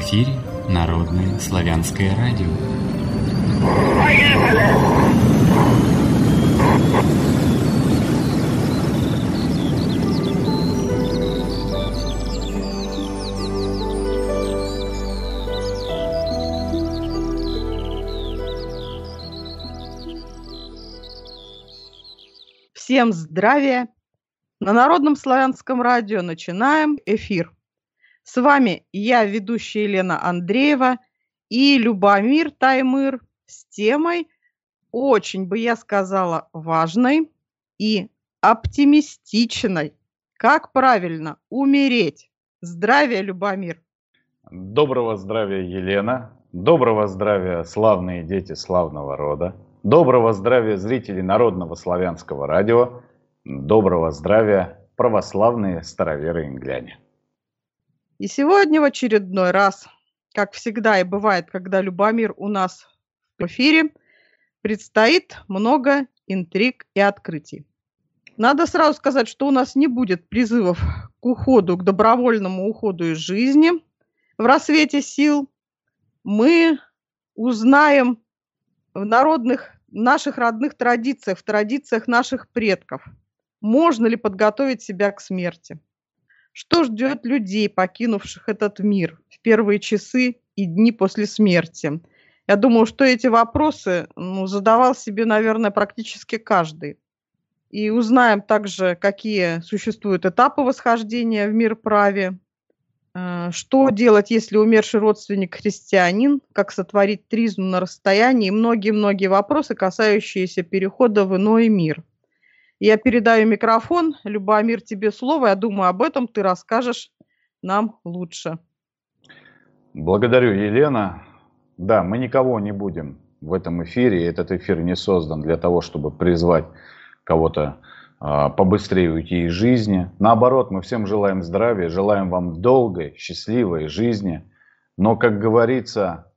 эфире Народное славянское радио. Всем здравия! На Народном славянском радио начинаем эфир. С вами я, ведущая Елена Андреева, и Любомир Таймыр с темой очень, бы я сказала, важной и оптимистичной. Как правильно умереть? Здравия, Любомир! Доброго здравия, Елена! Доброго здравия, славные дети славного рода! Доброго здравия, зрители Народного славянского радио! Доброго здравия, православные староверы-ингляне! И сегодня в очередной раз, как всегда и бывает, когда Любомир у нас в эфире, предстоит много интриг и открытий. Надо сразу сказать, что у нас не будет призывов к уходу, к добровольному уходу из жизни в рассвете сил. Мы узнаем в наших родных традициях, в традициях наших предков, можно ли подготовить себя к смерти. Что ждет людей, покинувших этот мир в первые часы и дни после смерти? Я думаю, что эти вопросы задавал себе, наверное, практически каждый. И узнаем также, какие существуют этапы восхождения в мир праве, что делать, если умерший родственник христианин, как сотворить тризну на расстоянии, и многие-многие вопросы, касающиеся перехода в иной мир. Я передаю микрофон. Любомир, тебе слово. Я думаю, об этом ты расскажешь нам лучше. Благодарю, Елена. Да, мы никого не будем в этом эфире. Этот эфир не создан для того, чтобы призвать кого-то побыстрее уйти из жизни. Наоборот, мы всем желаем здравия, желаем вам долгой, счастливой жизни. Но, как говорится,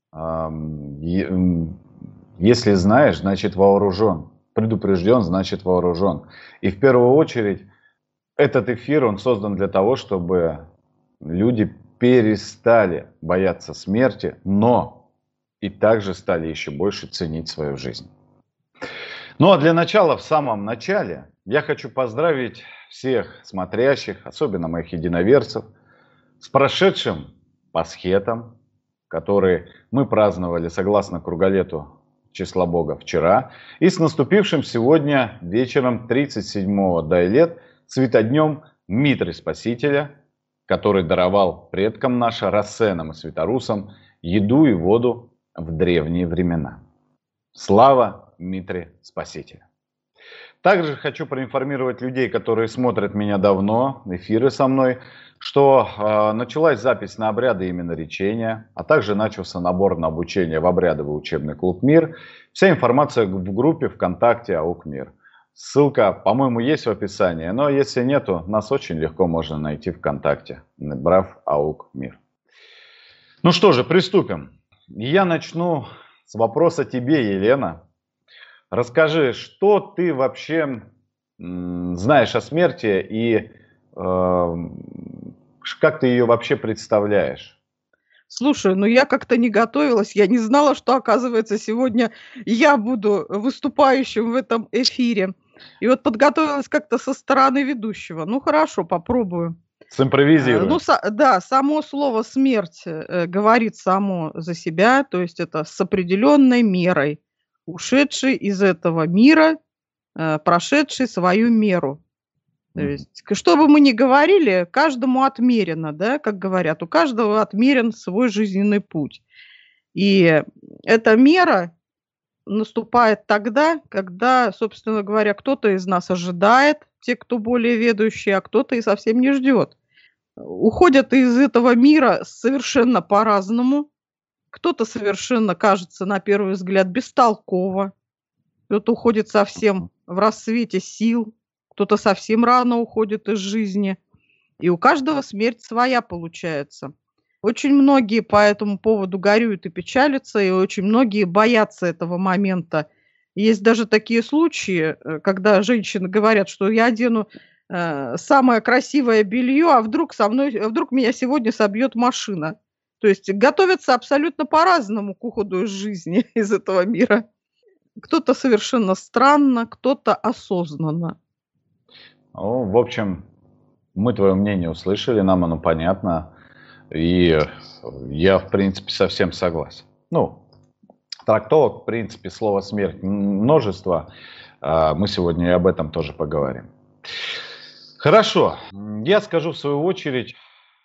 если знаешь, значит вооружен. Предупрежден, значит вооружен. И в первую очередь этот эфир, он создан для того, чтобы люди перестали бояться смерти, но и также стали еще больше ценить свою жизнь. Ну а для начала, в самом начале, я хочу поздравить всех смотрящих, особенно моих единоверцев, с прошедшим Пасхетом, который мы праздновали согласно круголету числа Бога вчера, и с наступившим сегодня вечером 37-го Дайлет, светоднем Митры Спасителя, который даровал предкам нашим, рассенам и святорусам, еду и воду в древние времена. Слава Митре Спасителя! Также хочу проинформировать людей, которые смотрят меня давно, эфиры со мной, что началась запись на обряды именоречения, а также начался набор на обучение в обрядовый учебный клуб «Мир». Вся информация в группе ВКонтакте «АУК Мир». Ссылка, по-моему, есть в описании, но если нету, нас очень легко можно найти ВКонтакте, набрав «АУК Мир». Ну что же, приступим. Я начну с вопроса тебе, Елена. Расскажи, что ты вообще знаешь о смерти и как ты ее вообще представляешь? Слушай, я как-то не готовилась, я не знала, что, оказывается, сегодня я буду выступающим в этом эфире. И вот подготовилась как-то со стороны ведущего. Ну, хорошо, попробую. Симпровизируем. Да, само слово «смерть» говорит само за себя, то есть это с определенной мерой, ушедший из этого мира, прошедший свою меру. То есть, что бы мы ни говорили, каждому отмерено, да, как говорят, у каждого отмерен свой жизненный путь. И эта мера наступает тогда, когда, собственно говоря, кто-то из нас ожидает, те, кто более ведущие, а кто-то и совсем не ждет. Уходят из этого мира совершенно по-разному. Кто-то совершенно кажется, на первый взгляд, бестолково. Кто-то уходит совсем в рассвете сил. Кто-то совсем рано уходит из жизни. И у каждого смерть своя получается. Очень многие по этому поводу горюют и печалятся, и очень многие боятся этого момента. Есть даже такие случаи, когда женщины говорят, что я одену самое красивое белье, а вдруг меня сегодня собьет машина. То есть готовятся абсолютно по-разному к уходу из жизни, из этого мира. Кто-то совершенно странно, кто-то осознанно. Ну, в общем, мы твое мнение услышали, нам оно понятно, и я, в принципе, совсем согласен. Ну, трактовок, в принципе, слова «смерть» множество, мы сегодня и об этом тоже поговорим. Хорошо, я скажу в свою очередь,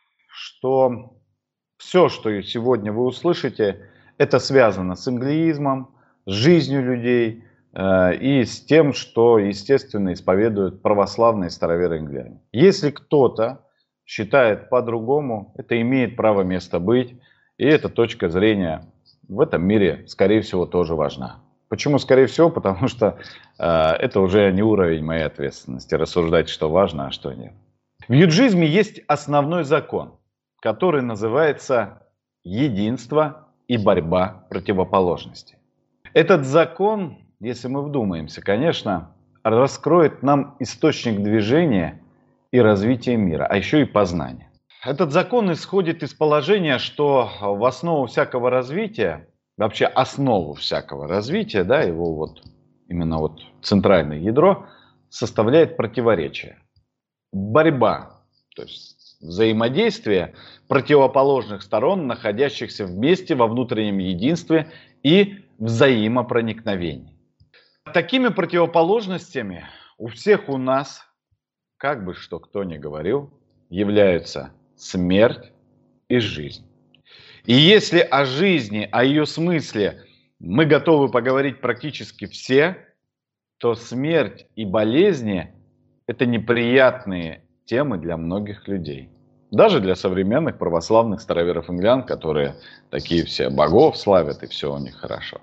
что все, что сегодня вы услышите, это связано с англиизмом, с жизнью людей и с тем, что, естественно, исповедуют православные староверы-англиане. Если кто-то считает по-другому, это имеет право место быть, и эта точка зрения в этом мире, скорее всего, тоже важна. Почему скорее всего? Потому что это уже не уровень моей ответственности рассуждать, что важно, а что нет. В юджизме есть основной закон, который называется единство и борьба противоположностей. Этот закон, если мы вдумаемся, конечно, раскроет нам источник движения и развития мира, а еще и познания. Этот закон исходит из положения, что в основу всякого развития, вообще основу всякого развития, да, его вот именно вот центральное ядро, составляет противоречие. Борьба, то есть взаимодействие противоположных сторон, находящихся вместе во внутреннем единстве и взаимопроникновении. Такими противоположностями у всех у нас, как бы что кто ни говорил, являются смерть и жизнь. И если о жизни, о ее смысле мы готовы поговорить практически все, то смерть и болезни – это неприятные темы для многих людей. Даже для современных православных староверов-англиан, которые такие все богов славят и все у них хорошо.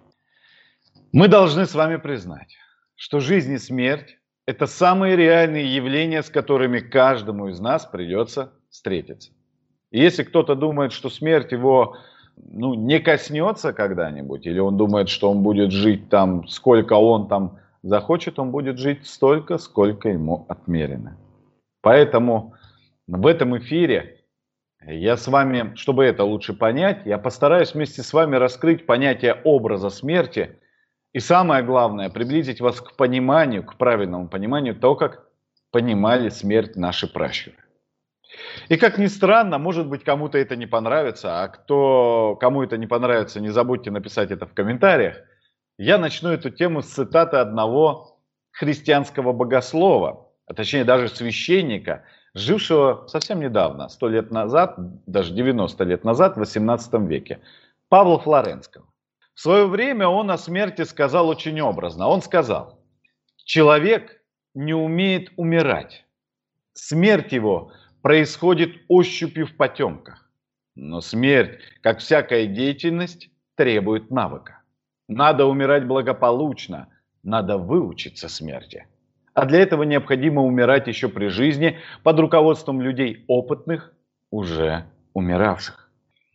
Мы должны с вами признать, что жизнь и смерть – это самые реальные явления, с которыми каждому из нас придется встретиться. И если кто-то думает, что смерть его не коснется когда-нибудь, или он думает, что он будет жить там, сколько он там захочет, он будет жить столько, сколько ему отмерено. Поэтому в этом эфире я с вами, чтобы это лучше понять, я постараюсь вместе с вами раскрыть понятие образа смерти и самое главное, приблизить вас к пониманию, к правильному пониманию того, как понимали смерть наши пращуры. И как ни странно, может быть, кому-то это не понравится, а кому это не понравится, не забудьте написать это в комментариях. Я начну эту тему с цитаты одного христианского богослова, а точнее даже священника, жившего совсем недавно, 100 лет назад, даже 90 лет назад, в 18 веке, Павла Флоренского. В свое время он о смерти сказал очень образно. Он сказал: человек не умеет умирать. Смерть его происходит ощупью в потемках. Но смерть, как всякая деятельность, требует навыка. Надо умирать благополучно, надо выучиться смерти. А для этого необходимо умирать еще при жизни под руководством людей опытных, уже умиравших.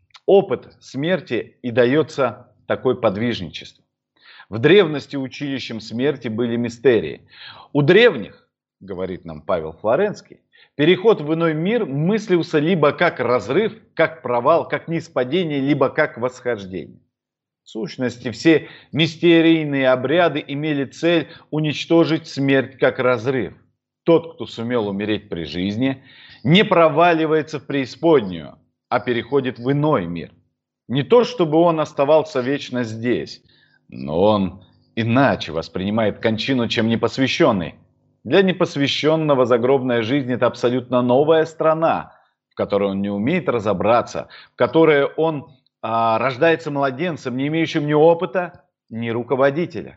Опыт смерти и дается такое подвижничество. В древности училищем смерти были мистерии. У древних, говорит нам Павел Флоренский, переход в иной мир мыслился либо как разрыв, как провал, как ниспадение, либо как восхождение. В сущности, все мистерийные обряды имели цель уничтожить смерть как разрыв. Тот, кто сумел умереть при жизни, не проваливается в преисподнюю, а переходит в иной мир. Не то, чтобы он оставался вечно здесь, но он иначе воспринимает кончину, чем непосвященный. Для непосвященного загробная жизнь – это абсолютно новая страна, в которой он не умеет разобраться, в которой он рождается младенцем, не имеющим ни опыта, ни руководителя.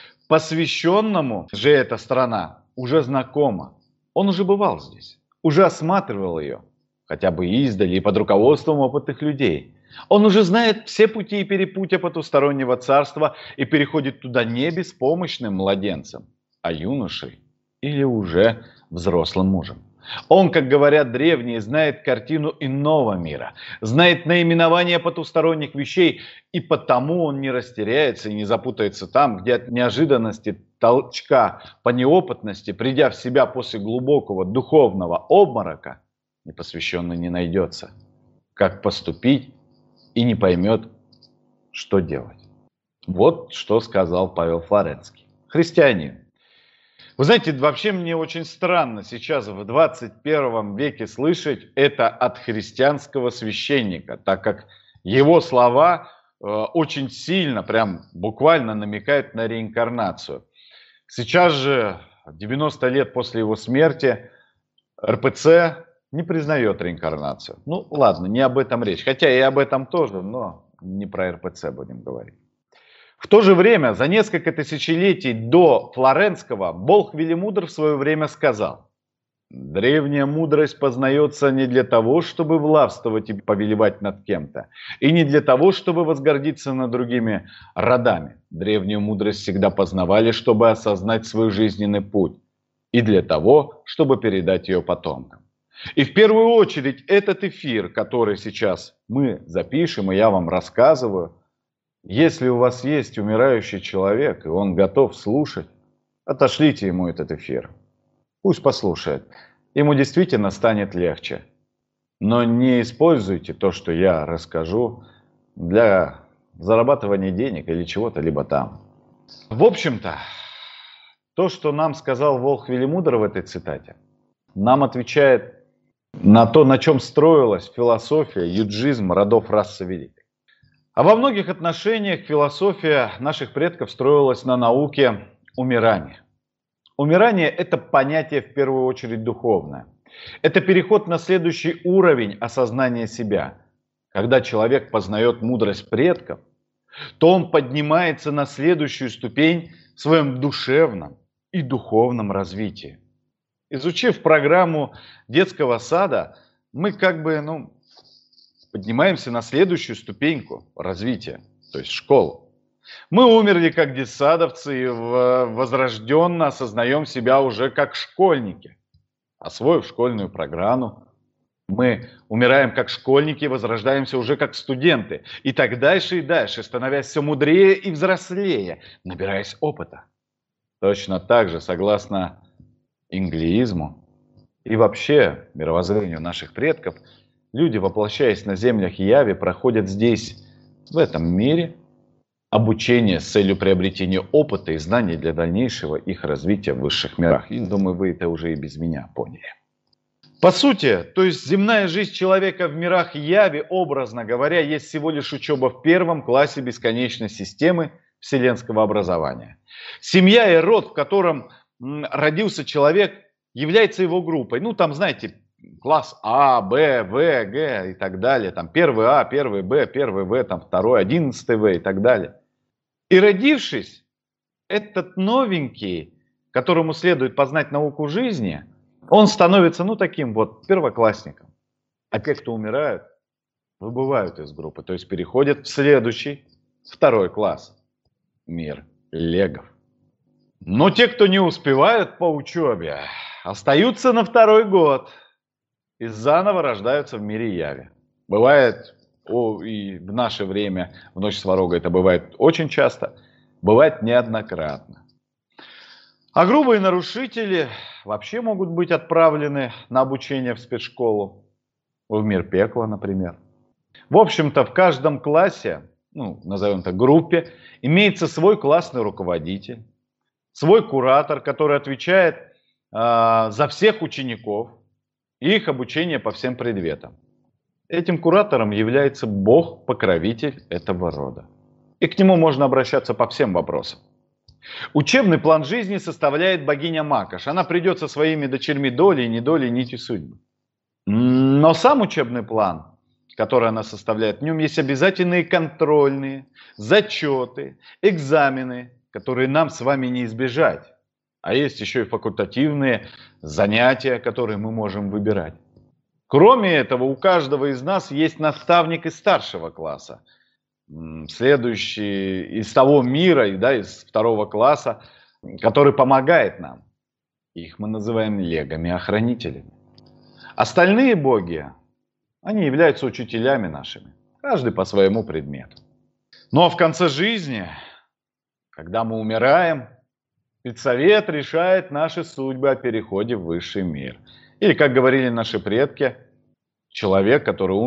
Посвященному же эта страна уже знакома. Он уже бывал здесь, уже осматривал ее, хотя бы издали и под руководством опытных людей. Он уже знает все пути и перепутья потустороннего царства и переходит туда не беспомощным младенцем, а юношей или уже взрослым мужем. Он, как говорят древние, знает картину иного мира, знает наименование потусторонних вещей, и потому он не растеряется и не запутается там, где от неожиданности, толчка по неопытности, придя в себя после глубокого духовного обморока, непосвященный не найдется. Как поступить и не поймет, что делать. Вот что сказал Павел Флоренский. Христианин. Вы знаете, вообще мне очень странно сейчас в 21 веке слышать это от христианского священника, так как его слова очень сильно, прям буквально намекают на реинкарнацию. Сейчас же, 90 лет после его смерти, РПЦ не признает реинкарнацию. Ну ладно, не об этом речь, хотя и об этом тоже, но не про РПЦ будем говорить. В то же время, за несколько тысячелетий до Флоренского, Болх Велимудр в свое время сказал: «Древняя мудрость познается не для того, чтобы властвовать и повелевать над кем-то, и не для того, чтобы возгордиться над другими родами. Древнюю мудрость всегда познавали, чтобы осознать свой жизненный путь, и для того, чтобы передать ее потомкам». И в первую очередь этот эфир, который сейчас мы запишем, и я вам рассказываю, если у вас есть умирающий человек, и он готов слушать, отошлите ему этот эфир. Пусть послушает. Ему действительно станет легче. Но не используйте то, что я расскажу, для зарабатывания денег или чего-то либо там. В общем-то, то, что нам сказал Болх Велимудр в этой цитате, нам отвечает на то, на чем строилась философия, юджизм родов расы великой. А во многих отношениях философия наших предков строилась на науке умирания. Умирание – это понятие в первую очередь духовное. Это переход на следующий уровень осознания себя. Когда человек познает мудрость предков, то он поднимается на следующую ступень в своем душевном и духовном развитии. Изучив программу детского сада, мы поднимаемся на следующую ступеньку развития, то есть школу. Мы умерли как детсадовцы и возрожденно осознаем себя уже как школьники. Освоив школьную программу, мы умираем как школьники и возрождаемся уже как студенты. И так дальше и дальше, становясь все мудрее и взрослее, набираясь опыта. Точно так же, согласно инглиизму и вообще мировоззрению наших предков, люди, воплощаясь на землях Яви, проходят здесь, в этом мире, обучение с целью приобретения опыта и знаний для дальнейшего их развития в высших мирах. И думаю, вы это уже и без меня поняли. По сути, то есть земная жизнь человека в мирах Яви, образно говоря, есть всего лишь учеба в первом классе бесконечной системы вселенского образования. Семья и род, в котором родился человек, является его группой. Ну, там, знаете, класс А, Б, В, Г и так далее. Там первый А, первый Б, первый В, там второй, 11 В и так далее. И родившись, этот новенький, которому следует познать науку жизни, он становится, таким вот первоклассником. А те, кто умирают, выбывают из группы, то есть переходят в следующий, второй класс. Мир легов. Но те, кто не успевают по учебе, остаются на второй год и заново рождаются в мире Яви. Бывает, и в наше время, в Ночь Сварога, это бывает очень часто, бывает неоднократно. А грубые нарушители вообще могут быть отправлены на обучение в спецшколу, в мир пекла, например. В общем-то, в каждом классе, назовем так, группе, имеется свой классный руководитель, свой куратор, который отвечает за всех учеников и их обучение по всем предметам. Этим куратором является Бог-покровитель этого рода. И к нему можно обращаться по всем вопросам. Учебный план жизни составляет богиня Макаш. Она придет со своими дочерьми долей, недолей, нитью судьбы. Но сам учебный план, который она составляет, в нем есть обязательные контрольные, зачеты, экзамены, которые нам с вами не избежать. А есть еще и факультативные занятия, которые мы можем выбирать. Кроме этого, у каждого из нас есть наставник из старшего класса, следующий из того мира, из второго класса, который помогает нам. Их мы называем легами-охранителями. Остальные боги, они являются учителями нашими, каждый по своему предмету. Ну а в конце жизни, когда мы умираем, Педсовет решает наши судьбы о переходе в высший мир. Или, как говорили наши предки, человек, который умер,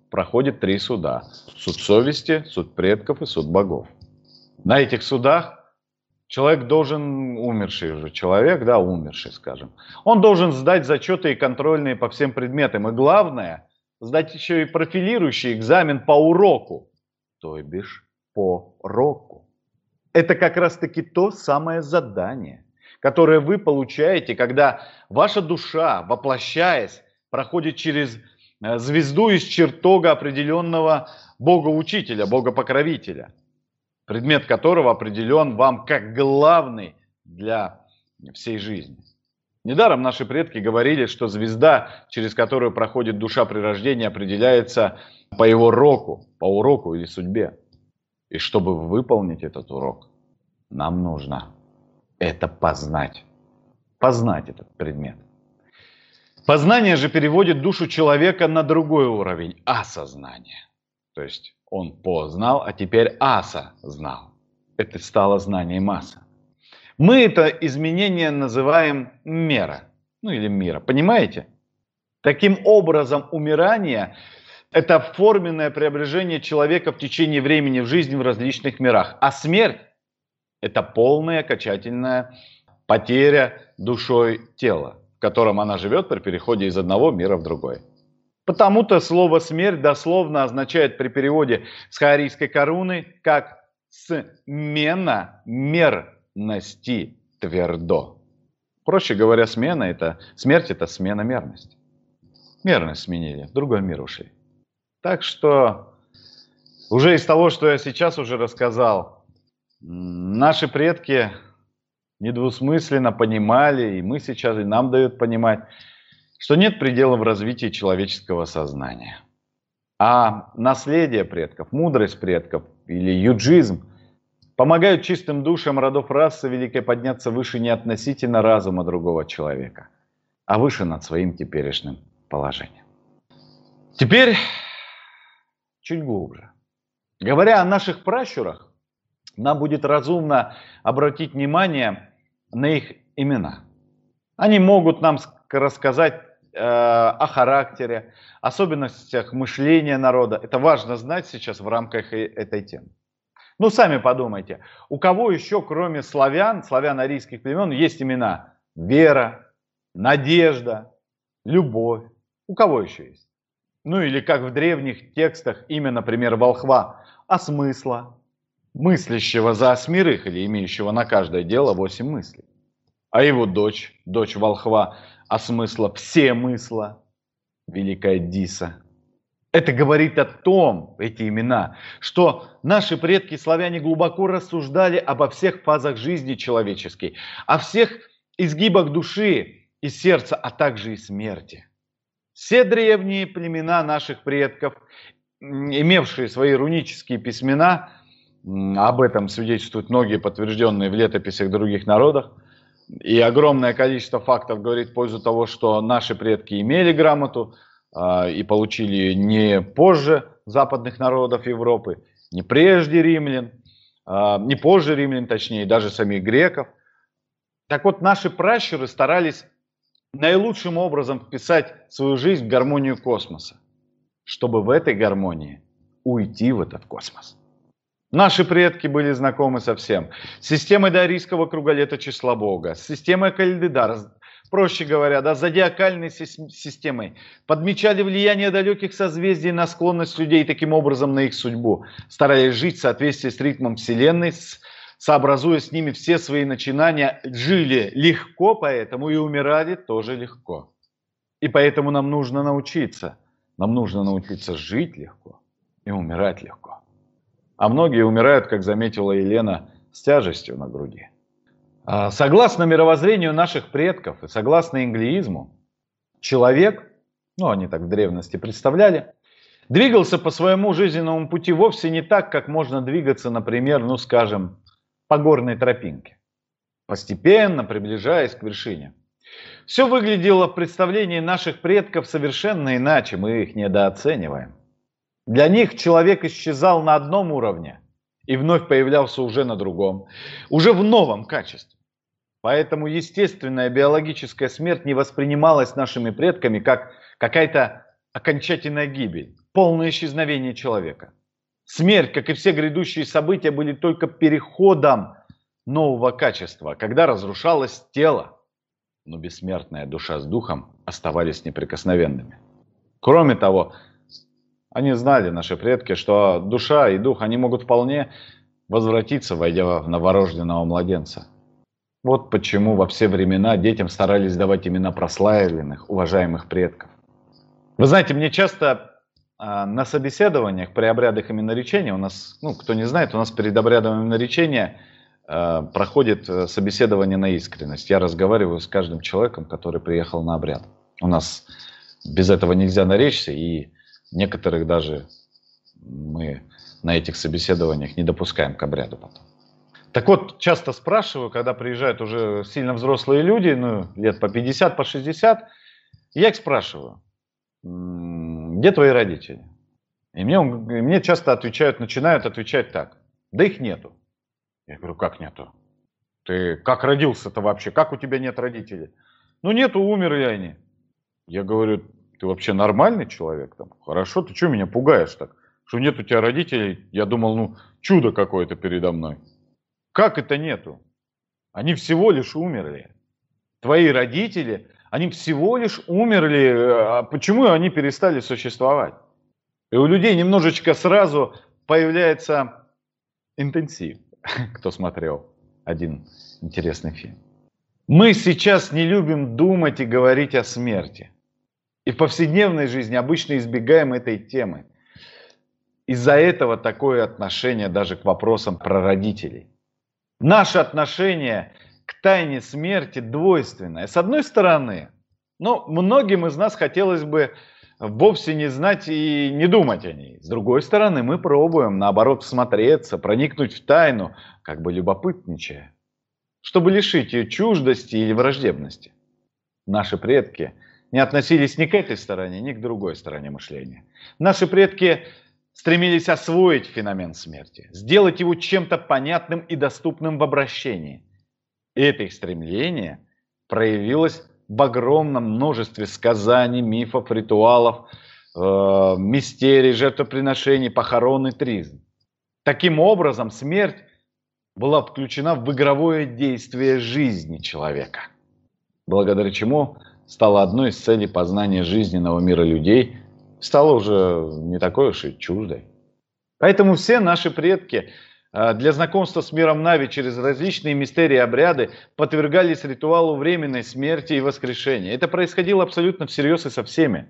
проходит 3 суда. Суд совести, суд предков и суд богов. На этих судах человек должен, умерший уже человек, да, умерший, скажем, он должен сдать зачеты и контрольные по всем предметам. И главное, сдать еще и профилирующий экзамен по уроку, то бишь по року. Это как раз-таки то самое задание, которое вы получаете, когда ваша душа, воплощаясь, проходит через звезду из чертога определенного бога-учителя, бога-покровителя, предмет которого определен вам как главный для всей жизни. Недаром наши предки говорили, что звезда, через которую проходит душа при рождении, определяется по его року, по уроку или судьбе. И чтобы выполнить этот урок, нам нужно это познать. Познать этот предмет. Познание же переводит душу человека на другой уровень, осознания. То есть он познал, а теперь осознал. Это стало знанием аса. Мы это изменение называем мера, или мира, понимаете? Таким образом, умирание – это форменное преображение человека в течение времени в жизни в различных мирах. А смерть – это полная окончательная потеря душой тела, в котором она живет при переходе из одного мира в другой. Потому-то слово «смерть» дословно означает при переводе с хаорийской коруны как «смена мерности твердо». Проще говоря, смерть – это смена мерности. Мерность сменили, в другой мир ушли. Так что уже из того, что я сейчас уже рассказал, наши предки недвусмысленно понимали, и мы сейчас, и нам дают понимать, что нет предела в развитии человеческого сознания. А наследие предков, мудрость предков или юджизм помогают чистым душам родов расы великой подняться выше не относительно разума другого человека, а выше над своим теперешним положением. Теперь чуть глубже. Говоря о наших пращурах, нам будет разумно обратить внимание на их имена. Они могут нам рассказать о характере, особенностях мышления народа. Это важно знать сейчас в рамках этой темы. Сами подумайте, у кого еще, кроме славян-арийских племен, есть имена вера, надежда, любовь? У кого еще есть? Или как в древних текстах имя, например, волхва, осмысла, мыслящего за осьмерых или имеющего на каждое дело 8 мыслей. А его дочь волхва, осмысла все мысла, великая Диса. Это говорит о том, эти имена, что наши предки-славяне глубоко рассуждали обо всех фазах жизни человеческой, о всех изгибах души и сердца, а также и смерти. Все древние племена наших предков, имевшие свои рунические письмена, об этом свидетельствуют многие подтвержденные в летописях других народов, и огромное количество фактов говорит в пользу того, что наши предки имели грамоту и получили не позже западных народов Европы, не прежде римлян, не позже римлян, точнее, даже самих греков. Так вот, наши пращуры старались наилучшим образом вписать свою жизнь в гармонию космоса, чтобы в этой гармонии уйти в этот космос. Наши предки были знакомы со всем. С системой даорийского круголета числа Бога, с системой Кальдедара, проще говоря, зодиакальной системой. Подмечали влияние далеких созвездий на склонность людей, таким образом на их судьбу. Старались жить в соответствии с ритмом Вселенной, сообразуя с ними все свои начинания. Жили легко, поэтому и умирали тоже легко. И поэтому нам нужно научиться. Нам нужно научиться жить легко и умирать легко. А многие умирают, как заметила Елена, с тяжестью на груди. Согласно мировоззрению наших предков и согласно инглиизму, человек, они так в древности представляли, двигался по своему жизненному пути вовсе не так, как можно двигаться, например, по горной тропинке, постепенно приближаясь к вершине. Все выглядело в представлении наших предков совершенно иначе, мы их недооцениваем. Для них человек исчезал на одном уровне и вновь появлялся уже на другом, уже в новом качестве. Поэтому естественная биологическая смерть не воспринималась нашими предками как какая-то окончательная гибель, полное исчезновение человека. Смерть, как и все грядущие события, были только переходом нового качества, когда разрушалось тело, но бессмертная душа с духом оставались неприкосновенными. Кроме того, они знали, наши предки, что душа и дух, они могут вполне возвратиться, войдя в новорожденного младенца. Вот почему во все времена детям старались давать имена прославленных, уважаемых предков. Вы знаете, мне часто на собеседованиях при обрядах именоречения, у нас, кто не знает, у нас перед обрядом именоречения проходит собеседование на искренность. Я разговариваю с каждым человеком, который приехал на обряд. У нас без этого нельзя наречься, и некоторых даже мы на этих собеседованиях не допускаем к обряду потом. Так вот, часто спрашиваю, когда приезжают уже сильно взрослые люди, лет по 50, по 60, я их спрашиваю: где твои родители? И мне часто начинают отвечать так: да их нету. Я говорю: как нету? Ты как родился-то вообще? Как у тебя нет родителей? Нету, умерли они. Я говорю: ты вообще нормальный человек? Хорошо, ты что меня пугаешь так? Что нет у тебя родителей? Я думал, чудо какое-то передо мной. Как это нету? Они всего лишь умерли. Твои родители, они всего лишь умерли. А почему они перестали существовать? И у людей немножечко сразу появляется интенсив. Кто смотрел один интересный фильм. Мы сейчас не любим думать и говорить о смерти. И в повседневной жизни обычно избегаем этой темы. Из-за этого такое отношение даже к вопросам про родителей. Наше отношение к тайне смерти двойственное. С одной стороны, многим из нас хотелось бы вовсе не знать и не думать о ней. С другой стороны, мы пробуем, наоборот, всмотреться, проникнуть в тайну, как бы любопытничая, чтобы лишить ее чуждости или враждебности. Наши предки не относились ни к этой стороне, ни к другой стороне мышления. Наши предки стремились освоить феномен смерти, сделать его чем-то понятным и доступным в обращении. И это их стремление проявилось в огромном множестве сказаний, мифов, ритуалов, мистерий, жертвоприношений, похорон и тризн. Таким образом, смерть была включена в игровое действие жизни человека, благодаря чему стала одной из целей познания жизненного мира людей, стала уже не такой уж и чуждой. Поэтому все наши предки для знакомства с миром Нави через различные мистерии и обряды подвергались ритуалу временной смерти и воскрешения. Это происходило абсолютно всерьез и со всеми.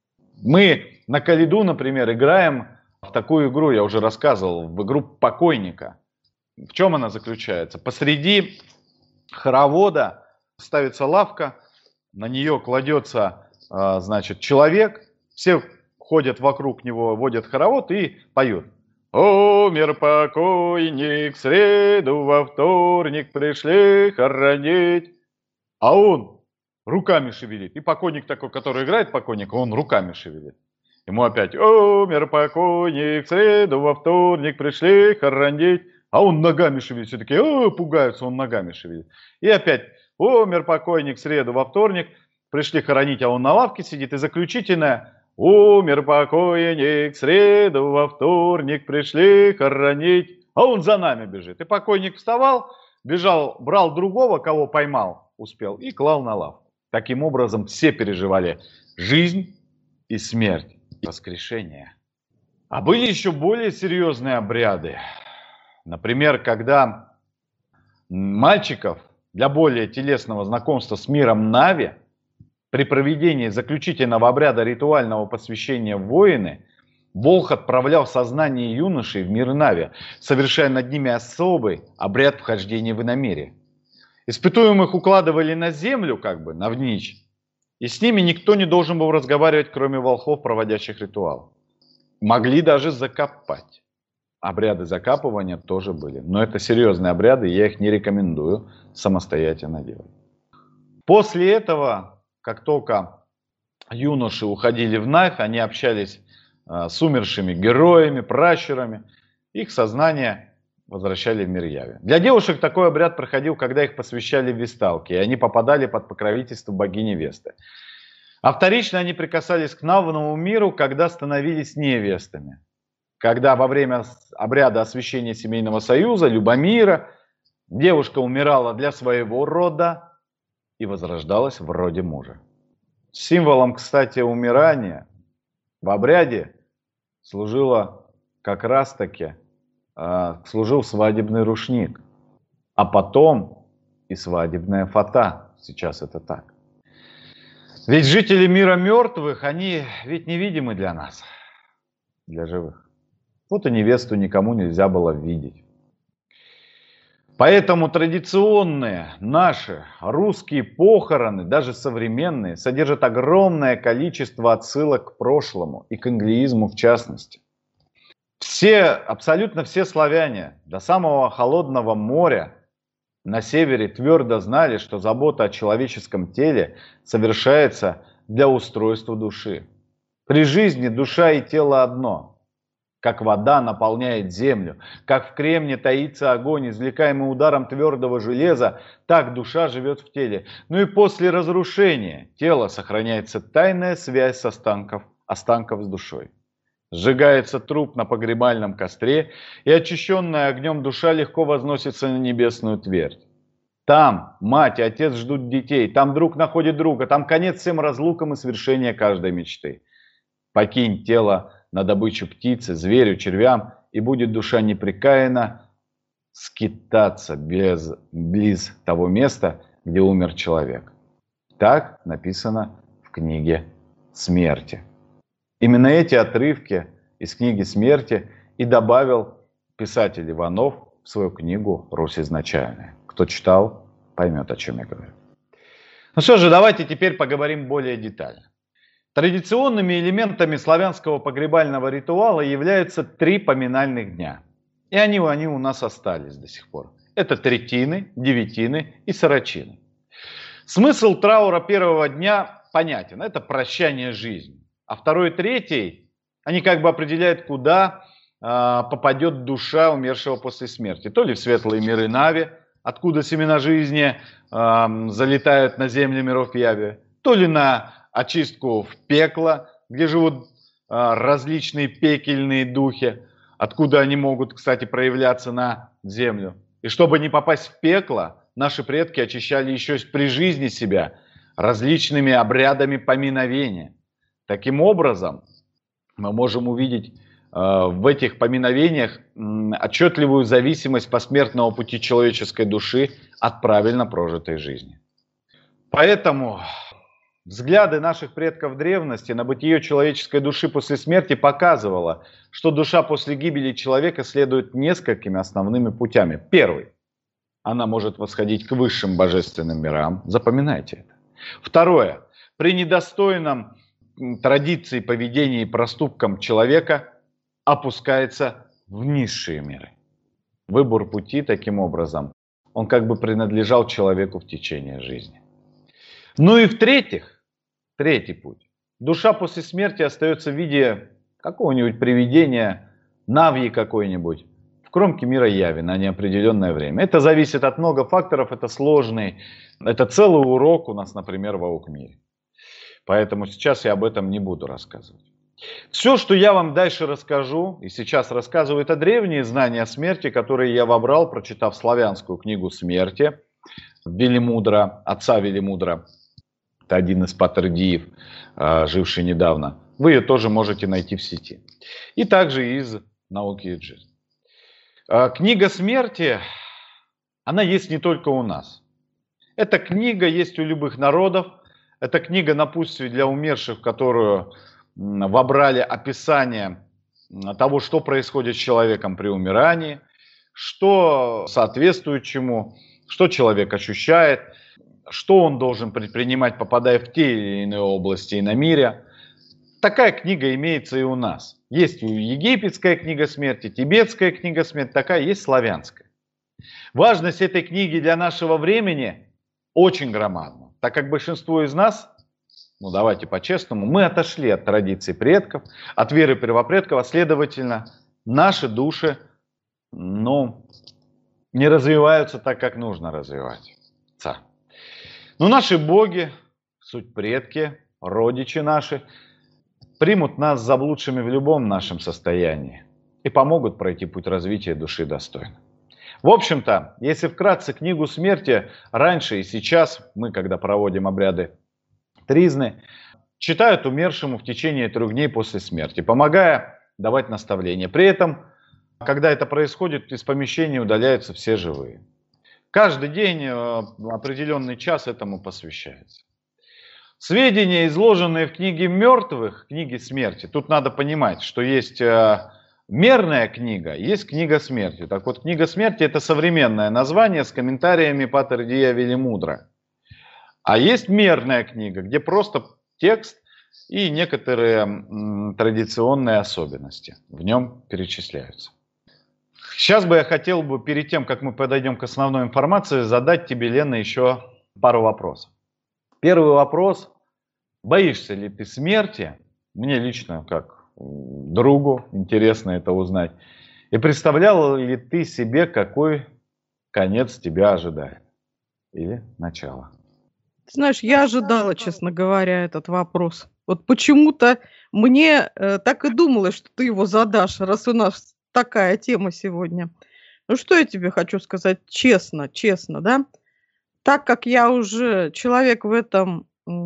Мы на Калиду, например, играем в такую игру, я уже рассказывал, в игру покойника. В чем она заключается? Посреди хоровода ставится лавка, на нее кладется, человек, все ходят вокруг него, водят хоровод и поют. Умер покойник, в среду во вторник пришли хоронить. А он руками шевелит. И покойник такой, который играет покойника, он руками шевелит. Ему опять: умер покойник, в среду во вторник пришли хоронить. А он ногами шевелит. Все такие пугаются, он ногами шевелит. И опять: умер покойник, в среду во вторник пришли хоронить, а он на лавке сидит. И заключительное: умер покойник, в среду во вторник пришли хоронить. А он за нами бежит. И покойник вставал, бежал, брал другого, кого поймал, успел, и клал на лавку. Таким образом, все переживали жизнь и смерть, и воскрешение. А были еще более серьезные обряды. Например, когда мальчиков для более телесного знакомства с миром Нави при проведении заключительного обряда ритуального посвящения в воины, Бог отправлял сознание юношей в мир Нави, совершая над ними особый обряд вхождения в иномирье. Испытуемых укладывали на землю, навничь, и с ними никто не должен был разговаривать, кроме волхвов, проводящих ритуал. Могли даже закопать. Обряды закапывания тоже были. Но это серьезные обряды, я их не рекомендую самостоятельно делать. После этого, как только юноши уходили в Навь, они общались с умершими героями, пращурами, их сознание возвращали в мир Яви. Для девушек такой обряд проходил, когда их посвящали в весталки, и они попадали под покровительство богини Весты. А вторично они прикасались к новому миру, когда становились невестами. Когда во время обряда освящения семейного союза, любомира, девушка умирала для своего рода и возрождалась в роде мужа. Символом, кстати, умирания в обряде служила как раз-таки служил свадебный рушник, а потом и свадебная фата. Сейчас это так. Ведь жители мира мертвых, они ведь невидимы для нас, для живых. Вот и невесту никому нельзя было видеть. Поэтому традиционные наши русские похороны, даже современные, содержат огромное количество отсылок к прошлому и к англиизму в частности. Абсолютно все славяне до самого холодного моря на севере твердо знали, что забота о человеческом теле совершается для устройства души. При жизни душа и тело одно. Как вода наполняет землю, как в кремне таится огонь, извлекаемый ударом твердого железа, так душа живет в теле. Ну и после разрушения тела сохраняется тайная связь с останков с душой. Сжигается труп на погребальном костре, и очищенная огнем душа легко возносится на небесную твердь. Там мать и отец ждут детей, там друг находит друга, там конец всем разлукам и свершение каждой мечты. Покинь тело на добычу птицы, зверю, червям, и будет душа непрекаянно скитаться близ того места, где умер человек. Так написано в книге «Смерти». Именно эти отрывки из книги «Смерти» и добавил писатель Иванов в свою книгу «Русь изначальная». Кто читал, поймет, о чем я говорю. Ну что же, давайте теперь поговорим более детально. Традиционными элементами славянского погребального ритуала являются 3 поминальных дня. И они у нас остались до сих пор. Это третины, девятины и сорочины. Смысл траура первого дня понятен. Это прощание жизни. А второй и третий, они как бы определяют, куда попадет душа умершего после смерти. То ли в светлые миры Нави, откуда семена жизни залетают на земли миров Яви, то ли на очистку в пекло, где живут различные пекельные духи, откуда они могут, кстати, проявляться на землю. И чтобы не попасть в пекло, наши предки очищали еще при жизни себя различными обрядами поминовения. Таким образом, мы можем увидеть в этих поминовениях отчетливую зависимость посмертного пути человеческой души от правильно прожитой жизни. Поэтому взгляды наших предков древности на бытие человеческой души после смерти показывало, что душа после гибели человека следует несколькими основными путями. Первый. Она может восходить к высшим божественным мирам. Запоминайте это. Второе. При недостойном традиции поведения и проступкам человека опускается в низшие миры. Выбор пути таким образом, он как бы принадлежал человеку в течение жизни. Ну и в-третьих, третий путь. Душа после смерти остается в виде какого-нибудь привидения, навьи какой-нибудь, в кромке мира Яви на неопределенное время. Это зависит от многих факторов, это сложный, это целый урок у нас, например, в Аукмире. Поэтому сейчас я об этом не буду рассказывать. Все, что я вам дальше расскажу, и сейчас рассказываю, это древние знания о смерти, которые я вобрал, прочитав славянскую книгу «Смерти» Велимудра, отца Велимудра. Это один из паттердиев, живший недавно. Вы ее тоже можете найти в сети. И также из науки и жизни. Книга «Смерти», она есть не только у нас. Эта книга есть у любых народов. Это книга напутствий для умерших, в которую вобрали описание того, что происходит с человеком при умирании, что соответствует чему, что человек ощущает, что он должен предпринимать, попадая в те или иные области иномирья. Такая книга имеется и у нас. Есть египетская книга смерти, тибетская книга смерти, такая есть славянская. Важность этой книги для нашего времени очень громадна, так как большинство из нас, ну давайте по-честному, мы отошли от традиций предков, от веры первопредков, а следовательно, наши души, не развиваются так, как нужно развиваться. Но наши боги, суть предки, родичи наши примут нас заблудшими в любом нашем состоянии и помогут пройти путь развития души достойно. В общем-то, если вкратце, книгу смерти раньше и сейчас, мы, когда проводим обряды тризны, читают умершему в течение 3 дней после смерти, помогая давать наставления. При этом, когда это происходит, из помещения удаляются все живые. Каждый день определенный час этому посвящается. Сведения, изложенные в книге мертвых, книге смерти, тут надо понимать, что есть мерная книга, есть книга смерти. Так вот, книга смерти — это современное название с комментариями Патер Дия Велимудра. А есть мерная книга, где просто текст и некоторые традиционные особенности в нем перечисляются. Сейчас бы я хотел перед тем, как мы подойдем к основной информации, задать тебе, Лена, еще пару вопросов. Первый вопрос. Боишься ли ты смерти? Мне лично, как другу, интересно это узнать. И представляла ли ты себе, какой конец тебя ожидает? Или начало? Знаешь, я ожидала, честно говоря, этот вопрос. Вот почему-то мне так и думалось, что ты его задашь, раз у нас такая тема сегодня. Ну что я тебе хочу сказать честно, да? Так как я уже человек в этом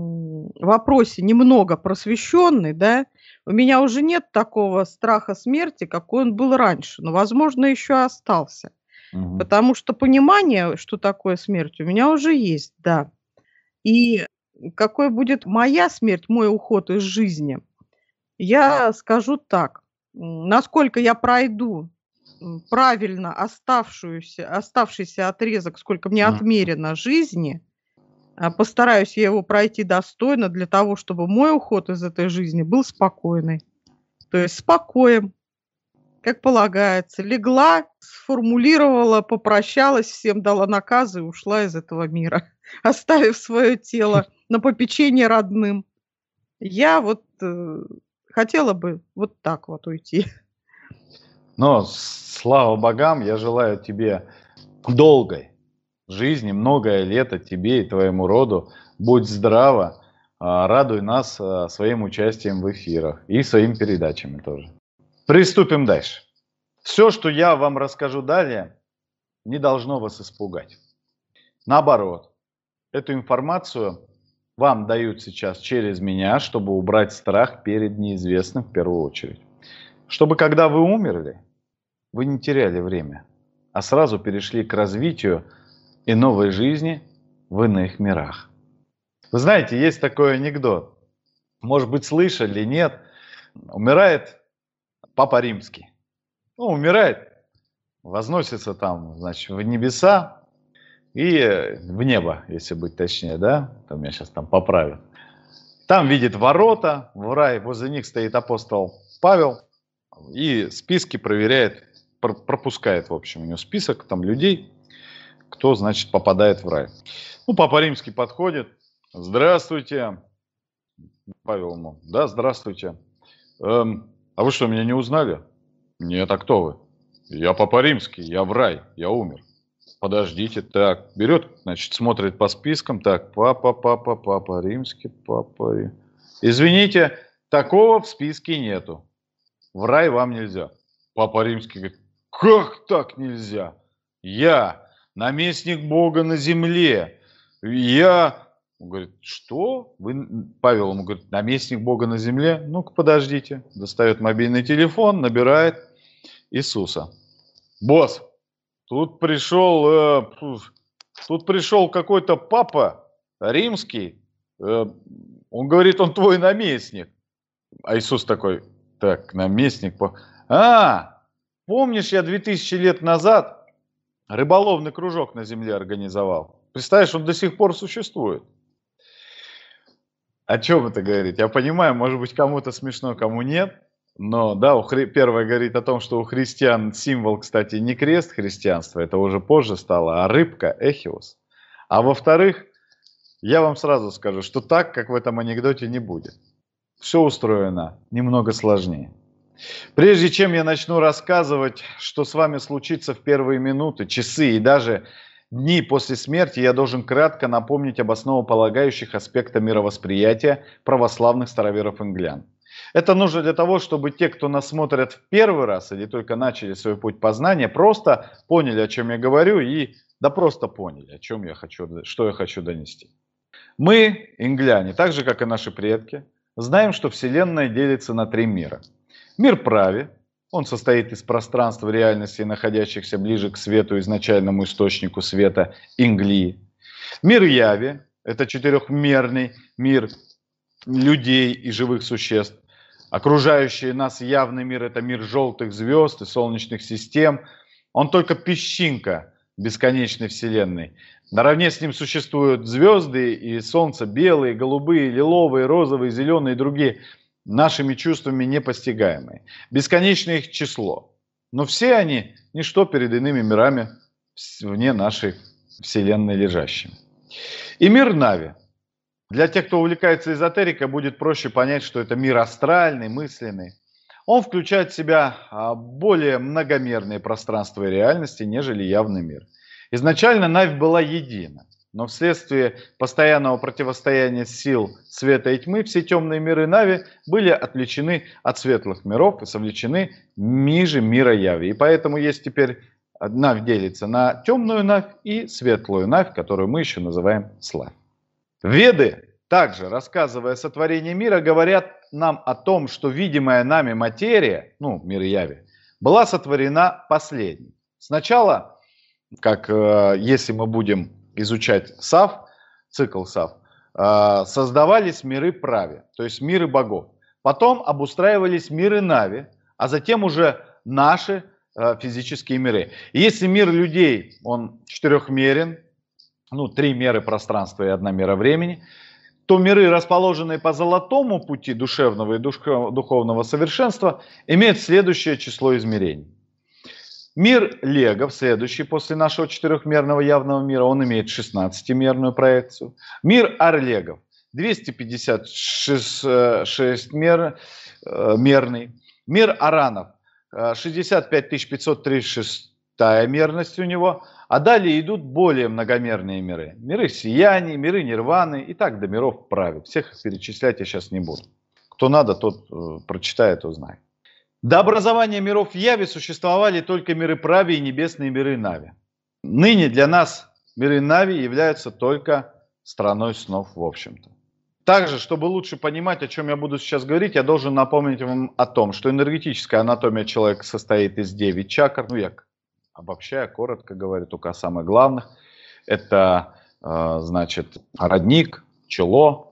вопросе немного просвещенный, да, у меня уже нет такого страха смерти, какой он был раньше, но, возможно, еще остался. Потому что понимание, что такое смерть, у меня уже есть, да. И какой будет моя смерть, мой уход из жизни, я скажу так. Насколько я пройду правильно оставшийся отрезок, сколько мне отмерено жизни, постараюсь я его пройти достойно для того, чтобы мой уход из этой жизни был спокойный. То есть спокоем, как полагается. Легла, сформулировала, попрощалась, всем дала наказы и ушла из этого мира, оставив свое тело на попечение родным. Я вот хотела бы вот так вот уйти. Но, слава богам, я желаю тебе долгой жизни, многое лето тебе и твоему роду. Будь здрава, радуй нас своим участием в эфирах и своими передачами тоже. Приступим дальше. Все, что я вам расскажу далее, не должно вас испугать. Наоборот, эту информацию вам дают сейчас через меня, чтобы убрать страх перед неизвестным в первую очередь. Чтобы, когда вы умерли, вы не теряли время, а сразу перешли к развитию и новой жизни в иных мирах. Вы знаете, есть такой анекдот. Может быть, слышали, нет. Умирает Папа Римский. Ну, умирает, возносится там, значит, в небеса и в небо, если быть точнее, да? Там меня сейчас там поправят. Там видит ворота в рай, возле них стоит апостол Павел и списки проверяет, пропускает, в общем, у него список там людей, кто, значит, попадает в рай. Ну, Папа Римский подходит. Здравствуйте. Павел ему. Да, здравствуйте. А вы что, меня не узнали? Нет, а кто вы? Я Папа Римский, я в рай, я умер. Подождите, так, берет, значит, смотрит по спискам, так, Папа Римский, Папа. Извините, такого в списке нету. В рай вам нельзя. Папа Римский говорит, как так нельзя? Я наместник Бога на земле. Он говорит, что? Павел ему говорит, наместник Бога на земле? Ну-ка, подождите. Достает мобильный телефон, набирает Иисуса. Босс, тут пришел какой-то папа римский. Он говорит, он твой наместник. А Иисус такой, так, наместник. Помнишь, я 2000 лет назад рыболовный кружок на земле организовал? Представляешь, он до сих пор существует. О чем это говорит? Я понимаю, может быть, кому-то смешно, кому нет. Но да, первое говорит о том, что у христиан символ, кстати, не крест христианства, это уже позже стало, а рыбка, эхиос. А во-вторых, я вам сразу скажу, что так, как в этом анекдоте, не будет. Все устроено немного сложнее. Прежде чем я начну рассказывать, что с вами случится в первые минуты, часы и даже дни после смерти я должен кратко напомнить об основополагающих аспектах мировосприятия православных староверов-инглян. Это нужно для того, чтобы те, кто нас смотрят в первый раз или только начали свой путь познания, просто поняли, о чем я говорю, и да просто поняли, что я хочу донести. Мы, ингляне, так же, как и наши предки, знаем, что Вселенная делится на 3 мира. Мир прави, он состоит из пространства реальности, находящихся ближе к свету, изначальному источнику света, Ингли. Мир яви, это 4-мерный мир людей и живых существ. Окружающий нас явный мир – это мир желтых звезд и солнечных систем. Он только песчинка бесконечной Вселенной. Наравне с ним существуют звезды и солнце белые, голубые, лиловые, розовые, зеленые и другие, нашими чувствами непостигаемые. Бесконечное их число. Но все они – ничто перед иными мирами вне нашей Вселенной лежащими. И мир Нави. Для тех, кто увлекается эзотерикой, будет проще понять, что это мир астральный, мысленный. Он включает в себя более многомерные пространства и реальности, нежели явный мир. Изначально Навь была едина, но вследствие постоянного противостояния сил света и тьмы все темные миры Нави были отвлечены от светлых миров и совлечены ниже мира Яви. И поэтому есть теперь Навь делится на темную Навь и светлую Навь, которую мы еще называем Славь. Веды, также рассказывая о сотворении мира, говорят нам о том, что видимая нами материя, мир Яви, была сотворена последней. Сначала, как если мы будем изучать Сав, цикл Сав, создавались миры Прави, то есть миры богов. Потом обустраивались миры Нави, а затем уже наши физические миры. И если мир людей, он 4-мерен, 3 меры пространства и 1 мера времени, то миры, расположенные по золотому пути душевного и духовного совершенства, имеют следующее число измерений. Мир Легов, следующий после нашего 4-мерного явного мира, он имеет 16-мерную проекцию. Мир Орлегов 256-мерный. Мир Аранов 65 536 мерность у него. А далее идут более многомерные миры. Миры сияний, миры нирваны и так до миров прави. Всех их перечислять я сейчас не буду. Кто надо, тот прочитает, узнает. До образования миров Яви существовали только миры прави и небесные миры Нави. Ныне для нас миры Нави являются только страной снов, в общем-то. Также, чтобы лучше понимать, о чем я буду сейчас говорить, я должен напомнить вам о том, что энергетическая анатомия человека состоит из 9 чакр. Я обобщая, коротко говорю, только о самых главных. Это, родник, чело,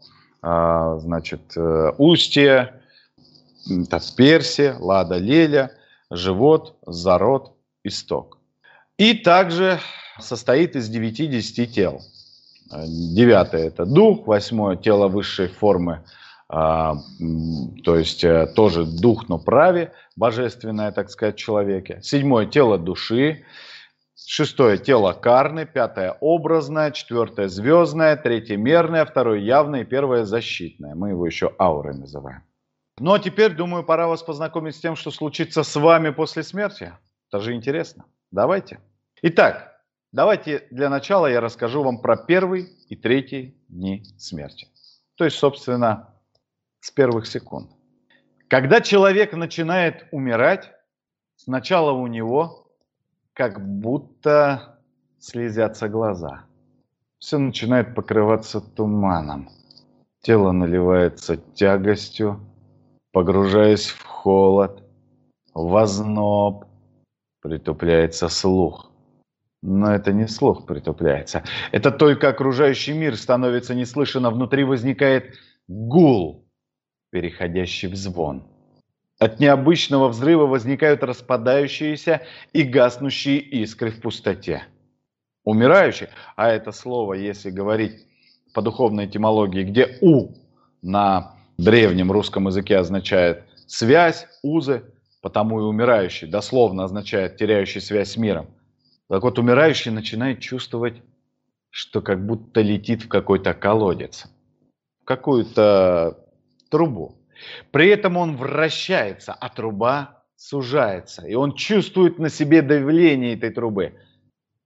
устье, персия, лада, леля, живот, зарод, исток. И также состоит из 9-10 тел. 9 это дух, 8 тело высшей формы, то есть тоже дух, но прави, божественное, так сказать, в человеке. 7 тело души, 6 тело карны, 5 образное, 4 звездное, 3 мерное, 2 явное и 1 защитное. Мы его еще аурой называем. Ну а теперь, думаю, пора вас познакомить с тем, что случится с вами после смерти. Это же интересно. Давайте. Итак, давайте для начала я расскажу вам про 1 и 3 дни смерти. То есть, собственно, с первых секунд. Когда человек начинает умирать, сначала у него как будто слезятся глаза. Все начинает покрываться туманом. Тело наливается тягостью, погружаясь в холод, в озноб, притупляется слух. Но это не слух притупляется. Это только окружающий мир становится неслышен, а внутри возникает гул, переходящий в звон. От необычного взрыва возникают распадающиеся и гаснущие искры в пустоте. Умирающий, а это слово, если говорить по духовной этимологии, где «у» на древнем русском языке означает связь, узы, потому и умирающий дословно означает теряющий связь с миром. Так вот, умирающий начинает чувствовать, что как будто летит в какой-то колодец, в какую-то трубу. При этом он вращается, а труба сужается, и он чувствует на себе давление этой трубы.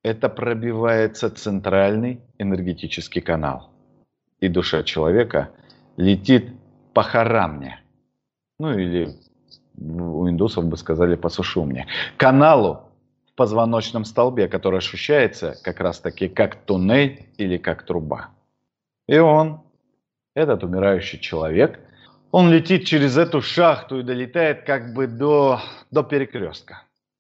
это пробивается центральный энергетический канал. И душа человека летит по харамне. Ну или у индусов бы сказали по сушумне. Каналу в позвоночном столбе, который ощущается как раз таки как туннель или как труба. И он, этот умирающий человек, он летит через эту шахту и долетает как бы до перекрестка.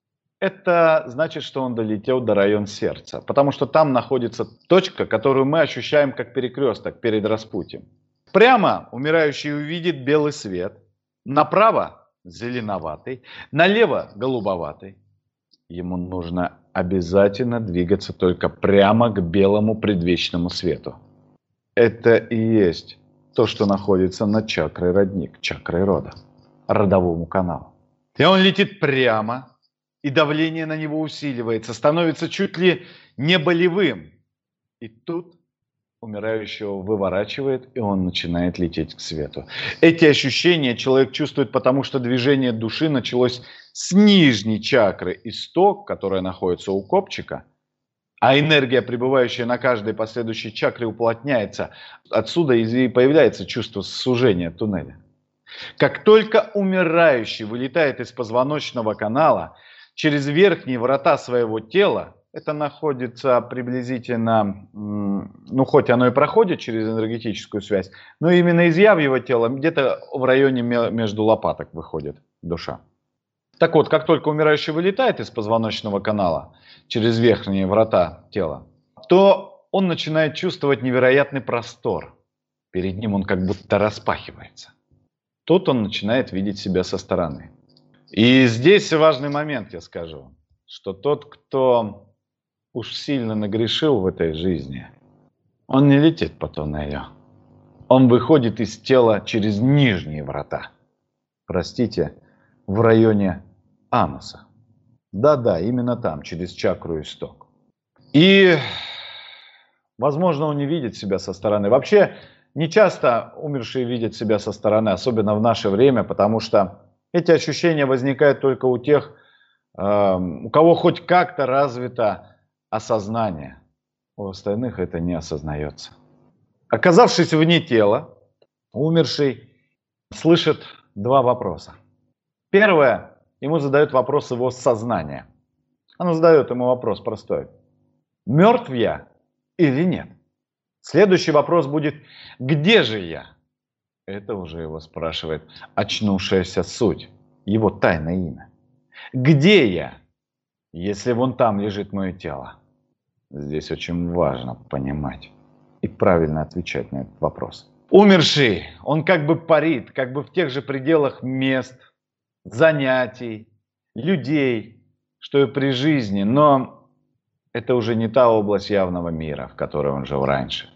Это значит, что он долетел до района сердца, потому что там находится точка, которую мы ощущаем как перекресток перед распутьем. Прямо умирающий увидит белый свет, направо зеленоватый, налево голубоватый. Ему нужно обязательно двигаться только прямо к белому предвечному свету. Это и есть то, что находится над чакрой родник, чакрой рода, родовому каналу. И он летит прямо, и давление на него усиливается, становится чуть ли не болевым. И тут умирающего выворачивает, и он начинает лететь к свету. Эти ощущения человек чувствует, потому что движение души началось с нижней чакры исток, которая находится у копчика, а энергия, пребывающая на каждой последующей чакре, уплотняется. Отсюда и появляется чувство сужения туннеля. Как только умирающий вылетает из позвоночного канала через верхние врата своего тела, это находится приблизительно, хоть оно и проходит через энергетическую связь, но именно из явьего тела где-то в районе между лопаток выходит душа. Так вот, как только умирающий вылетает из позвоночного канала через верхние врата тела, то он начинает чувствовать невероятный простор. Перед ним он как будто распахивается. Тут он начинает видеть себя со стороны. И здесь важный момент, я скажу, что тот, кто уж сильно нагрешил в этой жизни, он не летит по туннелю. Он выходит из тела через нижние врата. Простите, в районе ануса. Да-да, именно там, через чакру исток. И, возможно, он не видит себя со стороны. Вообще, не часто умершие видят себя со стороны, особенно в наше время, потому что эти ощущения возникают только у тех, у кого хоть как-то развито осознание. У остальных это не осознается. Оказавшись вне тела, умерший слышит два вопроса. Первое, ему задает вопрос его сознания. Оно задает ему вопрос простой. Мертв я или нет? Следующий вопрос будет, где же я? Это уже его спрашивает очнувшаяся суть, его тайное имя. Где я, если вон там лежит мое тело? Здесь очень важно понимать и правильно отвечать на этот вопрос. Умерший, он как бы парит, как бы в тех же пределах мест, занятий, людей, что и при жизни, но это уже не та область явного мира, в которой он жил раньше.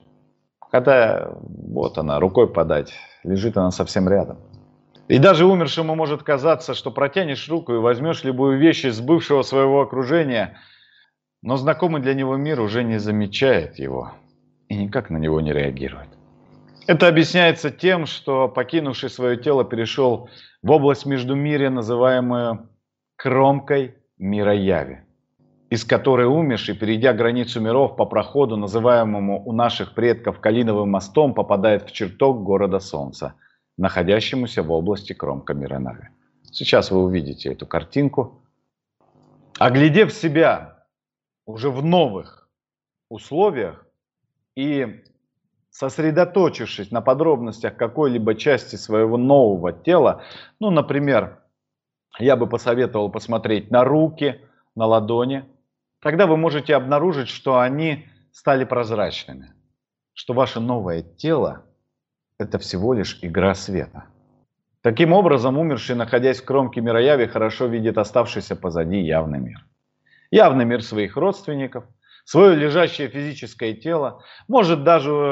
Хотя вот она, рукой подать, лежит она совсем рядом. И даже умершему может казаться, что протянешь руку и возьмешь любую вещь из бывшего своего окружения, но знакомый для него мир уже не замечает его и никак на него не реагирует. Это объясняется тем, что покинувший свое тело перешел в область междумирья, называемую кромкой мира яви, из которой умерший, перейдя границу миров по проходу, называемому у наших предков Калиновым мостом, попадает в чертог города Солнца, находящемуся в области кромка мира Нави. Сейчас вы увидите эту картинку. Оглядев себя уже в новых условиях и сосредоточившись на подробностях какой-либо части своего нового тела, например, я бы посоветовал посмотреть на руки, на ладони, тогда вы можете обнаружить, что они стали прозрачными, что ваше новое тело – это всего лишь игра света. Таким образом, умерший, находясь в кромке мира яви, хорошо видит оставшийся позади явный мир. Явный мир своих родственников, свое лежащее физическое тело, может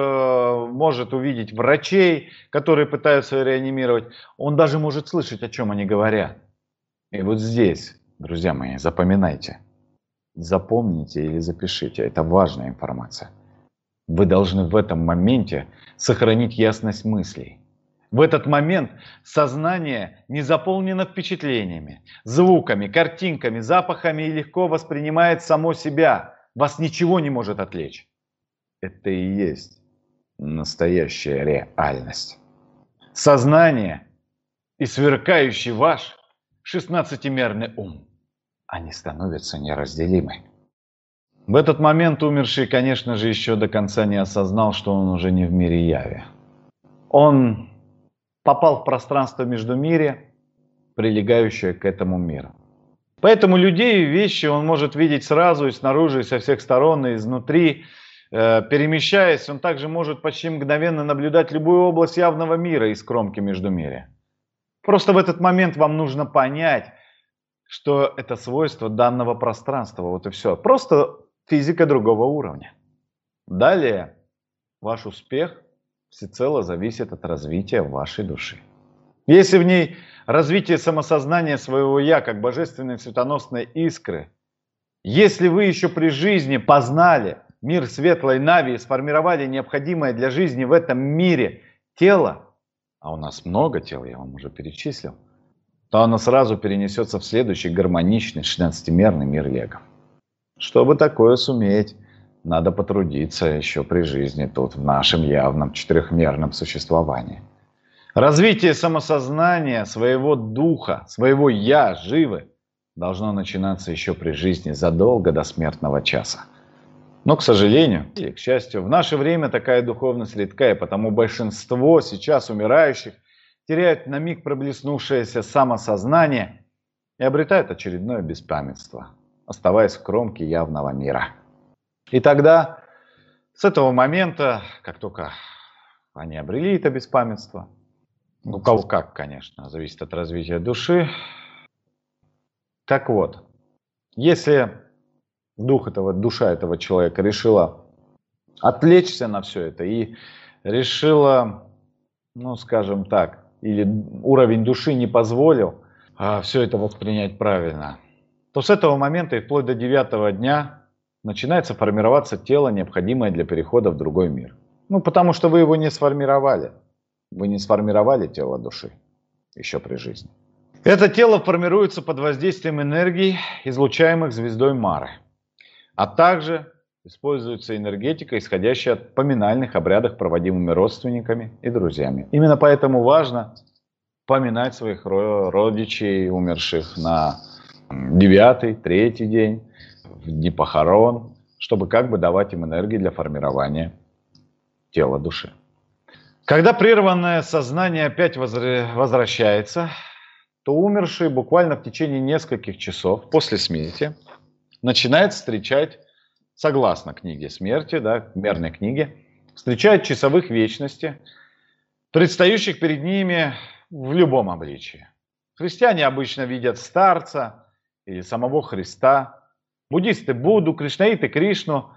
увидеть врачей, которые пытаются реанимировать, он даже может слышать, о чем они говорят. И вот здесь, друзья мои, запоминайте, запомните или запишите, это важная информация. Вы должны в этом моменте сохранить ясность мыслей. В этот момент сознание не заполнено впечатлениями, звуками, картинками, запахами и легко воспринимает само себя, вас ничего не может отвлечь. Это и есть настоящая реальность. Сознание и сверкающий ваш 16-мерный ум, они становятся неразделимы. В этот момент умерший, конечно же, еще до конца не осознал, что он уже не в мире яви. Он попал в пространство междумирья, прилегающее к этому миру. Поэтому людей и вещи он может видеть сразу и снаружи, и со всех сторон, и изнутри. Перемещаясь, он также может почти мгновенно наблюдать любую область явного мира из кромки междумирья. Просто в этот момент вам нужно понять, что это свойство данного пространства. Вот и все. Просто физика другого уровня. Далее ваш успех всецело зависит от развития вашей души. Если в ней развитие самосознания своего «я» как божественной светоносной искры, если вы еще при жизни познали мир светлой Нави и сформировали необходимое для жизни в этом мире тело, а у нас много тел, я вам уже перечислил, то оно сразу перенесется в следующий гармоничный 16-мерный мир лего. Чтобы такое суметь, надо потрудиться еще при жизни тут, в нашем явном 4-мерном существовании. Развитие самосознания, своего духа, своего «я» живы должно начинаться еще при жизни, задолго до смертного часа. Но, к сожалению, или к счастью, в наше время такая духовность редка, и потому большинство сейчас умирающих теряют на миг проблеснувшееся самосознание и обретают очередное беспамятство, оставаясь в кромке явного мира. И тогда, с этого момента, как только они обрели это беспамятство, у кого как, конечно, зависит от развития души. Так вот, если душа этого человека решила отвлечься на все это и решила, ну скажем так, или уровень души не позволил все это воспринять правильно, то с этого момента и вплоть до 9-го дня начинается формироваться тело, необходимое для перехода в другой мир. Ну, потому что вы его не сформировали. Вы не сформировали тело души еще при жизни. Это тело формируется под воздействием энергий, излучаемых звездой Мары. А также используется энергетика, исходящая от поминальных обрядов, проводимыми родственниками и друзьями. Именно поэтому важно поминать своих родичей, умерших на 9-й, 3-й день, в дни похорон, чтобы как бы давать им энергии для формирования тела души. Когда прерванное сознание опять возвращается, то умерший буквально в течение нескольких часов после смерти начинает встречать, согласно книге смерти, да, мерной книге, встречает часовых вечности, предстающих перед ними в любом обличии. Христиане обычно видят старца или самого Христа, буддисты Будду, кришнаиты Кришну,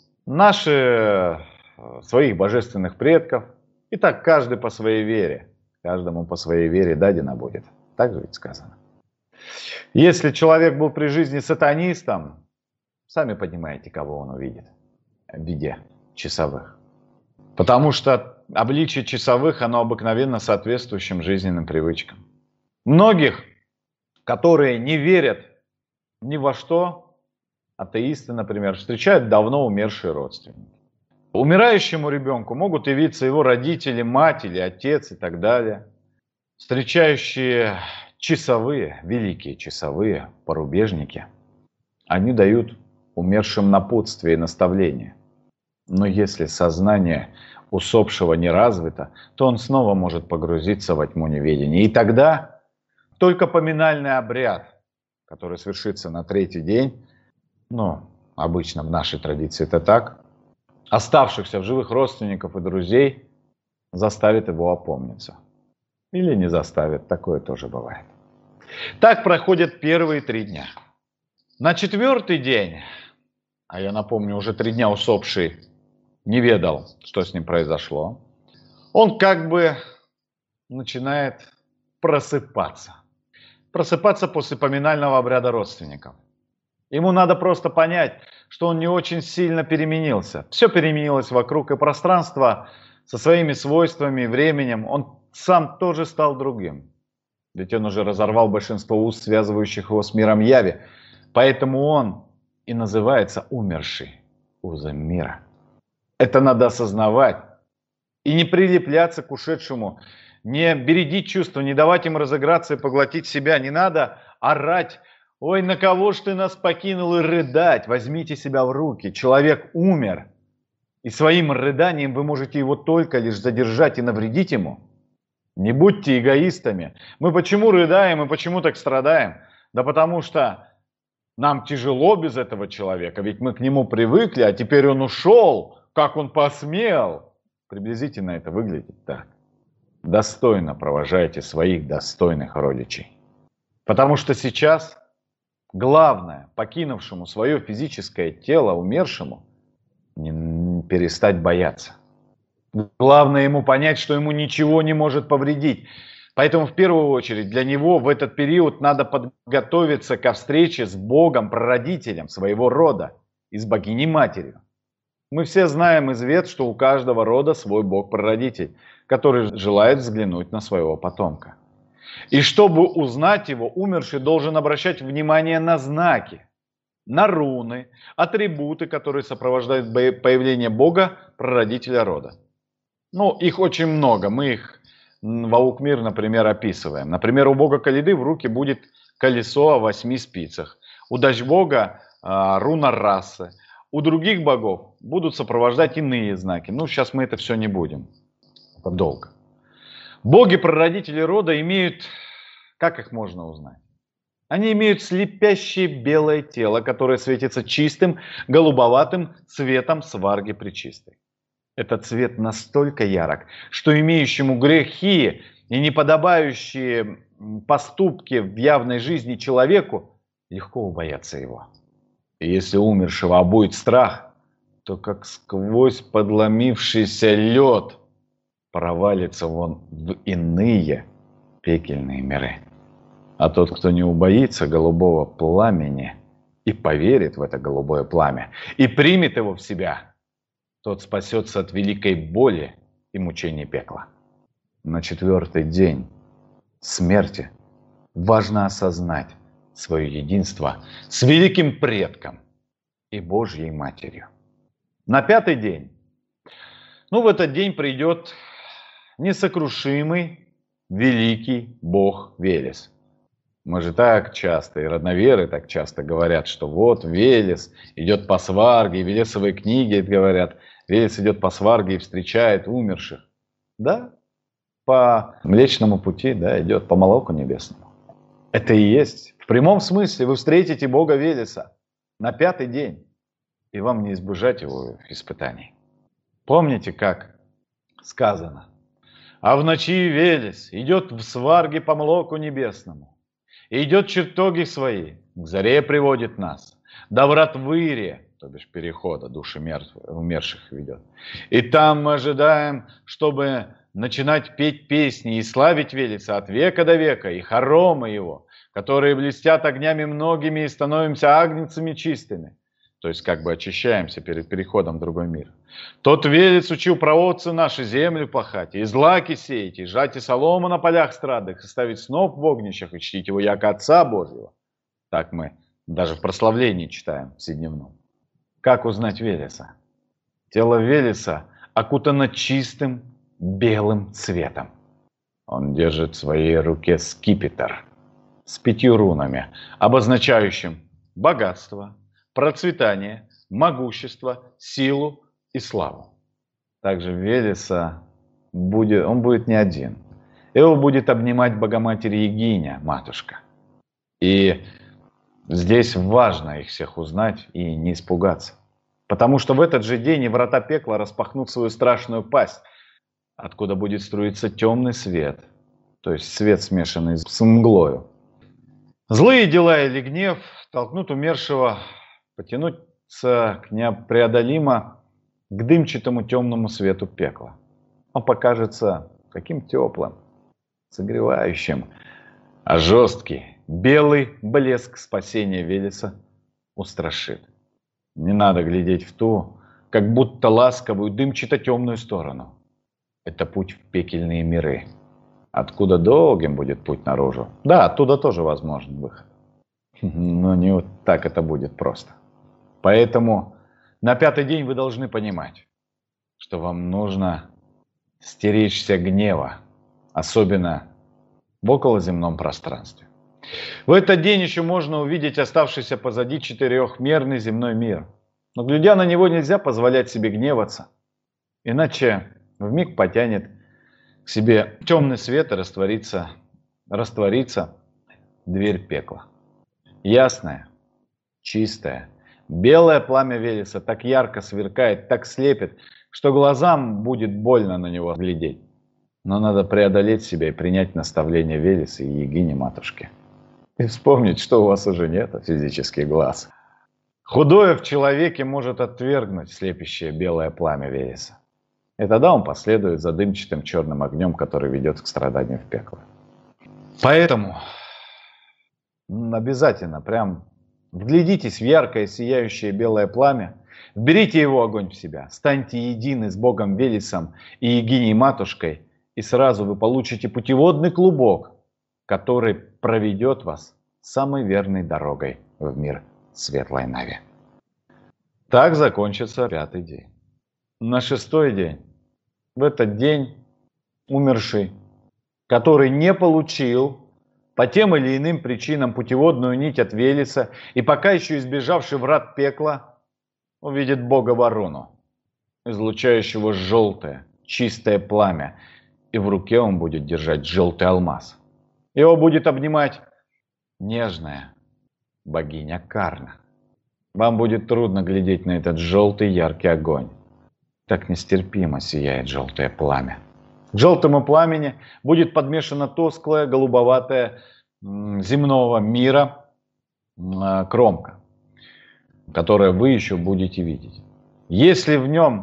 наши своих божественных предков. И так каждый по своей вере, каждому по своей вере дадено будет. Так же ведь сказано. Если человек был при жизни сатанистом, сами понимаете, кого он увидит в виде часовых. Потому что обличие часовых, оно обыкновенно соответствующим жизненным привычкам. Многих, которые не верят ни во что, атеисты, например, встречают давно умершие родственники. Умирающему ребенку могут явиться его родители, мать или отец и так далее. Встречающие часовые, великие часовые, порубежники, они дают умершим напутствие и наставление. Но если сознание усопшего не развито, то он снова может погрузиться во тьму неведения. И тогда только поминальный обряд, который свершится на 3-й день, ну, обычно в нашей традиции это так, оставшихся в живых родственников и друзей заставит его опомниться. Или не заставит, такое тоже бывает. Так проходят первые 3 дня. На 4-й день, а я напомню, уже 3 дня усопший не ведал, что с ним произошло, он как бы начинает просыпаться. Просыпаться после поминального обряда родственников. Ему надо просто понять, что он не очень сильно переменился. Все переменилось вокруг, и пространство со своими свойствами, временем, он сам тоже стал другим. Ведь он уже разорвал большинство уз, связывающих его с миром яви. Поэтому он и называется умерший узом мира. Это надо осознавать и не прилепляться к ушедшему, не бередить чувства, не давать им разыграться и поглотить себя. Не надо орать: «Ой, на кого ж ты нас покинул?» и рыдать. Возьмите себя в руки. Человек умер, и своим рыданием вы можете его только лишь задержать и навредить ему. Не будьте эгоистами. Мы почему рыдаем и почему так страдаем? Да потому что нам тяжело без этого человека, ведь мы к нему привыкли, а теперь он ушел. Как он посмел? Приблизительно это выглядит так. Достойно провожайте своих достойных родичей. Потому что сейчас главное покинувшему свое физическое тело умершему не перестать бояться. Главное ему понять, что ему ничего не может повредить. Поэтому в первую очередь для него в этот период надо подготовиться ко встрече с Богом, прародителем своего рода и с богиней-матерью. Мы все знаем из Вед, что у каждого рода свой Бог-прародитель, который желает взглянуть на своего потомка. И чтобы узнать его, умерший должен обращать внимание на знаки, на руны, атрибуты, которые сопровождают появление Бога, прародителя рода. Ну, их очень много, мы их в Аукмир, например, описываем. Например, у Бога Калиды в руке будет колесо о 8 спицах, у Дачбога руна расы. У других богов будут сопровождать иные знаки. Ну, сейчас мы это все не будем. Это долго. Боги-прародители рода имеют... Как их можно узнать? Они имеют слепящее белое тело, которое светится чистым, голубоватым цветом сварги пречистой. Этот цвет настолько ярок, что имеющему грехи и неподобающие поступки в явной жизни человеку легко убояться его. И если умершего обует страх, то как сквозь подломившийся лед провалится он в иные пекельные миры. А тот, кто не убоится голубого пламени и поверит в это голубое пламя, и примет его в себя, тот спасется от великой боли и мучений пекла. На 4-й день смерти важно осознать свое единство с великим предком и Божьей Матерью. На 5-й день, в этот день придет несокрушимый великий Бог Велес. Мы же так часто, и родноверы так часто говорят, что вот Велес идет по сварге, и Велесовые книги говорят, Велес идет по сварге и встречает умерших. Да, по Млечному пути, да, идет по молоку небесному. Это и есть. В прямом смысле вы встретите Бога Велеса на 5-й день, и вам не избежать его испытаний. Помните, как сказано? А в ночи Велес идет в сварге по молоку небесному, и идет чертоги свои, к заре приводит нас, до врат выре, то бишь перехода души умерших ведет. И там мы ожидаем, чтобы начинать петь песни и славить Велеса от века до века, и хоромы его, которые блестят огнями многими, и становимся агнцами чистыми. То есть как бы очищаемся перед переходом в другой мир. Тот Велес учил праотцы наши землю пахать, и злаки сеять, и жать и солому на полях страдных, и ставить сноп в огнищах, и чтить его яко Отца Божьего. Так мы даже в прославлении читаем вседневном. Как узнать Велеса? Тело Велеса окутано чистым белым цветом. Он держит в своей руке скипетр с 5 рунами, обозначающим богатство, процветание, могущество, силу и славу. Также Велеса он будет не один. Его будет обнимать Богоматерь Егиня, матушка. И здесь важно их всех узнать и не испугаться. Потому что в этот же день и врата пекла распахнут свою страшную пасть, откуда будет струиться темный свет, то есть свет, смешанный с мглою. Злые дела или гнев толкнут умершего потянуться к непреодолимо к дымчатому темному свету пекла. Он покажется таким теплым, согревающим, а жесткий белый блеск спасения Велеса устрашит. Не надо глядеть в ту, как будто ласковую дымчато-темную сторону. Это путь в пекельные миры, откуда долгим будет путь наружу. Да, оттуда тоже возможен выход. Но не вот так это будет просто. Поэтому на 5-й день вы должны понимать, что вам нужно стеречься гнева, особенно в околоземном пространстве. В этот день еще можно увидеть оставшийся позади четырехмерный земной мир. Но глядя на него, нельзя позволять себе гневаться, иначе вмиг потянет к себе темный свет и растворится дверь пекла. Ясное, чистое, белое пламя Велеса так ярко сверкает, так слепит, что глазам будет больно на него глядеть. Но надо преодолеть себя и принять наставление Велеса и Егини-матушки. И вспомнить, что у вас уже нет физических глаз. Худое в человеке может отвергнуть слепящее белое пламя Велеса. И тогда он последует за дымчатым черным огнем, который ведет к страданию в пекло. Поэтому обязательно прям вглядитесь в яркое сияющее белое пламя, вберите его огонь в себя, станьте едины с Богом Велесом и Егиней-матушкой, и сразу вы получите путеводный клубок, который проведет вас самой верной дорогой в мир светлой Нави. Так закончится 5-й день. На 6-й день, в этот день умерший, который не получил по тем или иным причинам путеводную нить от Велеса и пока еще избежавший врат пекла, увидит Бога Варуну, излучающего желтое, чистое пламя, и в руке он будет держать желтый алмаз. Его будет обнимать нежная богиня Карна. Вам будет трудно глядеть на этот желтый яркий огонь. Так нестерпимо сияет желтое пламя. К желтому пламени будет подмешана тусклая, голубоватая земного мира кромка, которую вы еще будете видеть. Если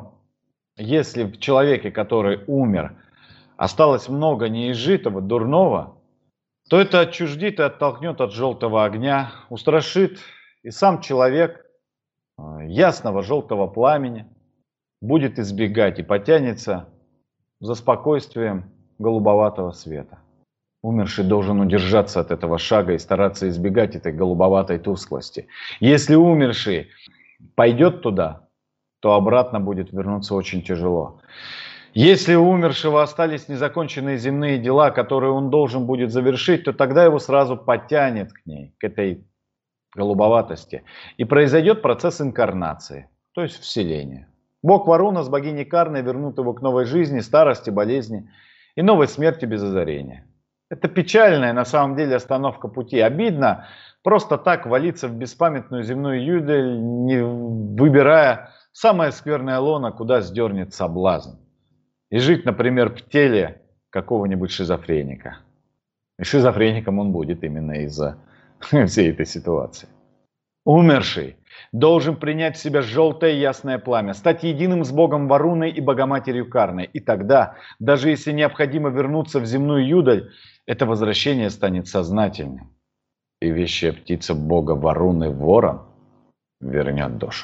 в человеке, который умер, осталось много неизжитого, дурного, то это отчуждит и оттолкнет от желтого огня, устрашит, и сам человек ясного желтого пламени будет избегать и потянется за спокойствием голубоватого света. Умерший должен удержаться от этого шага и стараться избегать этой голубоватой тусклости. Если умерший пойдет туда, то обратно будет вернуться очень тяжело. Если у умершего остались незаконченные земные дела, которые он должен будет завершить, то тогда его сразу потянет к ней, к этой голубоватости. И произойдет процесс инкарнации, то есть вселения. Бог Варуна с богиней Карной вернут его к новой жизни, старости, болезни и новой смерти без озарения. Это печальная на самом деле остановка пути. Обидно просто так валиться в беспамятную земную юдоль, не выбирая самое скверное лоно, куда сдернет соблазн. И жить, например, в теле какого-нибудь шизофреника. И шизофреником он будет именно из-за всей этой ситуации. Умерший должен принять в себя желтое ясное пламя, стать единым с Богом Варуной и Богоматерью Карной. И тогда, даже если необходимо вернуться в земную юдоль, это возвращение станет сознательным. И вещая птица Бога Варуны Ворон вернет душу.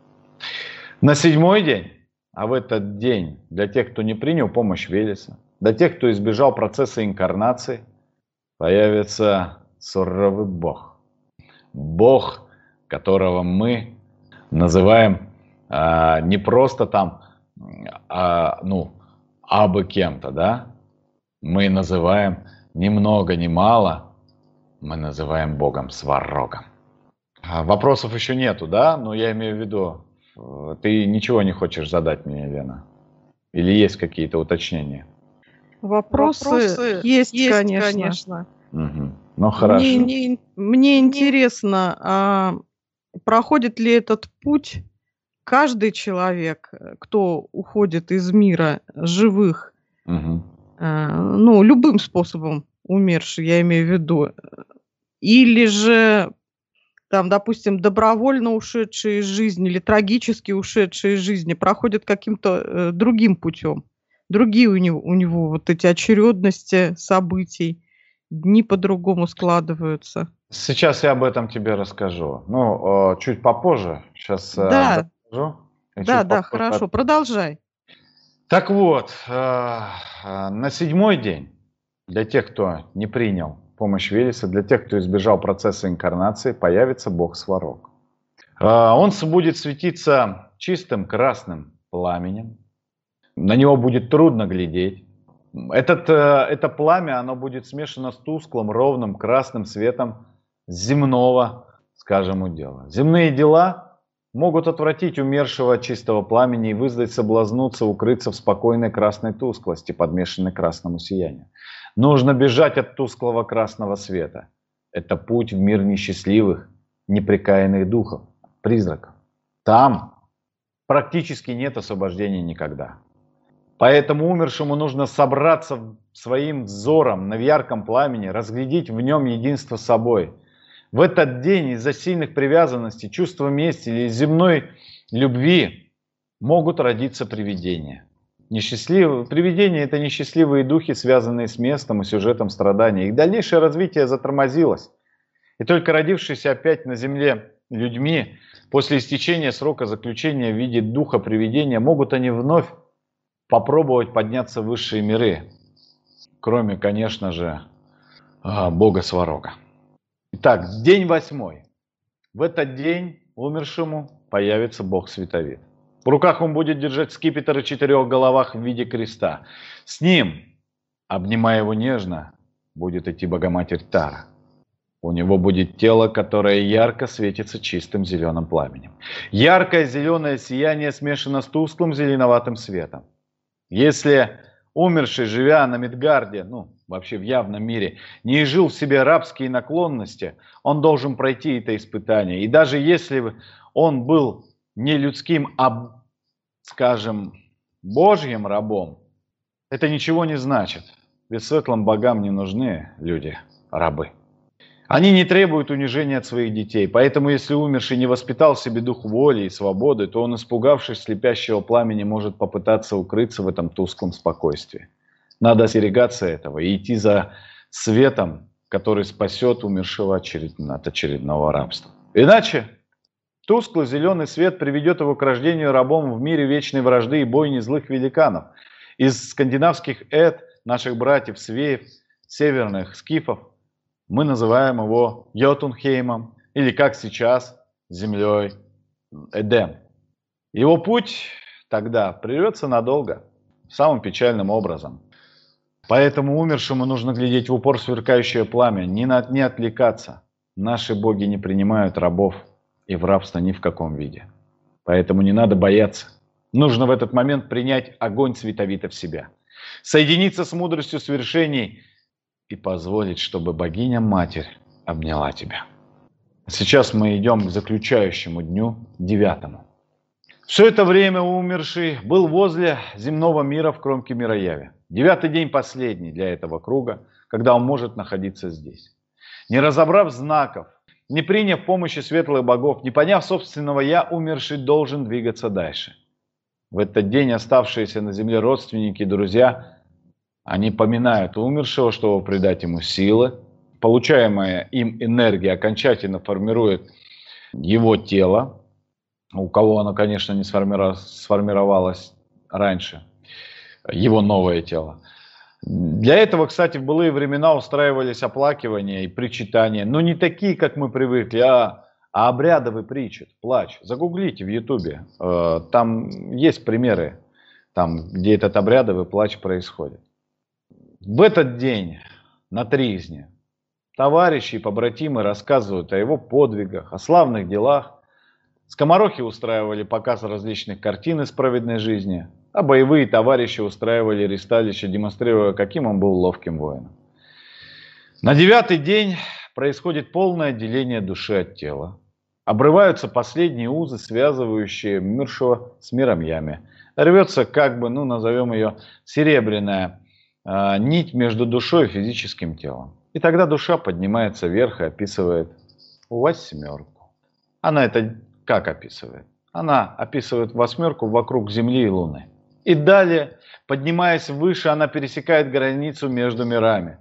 На 7-й день, а в этот день для тех, кто не принял помощь Велеса, для тех, кто избежал процесса инкарнации, появится суровый Бог. Бог, которого мы называем не просто там, абы кем-то, да? Мы называем ни много ни мало, мы называем Богом Сварогом. Вопросов еще нету, да? Но я имею в виду, ты ничего не хочешь задать мне, Елена? Или есть какие-то уточнения? Вопросы есть, конечно. Угу. Ну, хорошо. Мне интересно, проходит ли этот путь каждый человек, кто уходит из мира живых, любым способом умерший, я имею в виду, или же, там, допустим, добровольно ушедшие из жизни или трагически ушедшие из жизни проходят каким-то другим путем? Другие у него вот эти очередности событий, дни по-другому складываются. Сейчас я об этом тебе расскажу. Чуть попозже. Сейчас расскажу. Да, хорошо, продолжай. Так вот, на 7-й день, для тех, кто не принял помощь Велеса, для тех, кто избежал процесса инкарнации, появится Бог Сварог. Он будет светиться чистым красным пламенем. На него будет трудно глядеть. Это пламя, оно будет смешано с тусклым, ровным красным светом земного, скажем, удела. Земные дела могут отвратить умершего от чистого пламени и вызвать соблазнуться, укрыться в спокойной красной тусклости, подмешанной к красному сиянию. Нужно бежать от тусклого красного света. Это путь в мир несчастливых, непрекаянных духов, призраков. Там практически нет освобождения никогда. Поэтому умершему нужно собраться своим взором на ярком пламени, разглядеть в нем единство с собой. В этот день из-за сильных привязанностей, чувства мести или земной любви могут родиться привидения. Привидения – это несчастливые духи, связанные с местом и сюжетом страдания. Их дальнейшее развитие затормозилось. И только родившиеся опять на земле людьми после истечения срока заключения в виде духа привидения могут они вновь попробовать подняться в высшие миры, кроме, конечно же, бога Сварога. Итак, день 8. В этот день умершему появится бог Световид. В руках он будет держать скипетр о 4 головах в виде креста. С ним, обнимая его нежно, будет идти Богоматерь Тара. У него будет тело, которое ярко светится чистым зеленым пламенем. Яркое зеленое сияние смешано с тусклым зеленоватым светом. Если умерший, живя на Мидгарде, вообще в явном мире, не изжил в себе рабские наклонности, он должен пройти это испытание. И даже если он был не людским, а, скажем, Божьим рабом, это ничего не значит. Ведь светлым богам не нужны люди, рабы. Они не требуют унижения от своих детей. Поэтому, если умерший не воспитал в себе дух воли и свободы, то он, испугавшись слепящего пламени, может попытаться укрыться в этом тусклом спокойствии. Надо остерегаться этого и идти за светом, который спасет умершего от очередного рабства. Иначе тусклый зеленый свет приведет его к рождению рабом в мире вечной вражды и бойни злых великанов. Из скандинавских эд, наших братьев свеев, северных скифов, мы называем его Йотунхеймом, или как сейчас, землей Эдем. Его путь тогда прервется надолго, самым печальным образом. Поэтому умершему нужно глядеть в упор в сверкающее пламя, не отвлекаться. Наши боги не принимают рабов и в рабство ни в каком виде. Поэтому не надо бояться. Нужно в этот момент принять огонь Световита в себя. Соединиться с мудростью свершений и позволить, чтобы богиня-матерь обняла тебя. Сейчас мы идем к заключающему дню, 9. Все это время умерший был возле земного мира в кромке Мирояви. 9 день последний для этого круга, когда он может находиться здесь. Не разобрав знаков, не приняв помощи светлых богов, не поняв собственного «я», умерший должен двигаться дальше. В этот день оставшиеся на земле родственники и друзья, они поминают умершего, чтобы придать ему силы. Получаемая им энергия окончательно формирует его тело, у кого оно, конечно, не сформировалось раньше, его новое тело. Для этого, кстати, в былые времена устраивались оплакивания и причитания, но не такие, как мы привыкли, а обрядовый причет, плач. Загуглите в Ютубе, там есть примеры, там, где этот обрядовый плач происходит. В этот день на Тризне товарищи и побратимы рассказывают о его подвигах, о славных делах. Скоморохи устраивали показ различных картин из праведной жизни, а боевые товарищи устраивали ристалища, демонстрируя, каким он был ловким воином. На 9-й день происходит полное отделение души от тела. Обрываются последние узы, связывающие умершего с миром ями. Рвется, назовем ее, серебряная нить между душой и физическим телом. И тогда душа поднимается вверх и описывает 8. Она это как описывает? Она описывает 8 вокруг Земли и Луны. И далее, поднимаясь выше, она пересекает границу между мирами.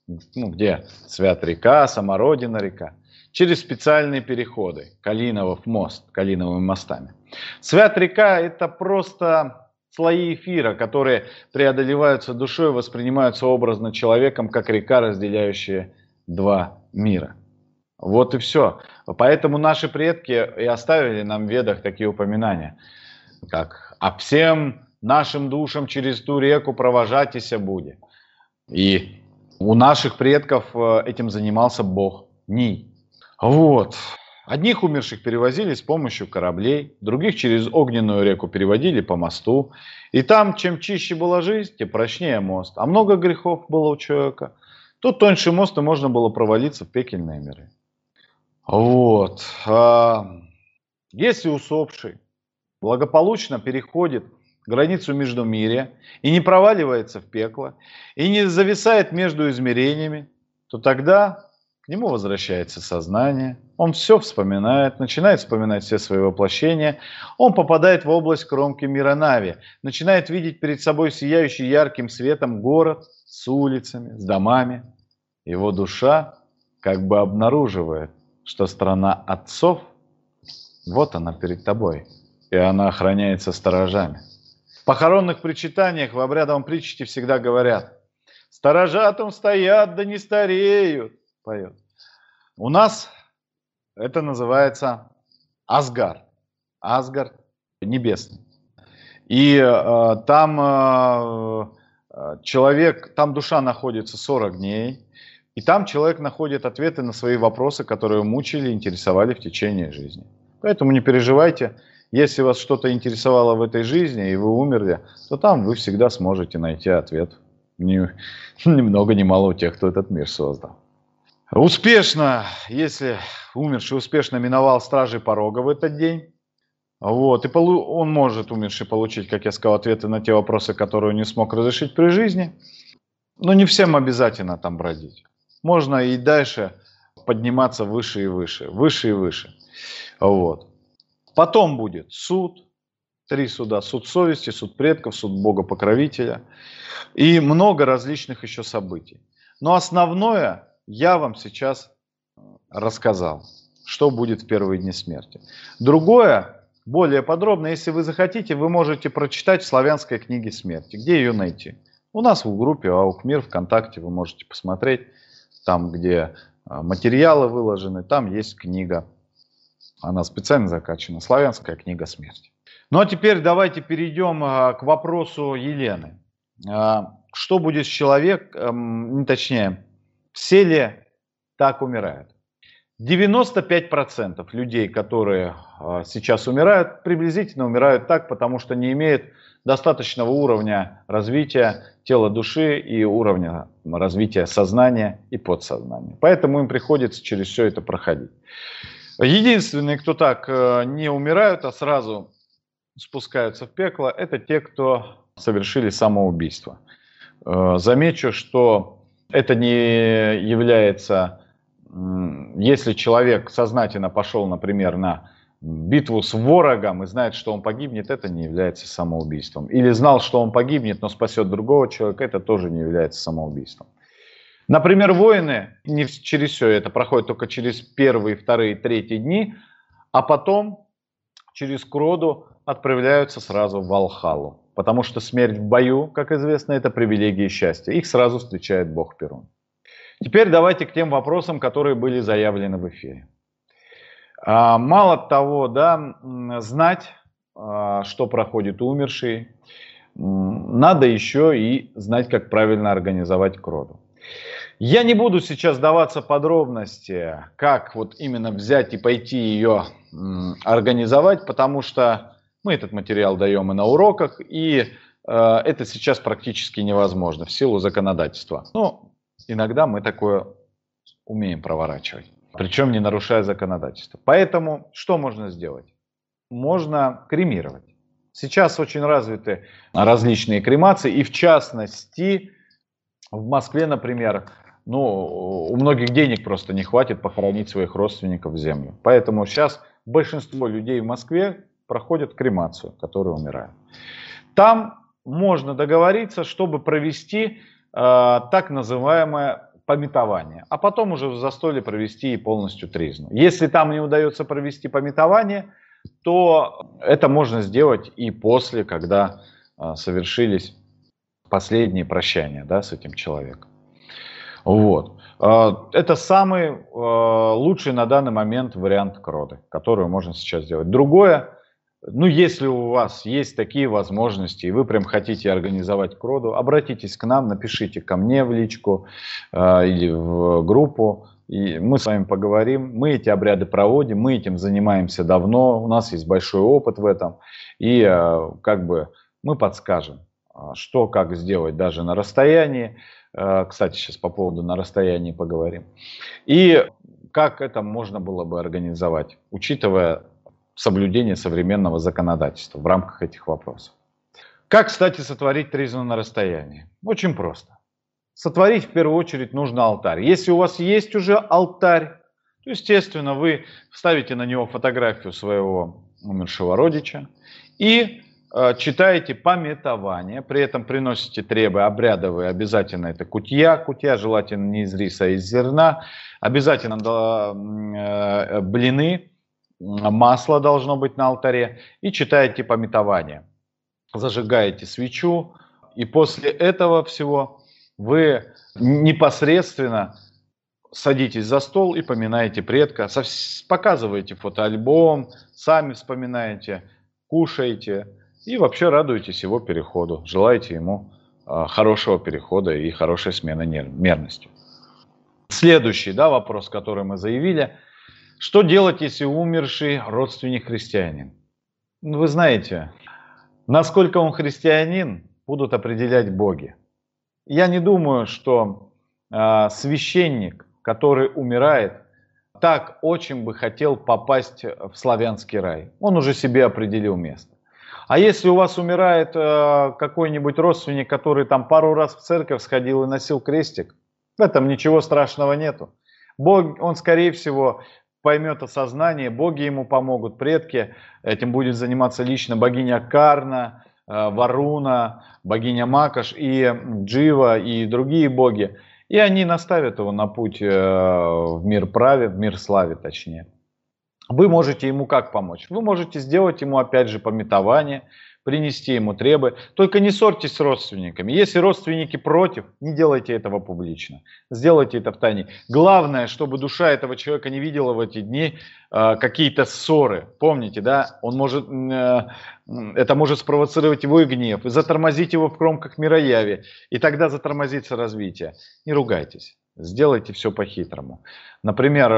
Где Свят-река, Самородина река. Через специальные переходы. Калиновов мост, Калиновыми мостами. Свят-река – это просто слои эфира, которые преодолеваются душой и воспринимаются образно человеком, как река, разделяющая 2 мира. Вот и все. Поэтому наши предки и оставили нам в Ведах такие упоминания, как «А всем нашим душам через ту реку провожатися буде». И у наших предков этим занимался бог Ний. Вот. Одних умерших перевозили с помощью кораблей, других через огненную реку переводили по мосту. И там, чем чище была жизнь, тем прочнее мост. А много грехов было у человека. Тут тоньше мост, и можно было провалиться в пекельные миры. Вот. Если усопший благополучно переходит границу междумирья и не проваливается в пекло, и не зависает между измерениями, то тогда к нему возвращается сознание, он все вспоминает, начинает вспоминать все свои воплощения, он попадает в область кромки мира Нави, начинает видеть перед собой сияющий ярким светом город с улицами, с домами. Его душа как бы обнаруживает, что страна отцов, вот она перед тобой, и она охраняется сторожами. В похоронных причитаниях в обрядовом причете всегда говорят: «Сторожа там стоят, да не стареют», поет. У нас это называется Асгард. Асгард небесный. И там человек, там душа находится 40 дней, и там человек находит ответы на свои вопросы, которые мучили, интересовали в течение жизни. Поэтому не переживайте, если вас что-то интересовало в этой жизни, и вы умерли, то там вы всегда сможете найти ответ. Ни много ни мало у тех, кто этот мир создал. Успешно, если умерший успешно миновал стражей порога в этот день, вот, и он может, умерший, получить, как я сказал, ответы на те вопросы, которые он не смог разрешить при жизни. Но не всем обязательно там бродить. Можно и дальше подниматься выше и выше, выше и выше. Вот. Потом будет суд, 3 суда: суд совести, суд предков, суд Бога-покровителя и много различных еще событий. Но основное я вам сейчас рассказал, что будет в первые дни смерти. Другое, более подробно, если вы захотите, вы можете прочитать в славянской книге смерти. Где ее найти? У нас в группе Аукмир ВКонтакте вы можете посмотреть, там, где материалы выложены, там есть книга. Она специально закачана. Славянская книга смерти. Ну а теперь давайте перейдем к вопросу Елены. Что будет с человеком, точнее, все ли так умирают? 95% людей, которые сейчас умирают, приблизительно умирают так, потому что не имеют достаточного уровня развития тела души и уровня развития сознания и подсознания. Поэтому им приходится через все это проходить. Единственные, кто так не умирают, а сразу спускаются в пекло, это те, кто совершили самоубийство. Замечу, что это не является, если человек сознательно пошел, например, на битву с ворогом и знает, что он погибнет, это не является самоубийством. Или знал, что он погибнет, но спасет другого человека, это тоже не является самоубийством. Например, воины не через все это проходят, только через первые, вторые, третьи дни, а потом через Кроду отправляются сразу в Валхалу. Потому что смерть в бою, как известно, это привилегия и счастье. Их сразу встречает бог Перун. Теперь давайте к тем вопросам, которые были заявлены в эфире. Мало того, да, знать, что проходит умерший, надо еще и знать, как правильно организовать Кроду. Я не буду сейчас даваться подробности, как вот именно взять и пойти ее организовать, потому что мы этот материал даем и на уроках, и это сейчас практически невозможно в силу законодательства. Но иногда мы такое умеем проворачивать, причем не нарушая законодательство. Поэтому что можно сделать? Можно кремировать. Сейчас очень развиты различные кремации, и в частности в Москве, например, у многих денег просто не хватит похоронить своих родственников в землю. Поэтому сейчас большинство людей в Москве проходят кремацию, которые умирают. Там можно договориться, чтобы провести так называемое памятование, а потом уже в застолье провести и полностью тризну. Если там не удается провести памятование, то это можно сделать и после, когда совершились последние прощания, да, с этим человеком. Вот. Это самый лучший на данный момент вариант кроды, который можно сейчас сделать. Другое, ну, если у вас есть такие возможности, и вы прям хотите организовать кроду, обратитесь к нам, напишите ко мне в личку или в группу, и мы с вами поговорим. Мы эти обряды проводим, мы этим занимаемся давно, у нас есть большой опыт в этом, и как бы мы подскажем, что, как сделать даже на расстоянии. Кстати, сейчас по поводу на расстоянии поговорим. И как это можно было бы организовать, учитывая соблюдение современного законодательства в рамках этих вопросов. Как, кстати, сотворить тризну на расстоянии? Очень просто. Сотворить в первую очередь нужно алтарь. Если у вас есть уже алтарь, то, естественно, вы ставите на него фотографию своего умершего родича и читаете пометование, при этом приносите требы обрядовые, обязательно это кутья желательно не из риса, а из зерна, обязательно блины, масло должно быть на алтаре, и читаете пометование. Зажигаете свечу, и после этого всего вы непосредственно садитесь за стол и поминаете предка, показываете фотоальбом, сами вспоминаете, кушаете и вообще радуетесь его переходу. Желаете ему хорошего перехода и хорошей смены мерности. Следующий вопрос, который мы заявили. Что делать, если умерший родственник христианин? Вы знаете, насколько он христианин, будут определять боги. Я не думаю, что священник, который умирает, так очень бы хотел попасть в славянский рай. Он уже себе определил место. А если у вас умирает какой-нибудь родственник, который там пару раз в церковь сходил и носил крестик, в этом ничего страшного нету. Бог, он, скорее всего, поймет осознание, боги ему помогут, предки. Этим будет заниматься лично богиня Карна, Варуна, богиня Макаш и Джива и другие боги. И они наставят его на путь в мир праве, в мир славе точнее. Вы можете ему как помочь? Вы можете сделать ему опять же пометование, принести ему требы. Только не ссорьтесь с родственниками. Если родственники против, не делайте этого публично. Сделайте это в тайне. Главное, чтобы душа этого человека не видела в эти дни какие-то ссоры. Помните, да? Он может, это может спровоцировать его и гнев, и затормозить его в кромках мирояви. И тогда затормозится развитие. Не ругайтесь. Сделайте все по-хитрому. Например,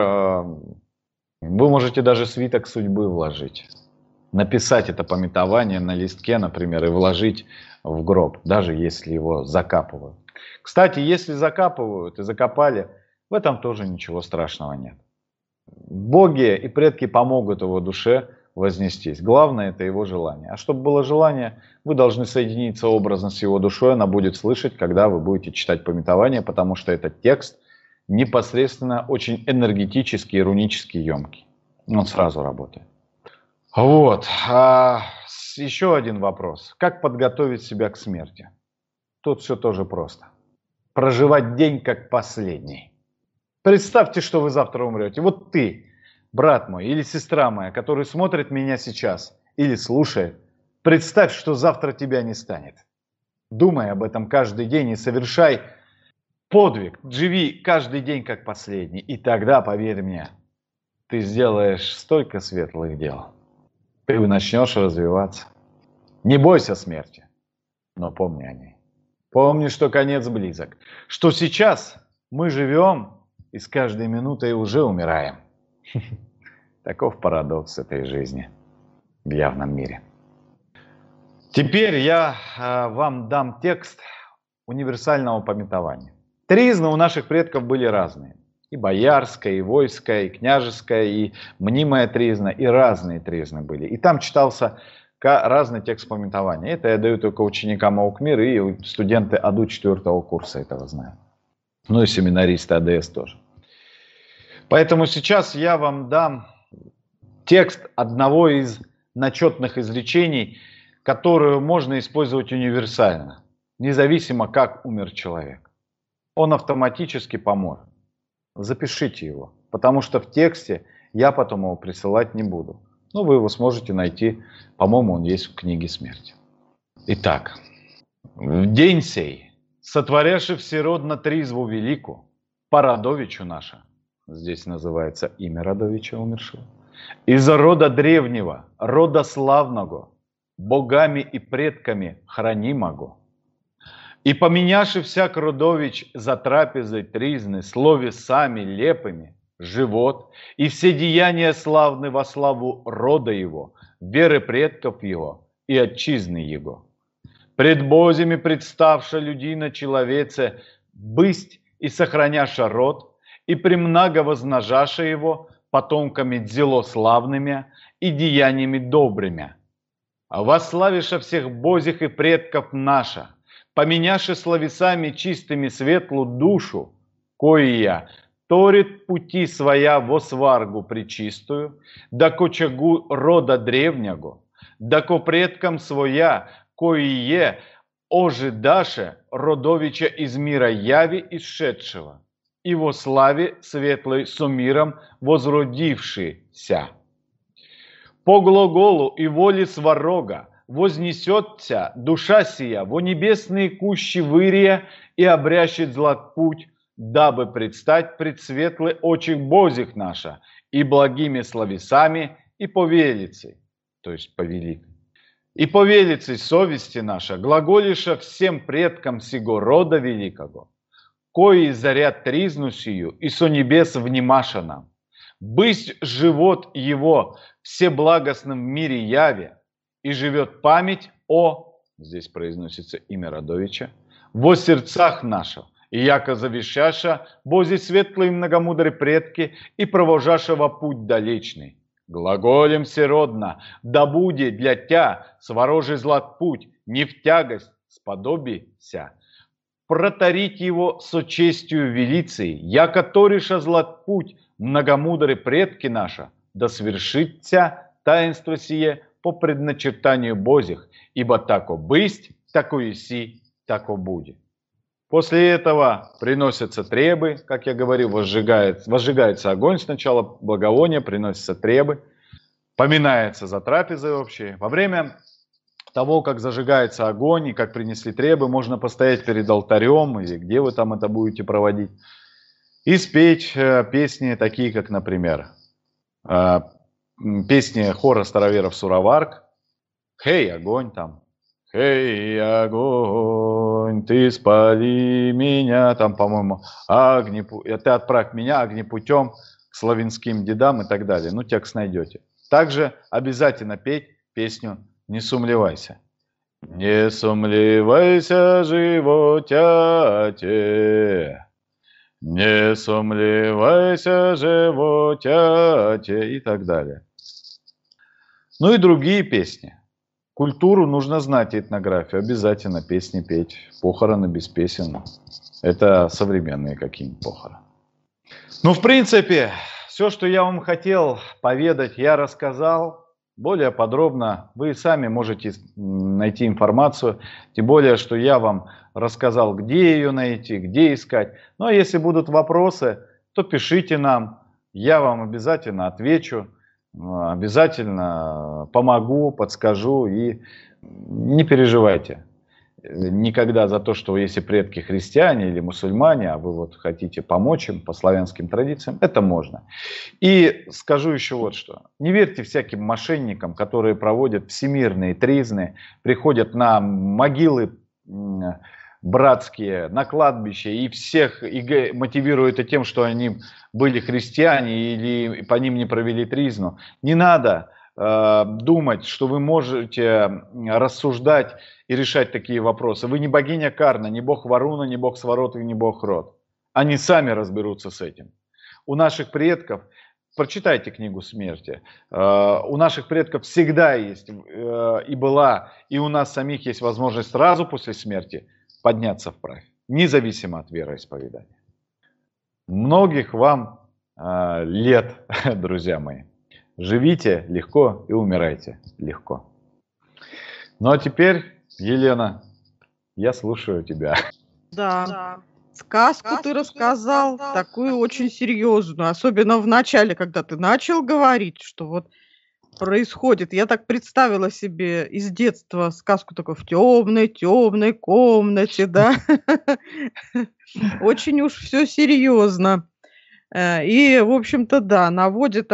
вы можете даже свиток судьбы вложить. Написать это пометование на листке, например, и вложить в гроб, даже если его закапывают. Кстати, если закапывают и закопали, в этом тоже ничего страшного нет. Боги и предки помогут его душе вознестись. Главное это его желание. А чтобы было желание, вы должны соединиться образно с его душой, она будет слышать, когда вы будете читать пометование, потому что этот текст непосредственно очень энергетический, рунически емкий. Он сразу работает. Вот. Еще один вопрос. Как подготовить себя к смерти? Тут все тоже просто. Проживать день как последний. Представьте, что вы завтра умрете. Вот ты, брат мой или сестра моя, который смотрит меня сейчас или слушает, представь, что завтра тебя не станет. Думай об этом каждый день и совершай подвиг. Живи каждый день как последний. И тогда, поверь мне, ты сделаешь столько светлых дел. Ты начнешь развиваться. Не бойся смерти, но помни о ней. Помни, что конец близок. Что сейчас мы живем и с каждой минутой уже умираем. Таков парадокс этой жизни в явном мире. Теперь я вам дам текст универсального пометования. Тризны у наших предков были разные. И боярская, и войская, и княжеская, и мнимая тризна, и разные тризны были. И там читался разный текст пометования. Это я даю только ученикам Аукмира, и студенты АДУ 4-го курса этого знают. Ну и семинаристы АДС тоже. Поэтому сейчас я вам дам текст одного из начетных изречений, которую можно использовать универсально, независимо как умер человек. Он автоматически поможет. Запишите его, потому что в тексте я потом его присылать не буду. Но вы его сможете найти, по-моему, он есть в книге смерти. Итак, в день сей, сотворяши всеродно тризву велику, по родовичу наша, здесь называется имя родовича умершего, из рода древнего, рода славного, богами и предками хранимого. И поменявши всяк родович за трапезой тризны, словесами лепыми, живот, и все деяния славны во славу рода его, веры предков его и отчизны его. Пред Бозями представша людина человеце, бысть и сохраняша род, и премного вознажаша его потомками дзелославными и деяниями добрыми. А восславиша всех Бозих и предков наша, поменяши словесами чистыми светлую душу, коя торит пути своя во сваргу пречистую, да ко очагу рода древнего, да ко предкам своя, кое ожидаше родовича из мира яви исшедшего, и во славе светлой со миром возродившийся. По глаголу и воле сварога вознесется душа сия во небесные кущи вырия и обрящет злат путь, дабы предстать пред светлые очи Бозих наша и благими словесами и повелицей, то есть повеликой. И повелицей совести наша глаголиша всем предкам сего рода великого, кои заряд тризну сию и со небес внимаша нам. Бысть живот его всеблагостным в мире яве, и живет память о, здесь произносится имя родовича, во сердцах наших, и яко завещаша Бози светлые и многомудрые предки и провожашего путь далечный. Глаголем всеродно, да будет для тя сворожий злат путь, не в тягость сподобися, протарить его со честью велицей, яко ториша злат путь, многомудрые предки наша, да свершится таинство сие по предначертанию Бозих, ибо тако бысть, тако и си, тако будет. После этого приносятся требы, как я говорил, возжигается огонь сначала, благовоние, приносятся требы, поминается за трапезой общей. Во время того, как зажигается огонь и как принесли требы, можно постоять перед алтарем, или где вы там это будете проводить, и спеть песни такие, как, например, песни хора староверов Суроварк, «Хей, огонь» там, «Хей, огонь, ты спали меня», там, по-моему, «Ты отправь меня огнепутем к славянским дедам» и так далее. Ну, текст найдете. Также обязательно петь песню «Не сумлевайся». «Не сумлевайся, животяте, не сумлевайся, животяте» и так далее. Ну и другие песни. Культуру нужно знать, этнографию. Обязательно песни петь. Похороны без песен. Это современные какие-нибудь похороны. Ну, в принципе, все, что я вам хотел поведать, я рассказал. Более подробно вы сами можете найти информацию. Тем более, что я вам рассказал, где ее найти, где искать. Ну, а если будут вопросы, то пишите нам. Я вам обязательно отвечу. Обязательно помогу, подскажу, и не переживайте никогда за то, что если предки христиане или мусульмане, а вы вот хотите помочь им по славянским традициям, это можно. И скажу еще вот что. Не верьте всяким мошенникам, которые проводят всемирные тризны, приходят на могилы братские, на кладбище, и всех мотивируют и тем, что они были христиане или по ним не провели тризну. Не надо думать, что вы можете рассуждать и решать такие вопросы. Вы не богиня Карна, не бог Варуна, не бог Сварот и не бог Род. Они сами разберутся с этим. У наших предков, прочитайте книгу смерти, у наших предков всегда есть и была, и у нас самих есть возможность сразу после смерти подняться вправь, независимо от вероисповедания. Многих вам лет, друзья мои. Живите легко и умирайте легко. Ну а теперь, Елена, я слушаю тебя. Да. Сказку ты рассказал, такую очень серьезную, особенно в начале, когда ты начал говорить, что вот происходит. Я так представила себе из детства сказку такую в темной комнате, да. Очень уж все серьезно. И, в общем-то, да, наводит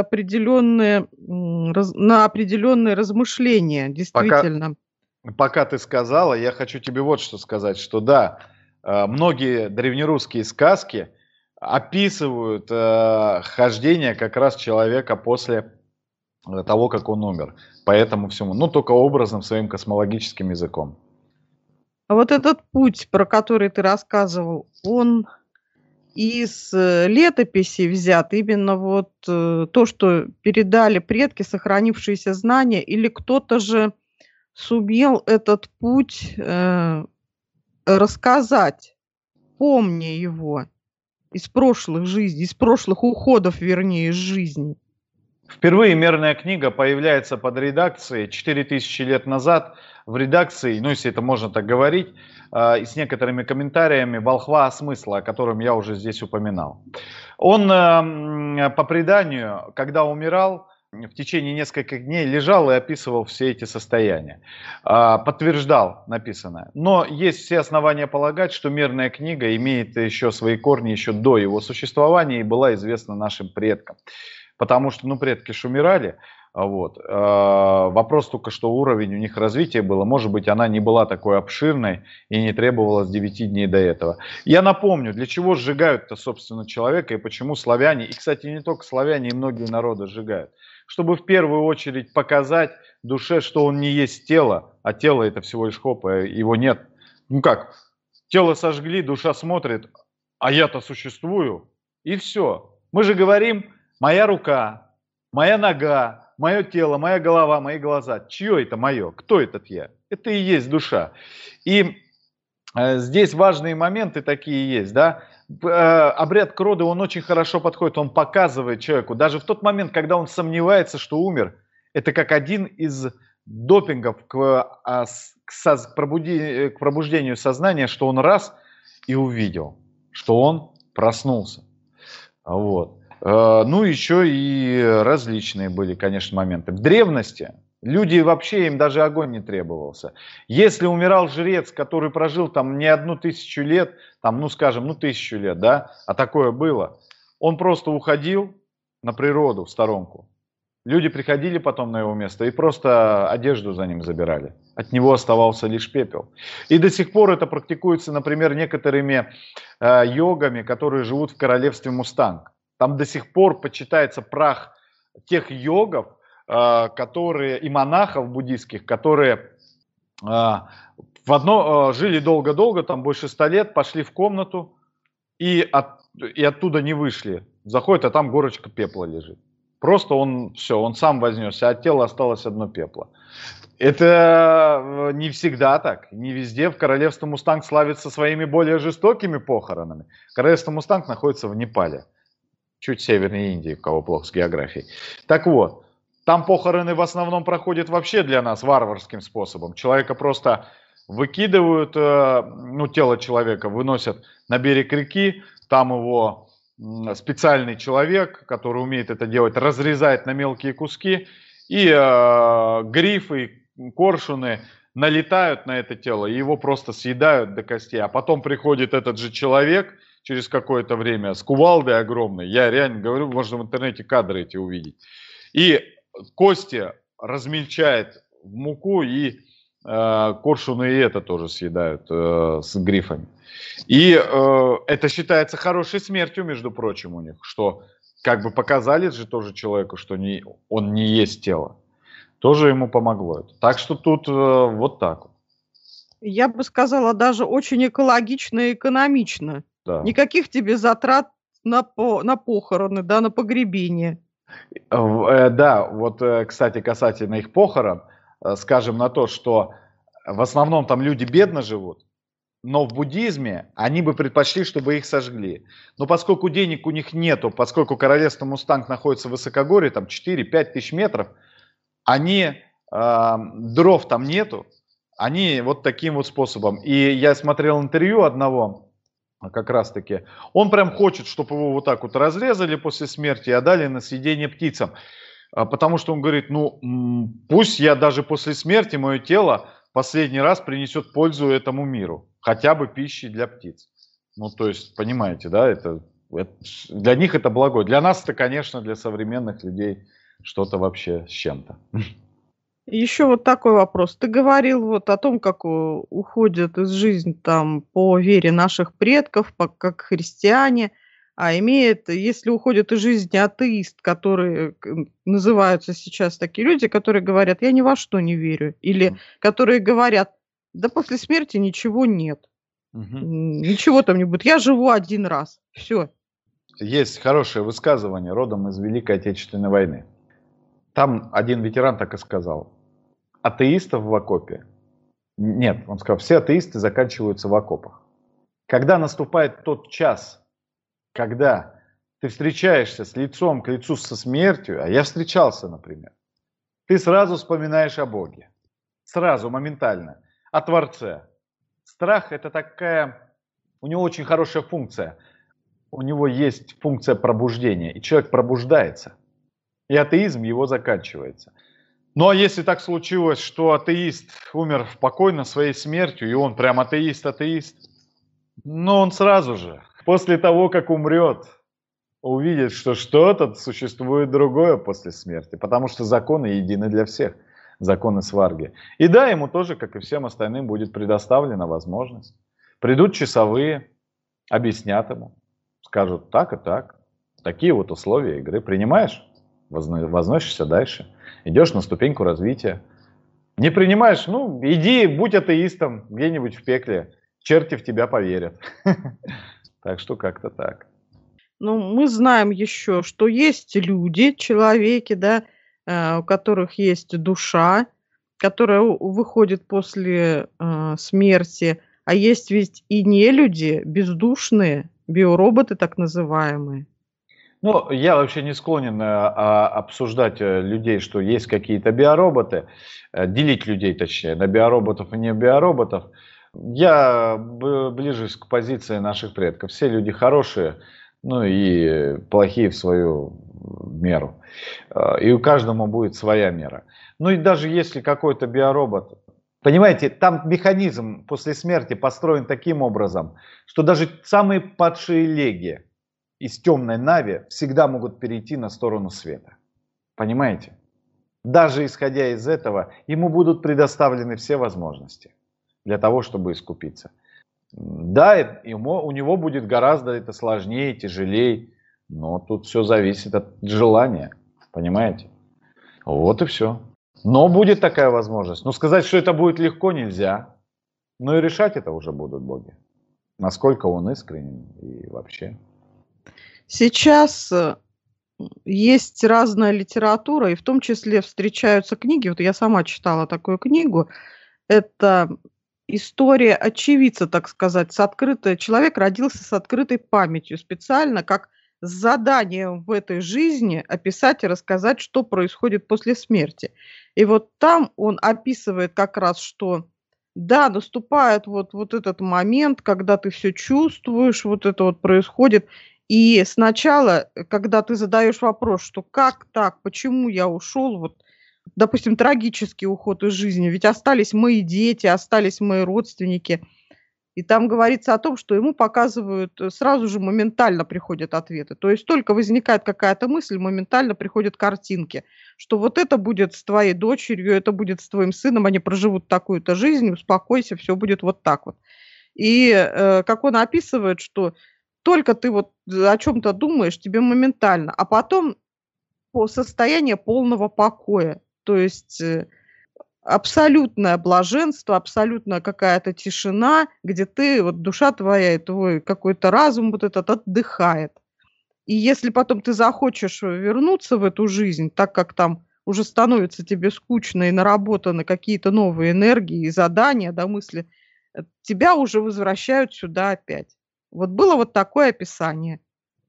на определенные размышления, Пока, действительно. пока ты сказала, я хочу тебе вот что сказать, что да, многие древнерусские сказки описывают хождение как раз человека после того, как он умер. По этому всему. Ну, только образным своим космологическим языком. А вот этот путь, про который ты рассказывал, он из летописей взят, именно вот то, что передали предки, сохранившиеся знания, или кто-то же сумел этот путь рассказать, помня его из прошлых жизней, из прошлых уходов, вернее, из жизни. Впервые мерная книга появляется под редакцией 4000 лет назад, в редакции, ну если это можно так говорить, и с некоторыми комментариями волхва Осмысла, о котором я уже здесь упоминал. Он по преданию, когда умирал, в течение нескольких дней лежал и описывал все эти состояния, подтверждал написанное. Но есть все основания полагать, что мерная книга имеет еще свои корни еще до его существования и была известна нашим предкам. Потому что, предки ж умирали, вот. Вопрос только, что уровень у них развития было. Может быть, она не была такой обширной и не требовалось 9 дней до этого. Я напомню, для чего сжигают-то, собственно, человека и почему славяне, и, кстати, не только славяне, и многие народы сжигают. Чтобы в первую очередь показать душе, что он не есть тело, а тело это всего лишь его нет. Ну как, тело сожгли, душа смотрит, а я-то существую, и все. Мы же говорим... Моя рука, моя нога, мое тело, моя голова, мои глаза. Чье это мое? Кто этот я? Это и есть душа. И здесь важные моменты такие есть, да. Обряд к роду, он очень хорошо подходит, он показывает человеку, даже в тот момент, когда он сомневается, что умер, это как один из допингов к пробуждению сознания, что он раз и увидел, что он проснулся. Вот. Ну, еще и различные были, конечно, моменты. В древности люди вообще, им даже огонь не требовался. Если умирал жрец, который прожил там не 1000 лет, там, скажем, 1000 лет, да, а такое было, он просто уходил на природу в сторонку. Люди приходили потом на его место и просто одежду за ним забирали. От него оставался лишь пепел. И до сих пор это практикуется, например, некоторыми йогами, которые живут в королевстве Мустанг. Там до сих пор почитается прах тех йогов, которые, и монахов буддийских, которые жили долго-долго, там больше 100 лет, пошли в комнату и оттуда не вышли. Заходят, а там горочка пепла лежит. Просто он сам вознесся, а от тела осталось одно пепло. Это не всегда так, не везде. В королевстве Мустанг славится своими более жестокими похоронами. Королевство Мустанг находится в Непале. Чуть севернее Индии, у кого плохо с географией. Так вот, там похороны в основном проходят вообще для нас варварским способом. Человека просто выкидывают, тело человека выносят на берег реки, там его специальный человек, который умеет это делать, разрезает на мелкие куски, и грифы, коршуны налетают на это тело, и его просто съедают до костей. А потом приходит этот же человек, через какое-то время с кувалдой огромной, я реально говорю, можно в интернете кадры эти увидеть, и кости размельчает в муку, и коршуны и это тоже съедают с грифами. И это считается хорошей смертью, между прочим, у них, что как бы показали же тоже человеку, что он не есть тело. Тоже ему помогло это. Так что тут вот так вот. Я бы сказала, даже очень экологично и экономично. Да. Никаких тебе затрат на похороны, да, на погребение. Да, вот, кстати, касательно их похорон, скажем на то, что в основном там люди бедно живут, но в буддизме они бы предпочли, чтобы их сожгли. Но поскольку денег у них нету, поскольку королевство Мустанг находится в высокогорье, там 4-5 тысяч метров, дров там нету, они вот таким вот способом. И я смотрел интервью одного, как раз таки, он прям хочет, чтобы его вот так вот разрезали после смерти и отдали на съедение птицам. Потому что он говорит, ну, пусть я даже после смерти, мое тело последний раз принесет пользу этому миру, хотя бы пищей для птиц. Ну, то есть, понимаете, да, для них это благое. Для нас это, конечно, для современных людей что-то вообще с чем-то. Еще вот такой вопрос. Ты говорил вот о том, как уходят из жизни там по вере наших предков, как христиане, а если уходит из жизни атеист, которые называются сейчас такие люди, которые говорят, я ни во что не верю, или которые говорят, да после смерти ничего нет, ничего там не будет, я живу один раз, все. Есть хорошее высказывание родом из Великой Отечественной войны. Там один ветеран так и сказал. Атеистов в окопе. Нет, он сказал, все атеисты заканчиваются в окопах. Когда наступает тот час, когда ты встречаешься с лицом к лицу со смертью, а я встречался, например, ты сразу вспоминаешь о Боге. Сразу, моментально. О Творце. Страх – это такая... У него очень хорошая функция. У него есть функция пробуждения, и человек пробуждается. И атеизм его заканчивается. Ну а если так случилось, что атеист умер спокойно своей смертью, и он прям атеист, но он сразу же, после того, как умрет, увидит, что что-то существует другое после смерти, потому что законы едины для всех, законы сварги. И да, ему тоже, как и всем остальным, будет предоставлена возможность. Придут часовые, объяснят ему, скажут так и так, такие вот условия игры. Принимаешь? Возносишься дальше. Идешь на ступеньку развития. Не принимаешь? Ну, иди, будь атеистом где-нибудь в пекле. Черти в тебя поверят. Так что как-то так. Ну, мы знаем еще, что есть люди, человеки, да, у которых есть душа, которая выходит после смерти, а есть ведь и не люди, бездушные, биороботы так называемые. Ну, я вообще не склонен обсуждать людей, что есть какие-то биороботы, делить людей, точнее, на биороботов и не биороботов. Я ближусь к позиции наших предков. Все люди хорошие, ну и плохие в свою меру. И у каждого будет своя мера. Ну и даже если какой-то биоробот... Понимаете, там механизм после смерти построен таким образом, что даже самые падшие леги из темной нави всегда могут перейти на сторону света. Понимаете? Даже исходя из этого, ему будут предоставлены все возможности для того, чтобы искупиться. Да, у него будет гораздо это сложнее, тяжелее, но тут все зависит от желания. Понимаете? Вот и все. Но будет такая возможность. Но сказать, что это будет легко, нельзя. Но и решать это уже будут боги. Насколько он искренен и вообще. Сейчас есть разная литература, и в том числе встречаются книги. Вот я сама читала такую книгу. Это история очевидца, так сказать, человек родился с открытой памятью, специально как с заданием в этой жизни описать и рассказать, что происходит после смерти. И вот там он описывает как раз, что да, наступает вот этот момент, когда ты все чувствуешь, вот это вот происходит. И сначала, когда ты задаешь вопрос, что как так, почему я ушел, вот, допустим, трагический уход из жизни, ведь остались мои дети, остались мои родственники, и там говорится о том, что ему показывают, сразу же моментально приходят ответы. То есть только возникает какая-то мысль, моментально приходят картинки, что вот это будет с твоей дочерью, это будет с твоим сыном, они проживут такую-то жизнь, успокойся, все будет вот так вот. И как он описывает, что только ты вот о чем-то думаешь, тебе моментально, а потом состояние полного покоя, то есть абсолютное блаженство, абсолютно какая-то тишина, где ты, вот душа твоя и твой какой-то разум вот этот отдыхает. И если потом ты захочешь вернуться в эту жизнь, так как там уже становится тебе скучно и наработаны какие-то новые энергии и задания, да, мысли, тебя уже возвращают сюда опять. Вот было вот такое описание.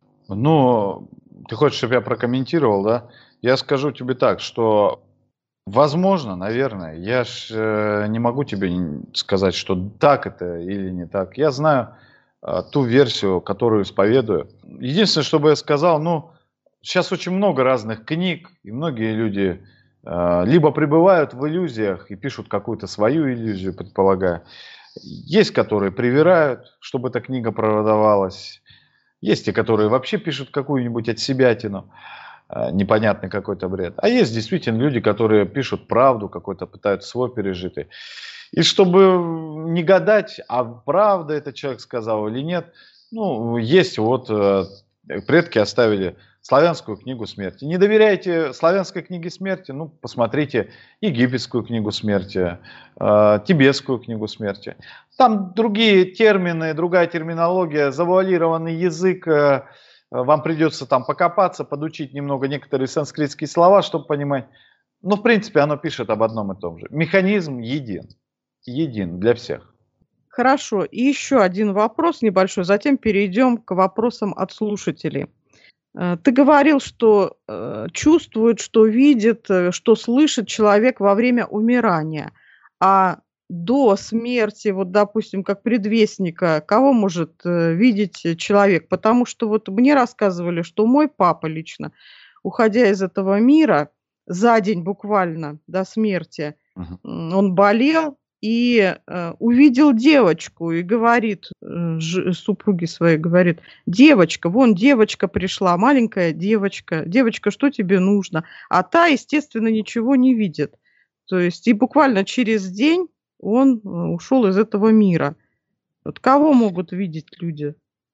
Ну, ты хочешь, чтобы я прокомментировал, да? Я скажу тебе так, что возможно, наверное, я ж не могу тебе сказать, что так это или не так. Я знаю ту версию, которую исповедую. Единственное, что бы я сказал, ну, сейчас очень много разных книг, и многие люди либо пребывают в иллюзиях и пишут какую-то свою иллюзию, предполагая. Есть, которые привирают, чтобы эта книга продавалась. Есть те, которые вообще пишут какую-нибудь отсебятину, непонятный какой-то бред. А есть действительно люди, которые пишут правду, какой-то пытаются свой пережитый. И чтобы не гадать, а правда этот человек сказал или нет, ну, есть вот предки оставили славянскую книгу смерти. Не доверяете славянской книге смерти? Ну, посмотрите египетскую книгу смерти, тибетскую книгу смерти. Там другие термины, другая терминология, завуалированный язык. Вам придется там покопаться, подучить немного некоторые санскритские слова, чтобы понимать. Но, в принципе, оно пишет об одном и том же. Механизм един. Един для всех. Хорошо. И еще один вопрос небольшой, затем перейдем к вопросам от слушателей. Ты говорил, что чувствует, что видит, что слышит человек во время умирания. А до смерти, вот, допустим, как предвестника, кого может видеть человек? Потому что вот мне рассказывали, что мой папа лично, уходя из этого мира, за день буквально до смерти, он болел, и увидел девочку и говорит супруге своей, говорит: девочка, вон девочка пришла, маленькая девочка, девочка, что тебе нужно? А та, естественно, ничего не видит. То есть и буквально через день он ушел из этого мира. Вот кого могут видеть люди?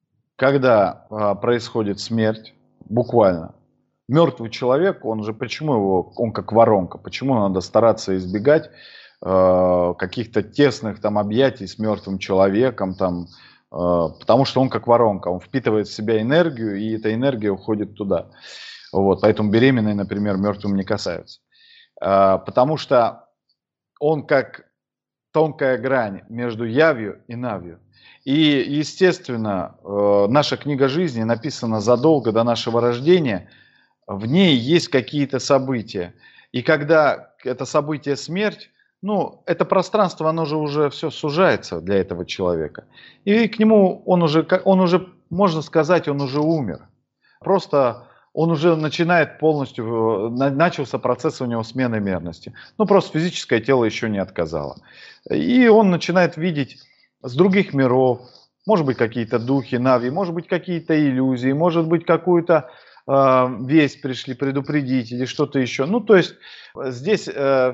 Когда происходит смерть, буквально, мертвый человек, он же, почему его, он как воронка, почему надо стараться избегать каких-то тесных там объятий с мертвым человеком, там, потому что он как воронка, он впитывает в себя энергию, и эта энергия уходит туда. Вот, поэтому беременные, например, мертвым не касаются. Потому что он как тонкая грань между явью и навью. И, естественно, наша книга жизни написана задолго до нашего рождения, в ней есть какие-то события. И когда это событие смерть, ну, это пространство, оно же уже все сужается для этого человека. И к нему он уже, можно сказать, он уже умер. Просто он уже начинает полностью, начался процесс у него смены мерности. Ну, просто физическое тело еще не отказало. И он начинает видеть с других миров, может быть, какие-то духи, нави, может быть, какие-то иллюзии, может быть, какую-то весть пришли предупредить или что-то еще. Ну, то есть здесь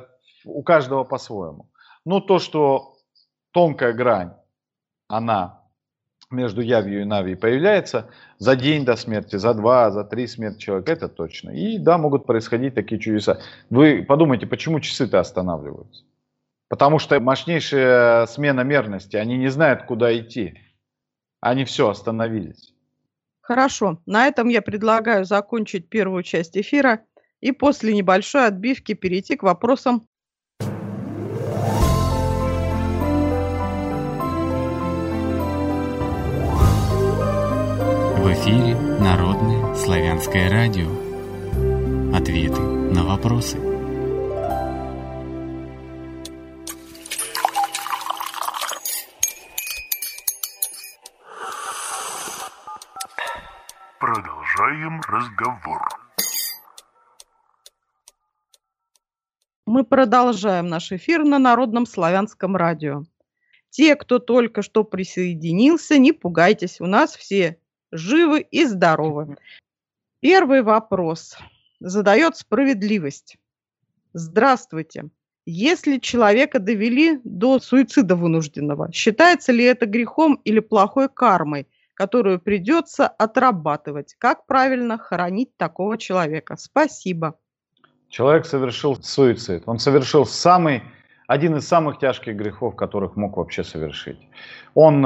у каждого по-своему. Но то, что тонкая грань, она между явью и навией появляется за день до смерти, за 2, за 3 смерти человека, это точно. И да, могут происходить такие чудеса. Вы подумайте, почему часы-то останавливаются? Потому что мощнейшая смена мерности, они не знают, куда идти. Они все остановились. Хорошо, на этом я предлагаю закончить первую часть эфира и после небольшой отбивки перейти к вопросам. В эфире Народное славянское радио. Ответы на вопросы. Продолжаем разговор. Мы продолжаем наш эфир на Народном славянском радио. Те, кто только что присоединился, не пугайтесь, у нас все живы и здоровы. Первый вопрос задает справедливость. Здравствуйте. Если человека довели до суицида вынужденного, считается ли это грехом или плохой кармой, которую придется отрабатывать? Как правильно хоронить такого человека? Спасибо. Человек совершил суицид. Он совершил один из самых тяжких грехов, которых мог вообще совершить. Он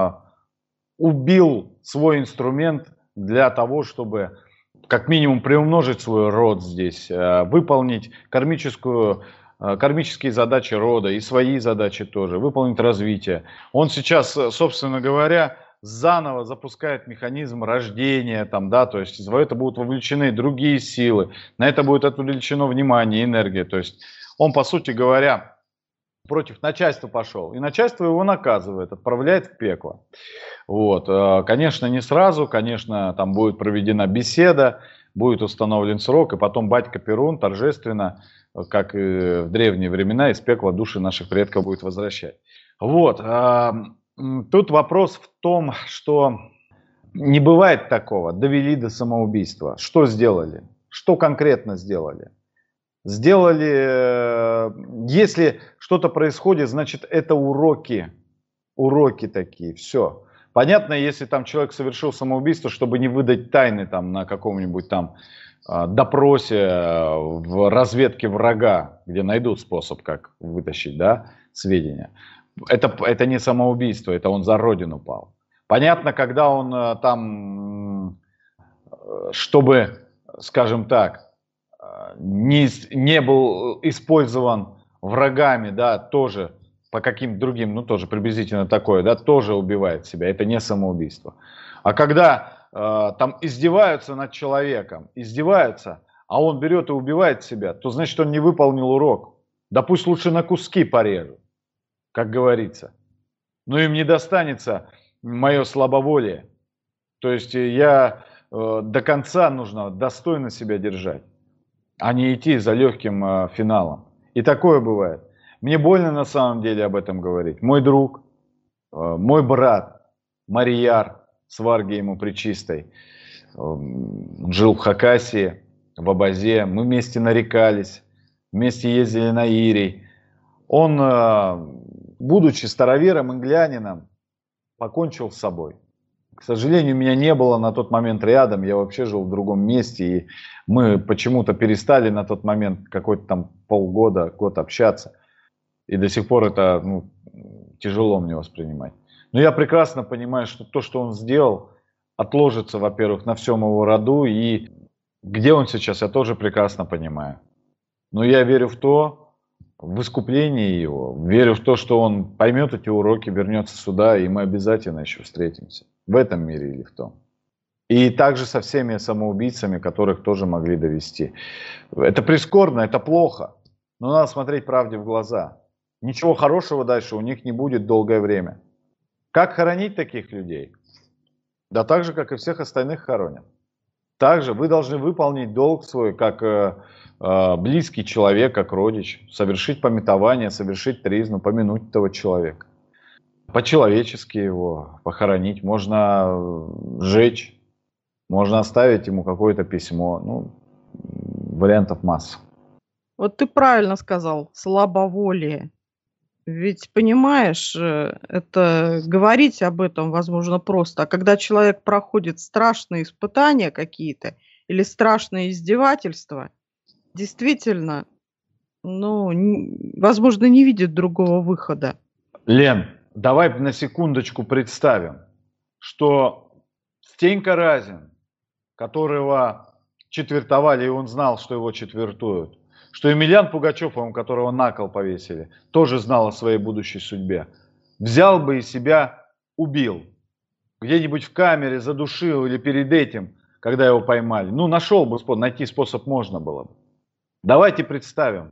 убил свой инструмент для того, чтобы как минимум приумножить свой род здесь, выполнить кармические задачи рода и свои задачи тоже, выполнить развитие. Он сейчас, собственно говоря, заново запускает механизм рождения, там, да, то есть в это будут вовлечены другие силы, на это будет отвлечено внимание, энергия. То есть он, по сути говоря, против начальства пошел, и начальство его наказывает, отправляет в пекло. Вот. Конечно, не сразу, конечно, там будет проведена беседа, будет установлен срок, и потом батька Перун торжественно, как и в древние времена, из пекла души наших предков будет возвращать. Вот. Тут вопрос в том, что не бывает такого. Довели до самоубийства. Что сделали? Что конкретно сделали? Если что-то происходит, значит, это уроки. Уроки такие, все. Понятно, если там человек совершил самоубийство, чтобы не выдать тайны там на каком-нибудь там допросе в разведке врага, где найдут способ, как вытащить, да, сведения. Это не самоубийство, это он за родину пал. Понятно, когда он там, чтобы, скажем так, не был использован врагами, да, тоже по каким-то другим, ну тоже приблизительно такое, да, тоже убивает себя, это не самоубийство. А когда там издеваются над человеком, а он берет и убивает себя, то значит он не выполнил урок. Да пусть лучше на куски порежут, как говорится. Но им не достанется мое слабоволие. То есть до конца нужно достойно себя держать, а не идти за легким финалом. И такое бывает. Мне больно на самом деле об этом говорить. Мой друг, мой брат Марияр, сварги ему пречистой, жил в Хакасии, в Абазе. Мы вместе нарекались, вместе ездили на Ирий. Он, будучи старовером, инглянином, покончил с собой. К сожалению, меня не было на тот момент рядом, я вообще жил в другом месте, и мы почему-то перестали на тот момент какой-то там полгода, год общаться. И до сих пор это тяжело мне воспринимать. Но я прекрасно понимаю, что то, что он сделал, отложится, во-первых, на всем его роду, и где он сейчас, я тоже прекрасно понимаю. Но я верю в искупление его, верю в то, что он поймет эти уроки, вернется сюда, и мы обязательно еще встретимся. В этом мире или в том. И также со всеми самоубийцами, которых тоже могли довести. Это прискорбно, это плохо, но надо смотреть правде в глаза. Ничего хорошего дальше у них не будет долгое время. Как хоронить таких людей? Да так же, как и всех остальных хоронят. Также вы должны выполнить долг свой, как близкий человек, как родич, совершить памятование, совершить тризну, помянуть этого человека. По-человечески его похоронить, можно сжечь, можно оставить ему какое-то письмо. Вариантов масса. Вот ты правильно сказал, слабоволие. Ведь, понимаешь, это говорить об этом возможно просто. А когда человек проходит страшные испытания какие-то или страшные издевательства, действительно, возможно, не видит другого выхода. Лен, давай на секундочку представим, что Стенька Разин, которого четвертовали, и он знал, что его четвертуют, что Емельян Пугачев, которого на кол повесили, тоже знал о своей будущей судьбе, взял бы и себя убил. Где-нибудь в камере задушил или перед этим, когда его поймали. Нашел бы способ, найти способ можно было бы. Давайте представим.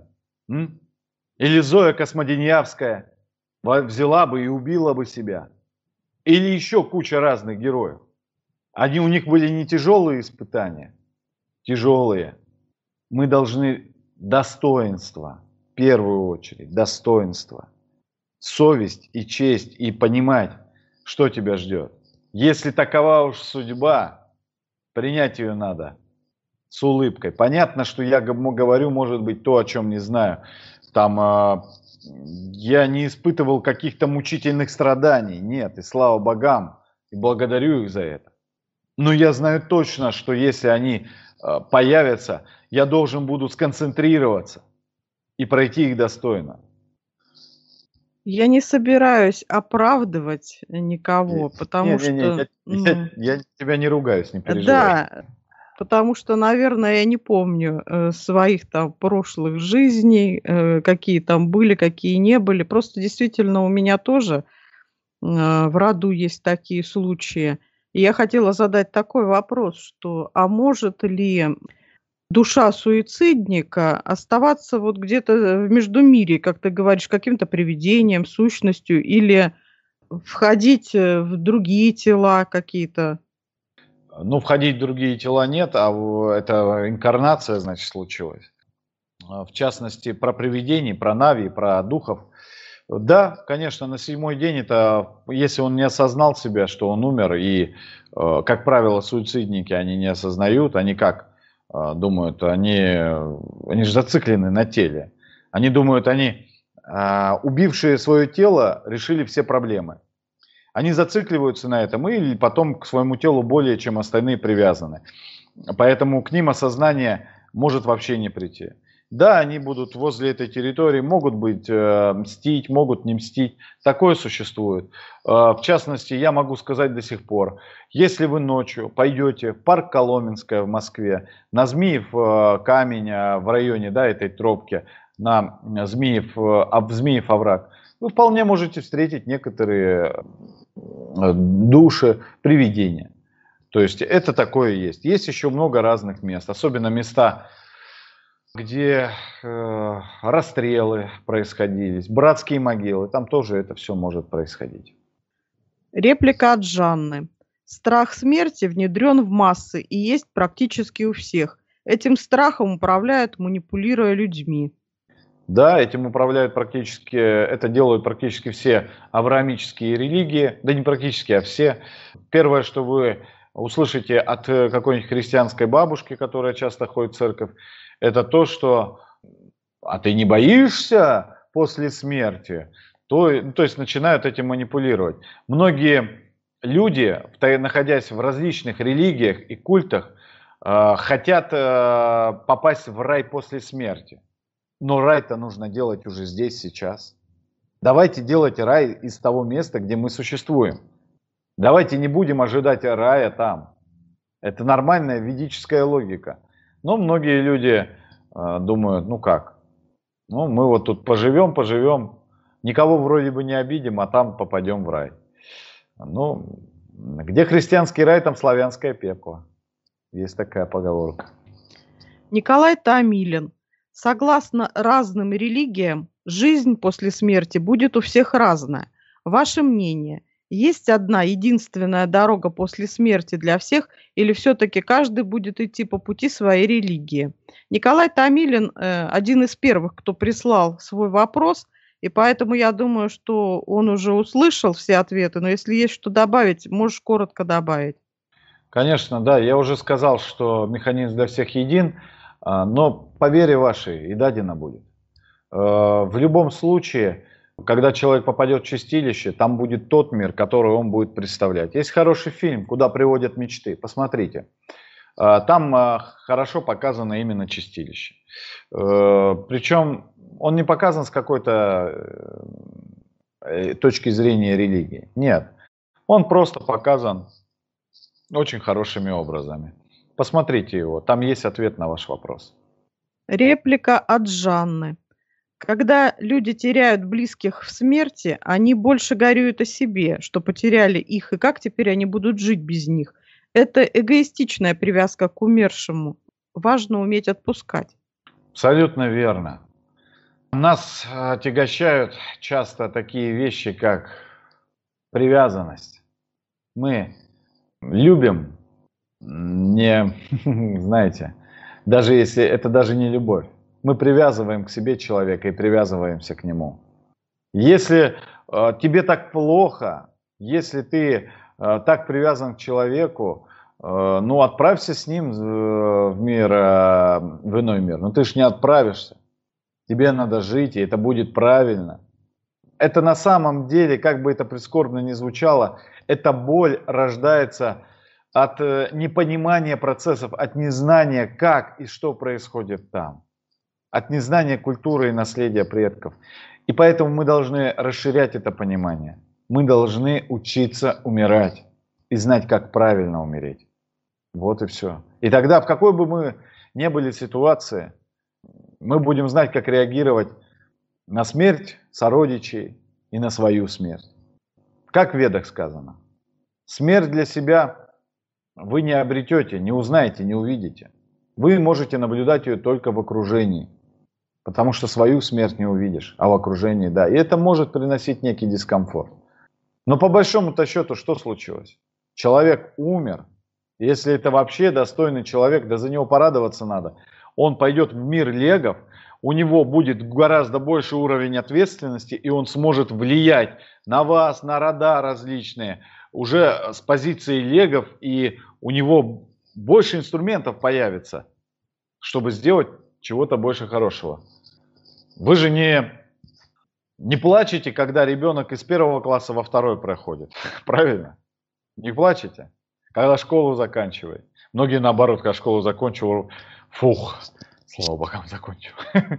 Или Зоя Космодемьявская взяла бы и убила бы себя. Или еще куча разных героев. У них были не тяжелые испытания. Тяжелые. Мы должны достоинство, в первую очередь, достоинство, совесть и честь, и понимать, что тебя ждет. Если такова уж судьба, принять ее надо с улыбкой. Понятно, что я говорю, может быть, то, о чем не знаю. Я не испытывал каких-то мучительных страданий, нет, и слава богам, и благодарю их за это. Но я знаю точно, что если они появятся, я должен буду сконцентрироваться и пройти их достойно. Я не собираюсь оправдывать никого, потому что... Я тебя не ругаюсь, не переживай. Да, потому что, наверное, я не помню своих там прошлых жизней, какие там были, какие не были. Просто действительно у меня тоже в роду есть такие случаи. И я хотела задать такой вопрос, что может ли душа суицидника оставаться вот где-то в междумирье, как ты говоришь, каким-то привидением, сущностью, или входить в другие тела какие-то? Ну, входить в другие тела нет, это инкарнация, значит, случилась. В частности, про привидений, про Нави, про духов. Да, конечно, на 7-й день это, если он не осознал себя, что он умер, и, как правило, суицидники, они не осознают, они как думают, они же зациклены на теле. Они думают, убившие свое тело, решили все проблемы. Они зацикливаются на этом и потом к своему телу более чем остальные привязаны. Поэтому к ним осознание может вообще не прийти. Да, они будут возле этой территории, могут быть мстить, могут не мстить. Такое существует. В частности, я могу сказать до сих пор, если вы ночью пойдете в парк Коломенское в Москве, на Змиев камень в районе, да, этой тропки, на Змиев овраг, вы вполне можете встретить некоторые души, привидения. То есть это такое есть. Есть еще много разных мест, особенно места, где расстрелы происходили, братские могилы, там тоже это все может происходить. Реплика от Жанны. Страх смерти внедрен в массы и есть практически у всех. Этим страхом управляют, манипулируя людьми. Да, этим управляют это делают практически все авраамические религии, да не практически, а все. Первое, что вы услышите от какой-нибудь христианской бабушки, которая часто ходит в церковь, это то, что «а ты не боишься после смерти?» То есть начинают этим манипулировать. Многие люди, находясь в различных религиях и культах, хотят попасть в рай после смерти. Но рай-то нужно делать уже здесь, сейчас. Давайте делать рай из того места, где мы существуем. Давайте не будем ожидать рая там. Это нормальная ведическая логика. Но многие люди думают, ну как? Ну, мы вот тут поживем, никого вроде бы не обидим, а там попадем в рай. Ну, где христианский рай, там славянское пекло. Есть такая поговорка. Николай Томилин. Согласно разным религиям, жизнь после смерти будет у всех разная. Ваше мнение, есть одна единственная дорога после смерти для всех, или все-таки каждый будет идти по пути своей религии? Николай Томилин один из первых, кто прислал свой вопрос, и поэтому я думаю, что он уже услышал все ответы, но если есть что добавить, можешь коротко добавить. Конечно, да, я уже сказал, что механизм для всех един. Но по вере вашей и дадено будет. В любом случае, когда человек попадет в чистилище, там будет тот мир, который он будет представлять. Есть хороший фильм «Куда приводят мечты». Посмотрите. Там хорошо показано именно чистилище. Причем он не показан с какой-то точки зрения религии. Нет. Он просто показан очень хорошими образами. Посмотрите его, там есть ответ на ваш вопрос. Реплика от Жанны. Когда люди теряют близких в смерти, они больше горюют о себе, что потеряли их, и как теперь они будут жить без них. Это эгоистичная привязка к умершему. Важно уметь отпускать. Абсолютно верно. Нас отягощают часто такие вещи, как привязанность. Мы любим, знаете, даже если это даже не любовь. Мы привязываем к себе человека и привязываемся к нему. Если тебе так плохо, если ты так привязан к человеку, ну отправься с ним в иной мир. Но ты ж не отправишься. Тебе надо жить, и это будет правильно. Это на самом деле, как бы это прискорбно ни звучало, эта боль рождается от непонимания процессов, от незнания, как и что происходит там. От незнания культуры и наследия предков. И поэтому мы должны расширять это понимание. Мы должны учиться умирать и знать, как правильно умереть. Вот и все. И тогда, в какой бы мы ни были ситуации, мы будем знать, как реагировать на смерть сородичей и на свою смерть. Как в Ведах сказано. Смерть для себя вы не обретете, не узнаете, не увидите. Вы можете наблюдать ее только в окружении. Потому что свою смерть не увидишь, а в окружении, да. И это может приносить некий дискомфорт. Но по большому-то счету, что случилось? Человек умер, Если это вообще достойный человек, да за него порадоваться надо. Он пойдет в мир легов, у него будет гораздо больше уровень ответственности, и он сможет влиять на вас, на рода различные, уже с позиции легов, и у него больше инструментов появится, чтобы сделать чего-то больше хорошего. Вы же не плачете, когда ребенок из 1 класса во 2 проходит, правильно? Не плачете? Когда школу заканчивает. Многие наоборот, когда школу закончил, фух, слава богам, закончил.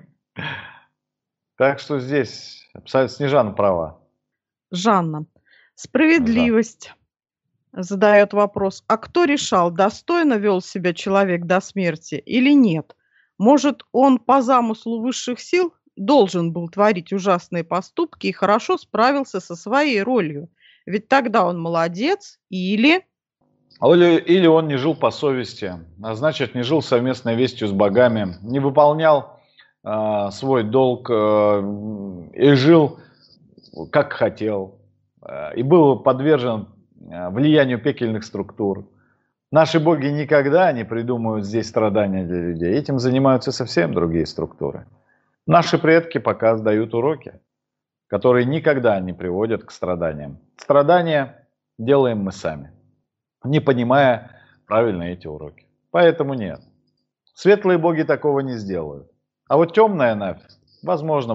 Так что здесь Снежана права. Жанна. Справедливость задает вопрос. А кто решал, достойно вел себя человек до смерти или нет? Может, он по замыслу высших сил должен был творить ужасные поступки и хорошо справился со своей ролью? Ведь тогда он молодец или... Или он не жил по совести, а значит, не жил совместной вестью с богами, не выполнял свой долг и жил как хотел, и был подвержен влиянию пекельных структур. Наши боги никогда не придумывают здесь страдания для людей, этим занимаются совсем другие структуры. Наши предки пока дают уроки, которые никогда не приводят к страданиям. Страдания делаем мы сами, не понимая правильно эти уроки. Поэтому нет. Светлые боги такого не сделают. А вот темная Навь, возможно,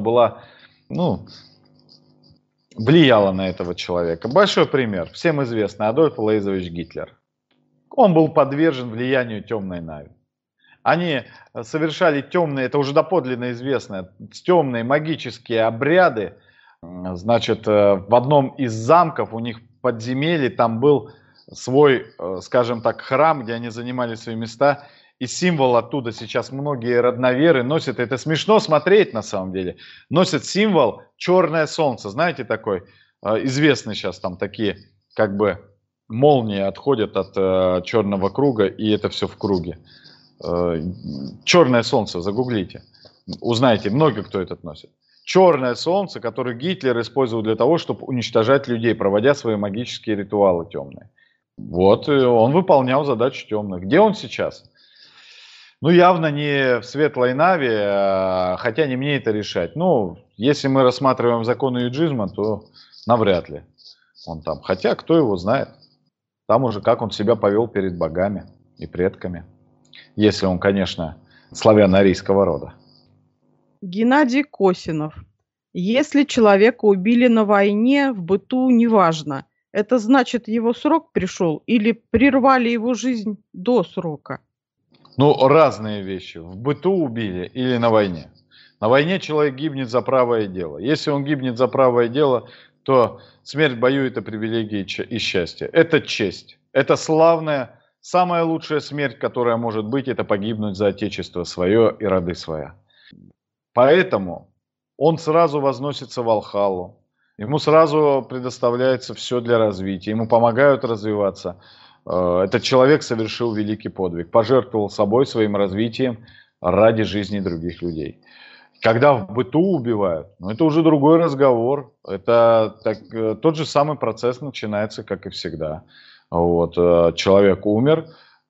влияла на этого человека. Большой пример. Всем известный Адольф Алоизович Гитлер. Он был подвержен влиянию темной Нави. Они совершали темные, это уже доподлинно известно, темные магические обряды. Значит, в одном из замков у них в подземелье там был свой, скажем так, храм, где они занимали свои места, и символ оттуда сейчас многие родноверы носят, это смешно смотреть на самом деле, носят символ черное солнце, знаете такой, известный сейчас там такие, как бы молнии отходят от черного круга, и это все в круге. Черное солнце, загуглите, узнаете, много кто этот носит. Черное солнце, которое Гитлер использовал для того, чтобы уничтожать людей, проводя свои магические ритуалы темные. Вот, он выполнял задачу темных. Где он сейчас? Ну, явно не в Светлой Нави, хотя не мне это решать. Ну, если мы рассматриваем законы юджизма, то навряд ли он там. Хотя, кто его знает. Там уже как он себя повел перед богами и предками. Если он, конечно, славяно-арийского рода. Геннадий Косинов. Если человека убили на войне, в быту, неважно, это значит, его срок пришел или прервали его жизнь до срока? Ну, разные вещи. В быту убили или на войне. На войне человек гибнет за правое дело. Если он гибнет за правое дело, то смерть в бою – это привилегия и счастье. Это честь. Это славная, самая лучшая смерть, которая может быть, это погибнуть за отечество свое и роды своя. Поэтому он сразу возносится в Валхаллу. Ему сразу предоставляется все для развития. Ему помогают развиваться. Этот человек совершил великий подвиг. Пожертвовал собой, своим развитием ради жизни других людей. Когда в быту убивают, ну это уже другой разговор. Это тот же самый процесс начинается, как и всегда. Вот, человек умер,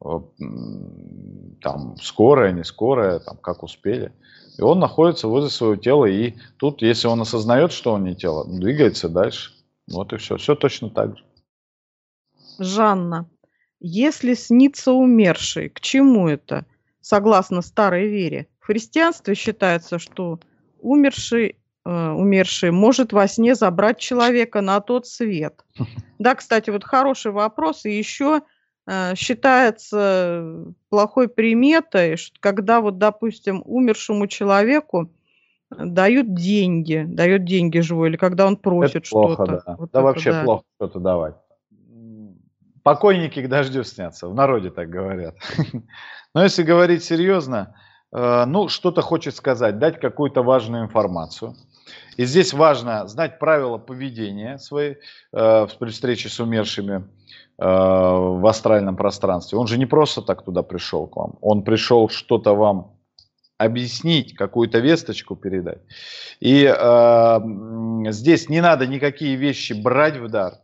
там скорая, не скорая, там как успели. И он находится возле своего тела, и тут, если он осознает, что он не тело, двигается дальше. Вот и все. Все точно так же. Жанна. Если снится умерший, к чему это? Согласно старой вере. В христианстве считается, что умерший может во сне забрать человека на тот свет. Да, кстати, вот хороший вопрос. И еще считается плохой приметой, когда вот, допустим, умершему человеку дают деньги живой, или когда он просит что-то. Да, вот да это, вообще да. Плохо что-то давать. Покойники к дождю снятся, в народе так говорят. Но если говорить серьезно, ну, что-то хочет сказать, дать какую-то важную информацию. И здесь важно знать правила поведения свои при встрече с умершими в астральном пространстве. Он же не просто так туда пришел к вам. Он пришел что-то вам объяснить, какую-то весточку передать. И здесь не надо никакие вещи брать в дар.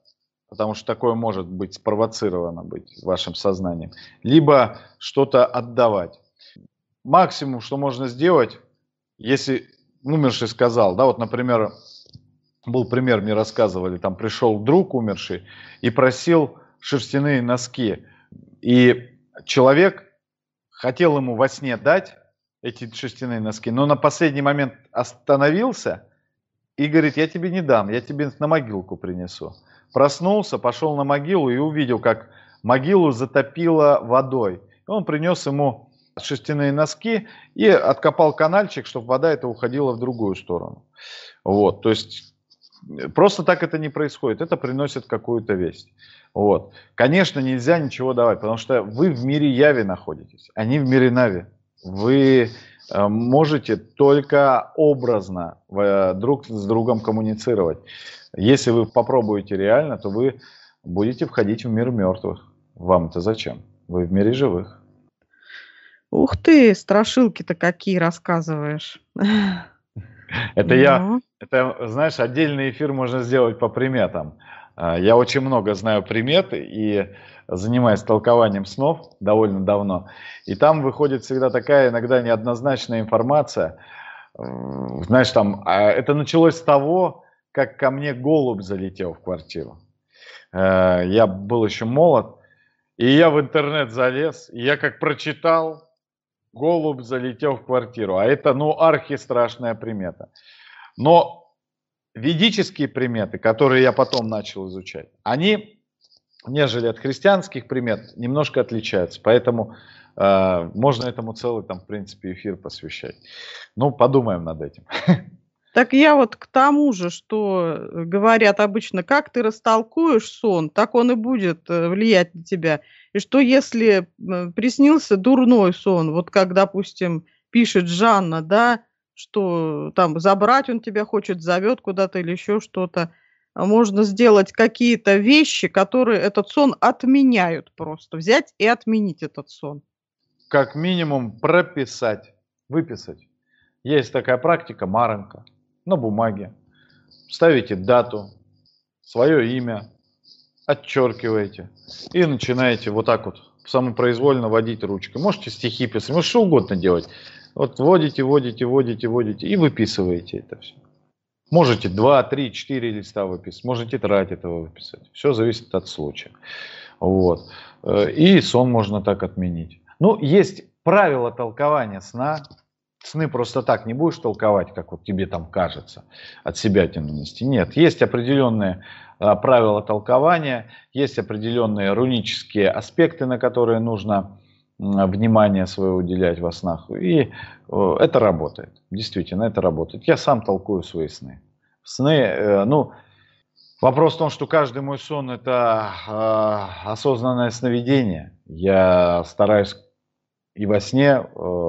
потому что такое может быть спровоцировано быть вашим сознанием, либо что-то отдавать. Максимум, что можно сделать, если умерший сказал, да, вот, например, был пример, мне рассказывали, там пришел друг умерший и просил шерстяные носки, и человек хотел ему во сне дать эти шерстяные носки, но на последний момент остановился и говорит: я тебе не дам, я тебе на могилку принесу. Проснулся, пошел на могилу и увидел, как могилу затопило водой. И он принес ему шерстяные носки и откопал канальчик, чтобы вода эта уходила в другую сторону. Вот, то есть просто так это не происходит, это приносит какую-то весть. Вот. Конечно, нельзя ничего давать, потому что вы в мире яви находитесь, они в мире нави. Вы можете только образно друг с другом коммуницировать. Если вы попробуете реально, то вы будете входить в мир мертвых. Вам-то зачем? Вы в мире живых. Ух ты, страшилки-то какие рассказываешь. Это знаешь, отдельный эфир можно сделать по приметам. Я очень много знаю примет и занимаюсь толкованием снов довольно давно. И там выходит всегда такая иногда неоднозначная информация. Знаешь, там, это началось с того, как ко мне голубь залетел в квартиру. Я был еще молод, и я в интернет залез, и я как прочитал, голубь залетел в квартиру. А это, архистрашная примета. Но ведические приметы, которые я потом начал изучать, они, нежели от христианских примет, немножко отличаются. Поэтому можно этому целый, в принципе, эфир посвящать. Подумаем над этим. Так я вот к тому же, что говорят обычно, как ты растолкуешь сон, так он и будет влиять на тебя. И что если приснился дурной сон, вот как, допустим, пишет Жанна, да, что там забрать он тебя хочет, зовет куда-то или еще что-то, можно сделать какие-то вещи, которые этот сон отменяют просто. Взять и отменить этот сон. Как минимум прописать, выписать. Есть такая практика Маренко. На бумаге. Ставите дату, свое имя, отчеркиваете и начинаете вот так вот самопроизвольно водить ручкой. Можете стихи писать, можете что угодно делать. Вот вводите и выписываете это все. Можете 2, 3, 4 листа выписать, можете тетрадь этого выписать. Все зависит от случая. Вот. И сон можно так отменить. Есть правила толкования сна. Сны просто так не будешь толковать, как вот тебе там кажется, от себя нанести. Нет, есть определенные правила толкования, есть определенные рунические аспекты, на которые нужно внимание свое уделять во снах. И это работает, действительно, это работает. Я сам толкую свои сны. Сны, вопрос в том, что каждый мой сон — это осознанное сновидение. Я стараюсь и во сне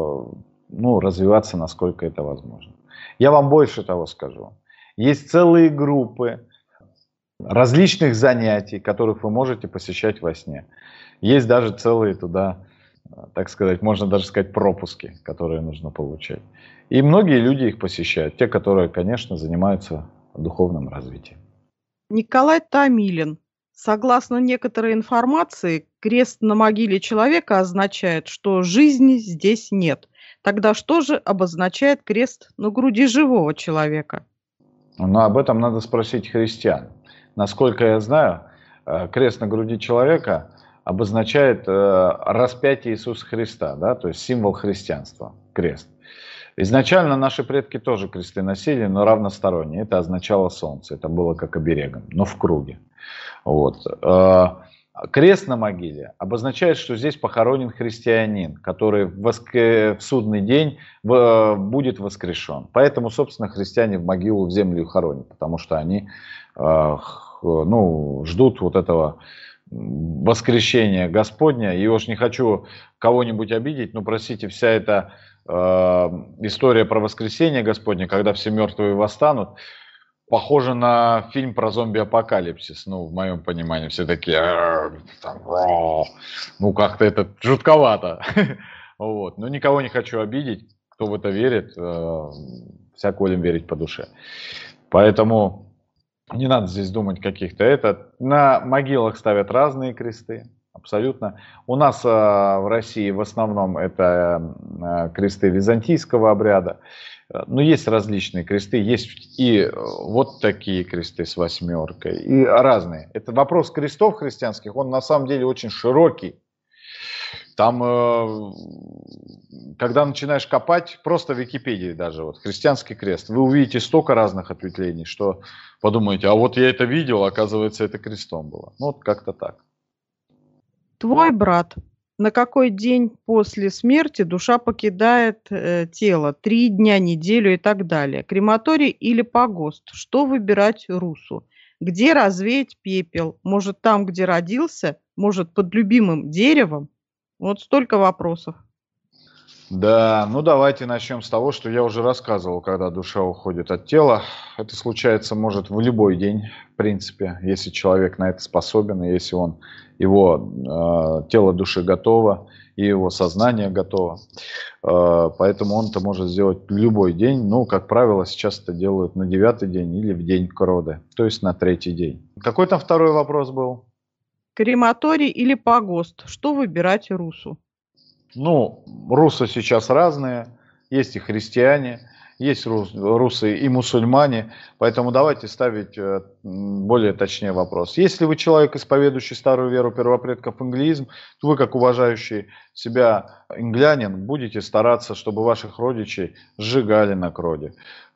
развиваться, насколько это возможно. Я вам больше того скажу. Есть целые группы различных занятий, которых вы можете посещать во сне. Есть даже целые туда, так сказать, можно даже сказать, пропуски, которые нужно получать. И многие люди их посещают. Те, которые, конечно, занимаются духовным развитием. Николай Томилин. Согласно некоторой информации, крест на могиле человека означает, что жизни здесь нет. Тогда что же обозначает крест на груди живого человека? Об этом надо спросить христиан. Насколько я знаю, крест на груди человека обозначает распятие Иисуса Христа, да, то есть символ христианства, крест. Изначально наши предки тоже кресты носили, но равносторонние. Это означало солнце, это было как оберегом, но в круге. Вот. Крест на могиле обозначает, что здесь похоронен христианин, который в судный день будет воскрешен. Поэтому, собственно, христиане в могилу, в землю хоронят, потому что они ждут вот этого воскрешения Господня. И уж не хочу кого-нибудь обидеть, но, простите, вся эта история про воскресение Господне, когда все мертвые восстанут, похоже на фильм про зомби-апокалипсис, в моем понимании. Все такие, как-то это жутковато. Вот. Но никого не хочу обидеть, кто в это верит, всяк волен верить по душе. Поэтому Не надо здесь думать каких-то. На могилах ставят разные кресты. Абсолютно. У нас в России в основном это кресты византийского обряда. Но есть различные кресты. Есть и вот такие кресты с восьмеркой. И разные. Это вопрос крестов христианских. Он на самом деле очень широкий. Там, когда начинаешь копать, просто в Википедии даже, вот, христианский крест, вы увидите столько разных ответвлений, что подумаете, а вот я это видел, оказывается, это крестом было. Ну, вот как-то так. Твой брат, на какой день после смерти душа покидает тело? 3 дня, неделю и так далее. Крематорий или погост? Что выбирать русу? Где развеять пепел? Может, там, где родился? Может, под любимым деревом? Вот столько вопросов. Да, ну давайте начнем с того, что я уже рассказывал, когда душа уходит от тела. Это случается может в любой день, в принципе, если человек на это способен, и если его тело души готово, и его сознание готово. Поэтому он это может сделать в любой день. Ну, как правило, сейчас это делают на 9-й день или в день кроды, то есть на 3-й день. Какой там второй вопрос был? Крематорий или погост? Что выбирать русу? Ну, русы сейчас разные. Есть и христиане, есть русы и мусульмане. Поэтому давайте ставить более точнее вопрос. Если вы человек, исповедующий старую веру первопредков инглизм, то вы, как уважающий себя инглянин, будете стараться, чтобы ваших родичей сжигали на кроде.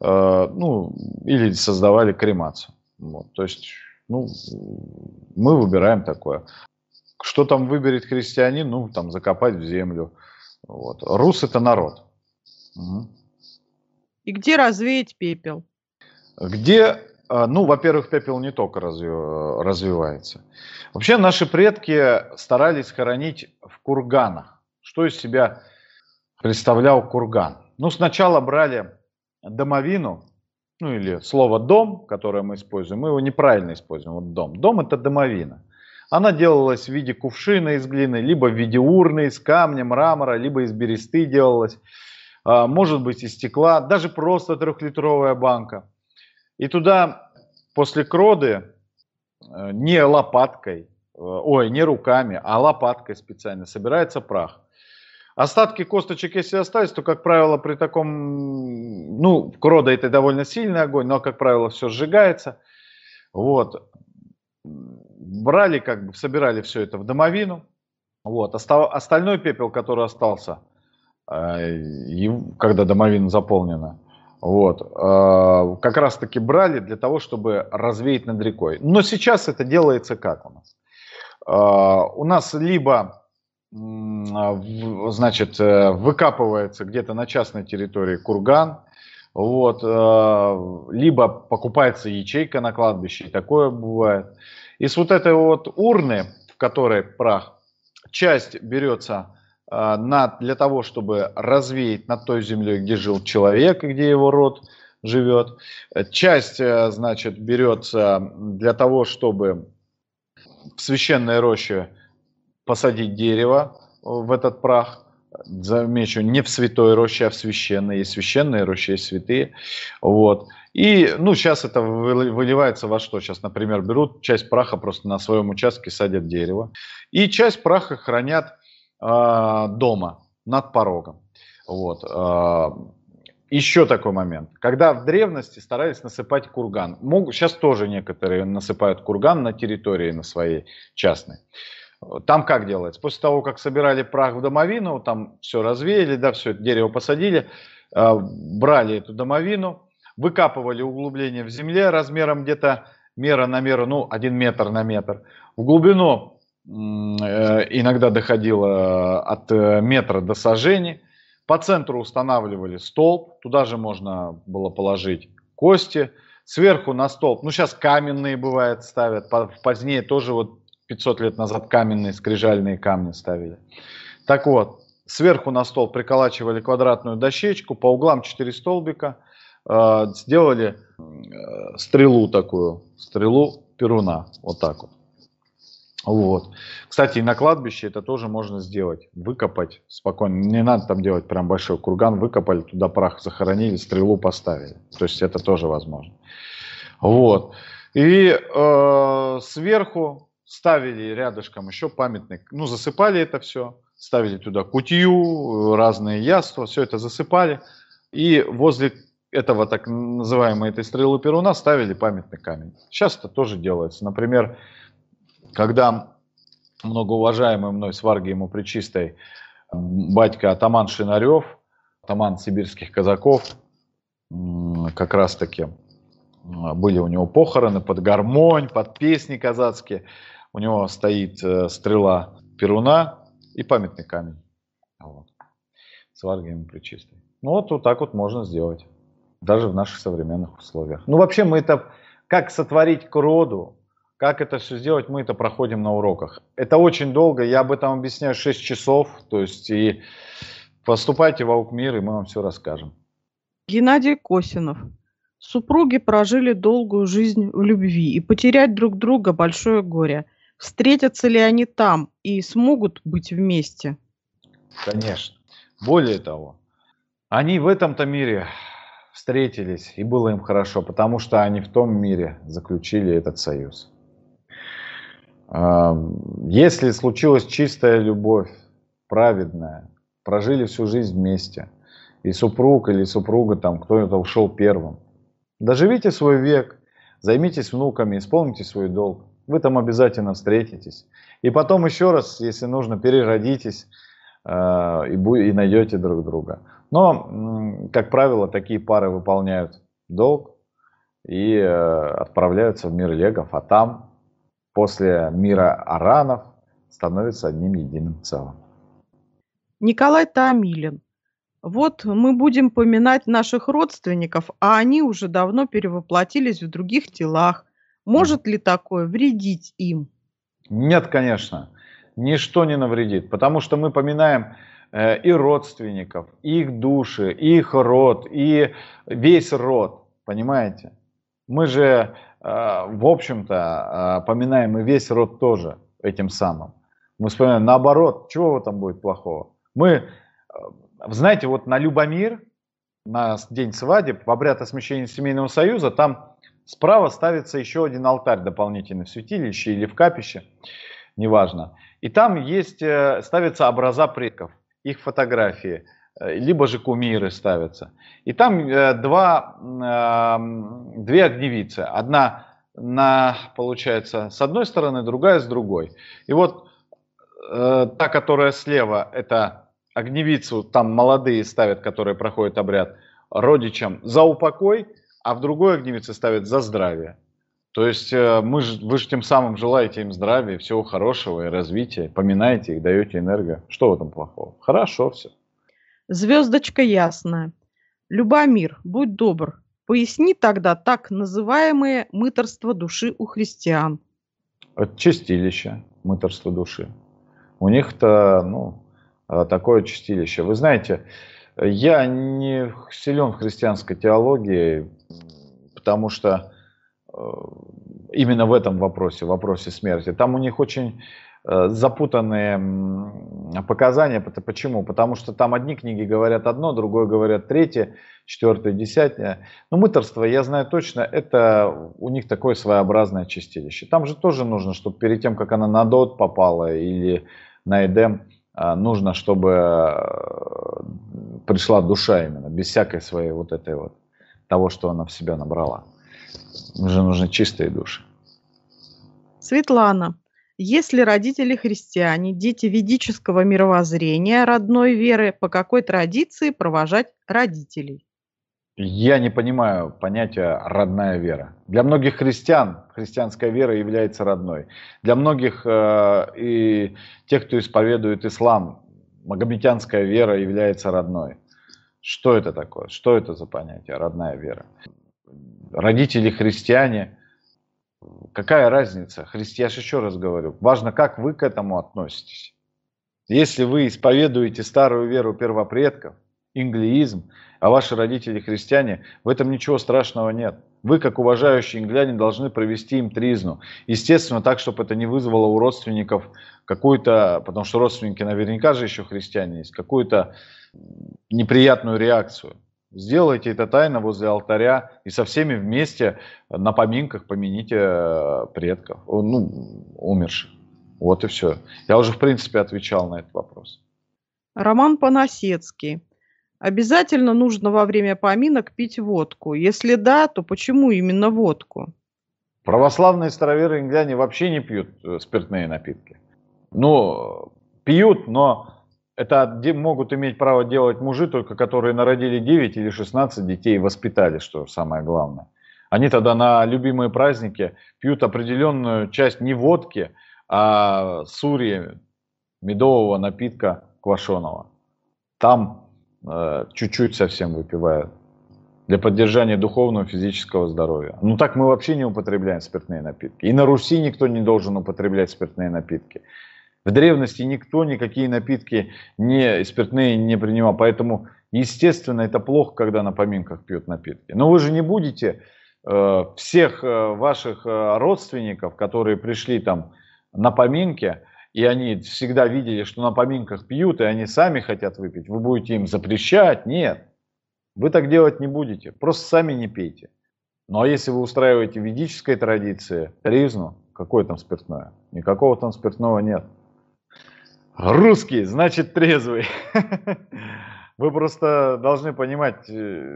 Или создавали кремацию. Вот, то есть... Ну, мы выбираем такое. Что там выберет христианин? Ну, там, закопать в землю. Вот. Рус – это народ. Угу. И где развеять пепел? Где, во-первых, пепел не только развивается. Вообще наши предки старались хоронить в курганах. Что из себя представлял курган? Ну, сначала брали домовину, или слово «дом», которое мы используем, мы его неправильно используем. Вот дом. Дом – это домовина. Она делалась в виде кувшина из глины, либо в виде урны из камня, мрамора, либо из бересты делалась. Может быть, из стекла, даже просто 3-литровая банка. И туда после кроды не лопаткой, не руками, а лопаткой специально собирается прах. Остатки косточек, если остались, то, как правило, при таком, крода это довольно сильный огонь, но, как правило, все сжигается. Вот. Брали, собирали все это в домовину. Вот. Остальной пепел, который остался, когда домовина заполнена, как раз-таки брали для того, чтобы развеять над рекой. Но сейчас это делается как у нас? У нас либо... выкапывается где-то на частной территории курган, либо покупается ячейка на кладбище, и такое бывает. Из вот этой вот урны, в которой прах, часть берется для того, чтобы развеять над той землей, где жил человек и где его род живет. Часть, берется для того, чтобы в священной роще посадить дерево в этот прах. Замечу, не в святой роще, а в священной. Есть священные рощи, есть святые. Вот. И, сейчас это выливается во что? Сейчас, например, берут часть праха, просто на своем участке садят дерево. И часть праха хранят дома, над порогом. Вот. Еще такой момент. Когда в древности старались насыпать курган. Сейчас тоже некоторые насыпают курган на территории на своей частной. Там как делается? После того, как собирали прах в домовину, там все развеяли, все это дерево посадили, брали эту домовину, выкапывали углубление в земле размером где-то мера на меру, 1 метр на метр. В глубину иногда доходило от метра до сажени. По центру устанавливали столб, туда же можно было положить кости. Сверху на столб, сейчас каменные бывает ставят, позднее тоже 500 лет назад каменные, скрижальные камни ставили. Так вот, сверху на стол приколачивали квадратную дощечку, по углам 4 столбика, сделали стрелу перуна, вот так вот. Вот. Кстати, и на кладбище это тоже можно сделать, выкопать спокойно. Не надо там делать прям большой курган, выкопали, туда прах захоронили, стрелу поставили. То есть это тоже возможно. Вот. И сверху ставили рядышком еще памятник. Ну, засыпали это все, ставили туда кутью, разные яства, все это засыпали. И возле этого так называемой этой стрелы Перуна ставили памятный камень. Сейчас это тоже делается. Например, когда многоуважаемый мной Сварги ему Пречистой батька атаман Шинарев, атаман сибирских казаков, как раз таки были у него похороны под гармонь, под песни казацкие. У него стоит стрела Перуна и памятный камень. Вот. Сварги ему Пречистой. Ну вот так вот можно сделать. Даже в наших современных условиях. Ну вообще мы это, как сотворить к роду, как это все сделать, мы это проходим на уроках. Это очень долго, я об этом объясняю 6 часов. То есть и поступайте в Аукмир, и мы вам все расскажем. Геннадий Косинов. Супруги прожили долгую жизнь в любви, и потерять друг друга большое горе. Встретятся ли они там и смогут быть вместе? Конечно. Более того, они в этом-то мире встретились, и было им хорошо, потому что они в том мире заключили этот союз. Если случилась чистая любовь, праведная, прожили всю жизнь вместе, и супруг или супруга, там кто-то ушел первым, доживите свой век, займитесь внуками, исполните свой долг. Вы там обязательно встретитесь. И потом еще раз, если нужно, переродитесь и найдете друг друга. Но, как правило, такие пары выполняют долг и отправляются в мир легов, а там, после мира аранов, становятся одним единым целым. Николай Томилин. Вот мы будем поминать наших родственников, а они уже давно перевоплотились в других телах. Может ли такое вредить им? Нет, конечно. Ничто не навредит, потому что мы поминаем и родственников, и их души, и их род, и весь род, понимаете? Мы же, в общем-то, поминаем и весь род тоже этим самым. Мы вспоминаем наоборот, чего в этом будет плохого? Мы, знаете, вот на Любомир, на день свадеб, в обряд освящения семейного союза, там справа ставится еще один алтарь дополнительный в святилище или в капище, неважно. И там есть, ставятся образа предков, их фотографии, либо же кумиры ставятся. И там две огневицы. Одна, получается, с одной стороны, другая с другой. И вот та, которая слева, это огневицу, там молодые ставят, которые проходят обряд, родичам за упокой, а в другой огневице ставят за здравие. То есть вы же тем самым желаете им здравия, всего хорошего и развития, поминаете их, даете энергию. Что в этом плохого? Хорошо все. Звездочка ясная. Любомир, будь добр, поясни тогда так называемое мытарство души у христиан. Это чистилище, мытарство души. У них-то, такое чистилище. Вы знаете, я не силен в христианской теологии, потому что именно в этом вопросе смерти. Там у них очень запутанные показания. Почему? Потому что там одни книги говорят одно, другое говорят третье, четвертое, десятое. Но мытарство, я знаю точно, это у них такое своеобразное чистилище. Там же тоже нужно, чтобы перед тем, как она на Дот попала или на Эдем, нужно, чтобы пришла душа именно, без всякой своей вот этой вот, того, что она в себя набрала. Уже нужны чистые души. Светлана. Если родители христиане, дети ведического мировоззрения, родной веры, по какой традиции провожать родителей? Я не понимаю понятия «родная вера». Для многих христиан христианская вера является родной. Для многих и тех, кто исповедует ислам, магометянская вера является родной. Что это такое? Что это за понятие «родная вера»? Родители христиане, какая разница? Я же еще раз говорю, важно, как вы к этому относитесь. Если вы исповедуете старую веру первопредков, инглиизм, а ваши родители христиане, в этом ничего страшного нет. Вы, как уважающие ингляне, должны провести им тризну. Естественно, так, чтобы это не вызвало у родственников какую-то, потому что родственники наверняка же еще христиане есть, какую-то неприятную реакцию. Сделайте это тайно возле алтаря и со всеми вместе на поминках помяните предков, умерших. Вот и все. Я уже, в принципе, отвечал на этот вопрос. Роман Понасецкий. Обязательно нужно во время поминок пить водку? Если да, то почему именно водку? Православные староверы ингляне вообще не пьют спиртные напитки. Пьют, но это могут иметь право делать мужи, только которые народили 9 или 16 детей и воспитали, что самое главное. Они тогда на любимые праздники пьют определенную часть не водки, а сурьи, медового напитка квашеного. Там чуть-чуть совсем выпивают для поддержания духовного и физического здоровья. Так мы вообще не употребляем спиртные напитки. И на Руси никто не должен употреблять спиртные напитки. В древности никто никакие напитки спиртные не принимал. Поэтому, естественно, это плохо, когда на поминках пьют напитки. Но вы же не будете всех ваших родственников, которые пришли там на поминки, и они всегда видели, что на поминках пьют, и они сами хотят выпить, вы будете им запрещать? Нет. Вы так делать не будете. Просто сами не пейте. Ну а если вы устраиваете в ведической традиции тризну, какое там спиртное? Никакого там спиртного нет. Русский, значит трезвый. Вы просто должны понимать,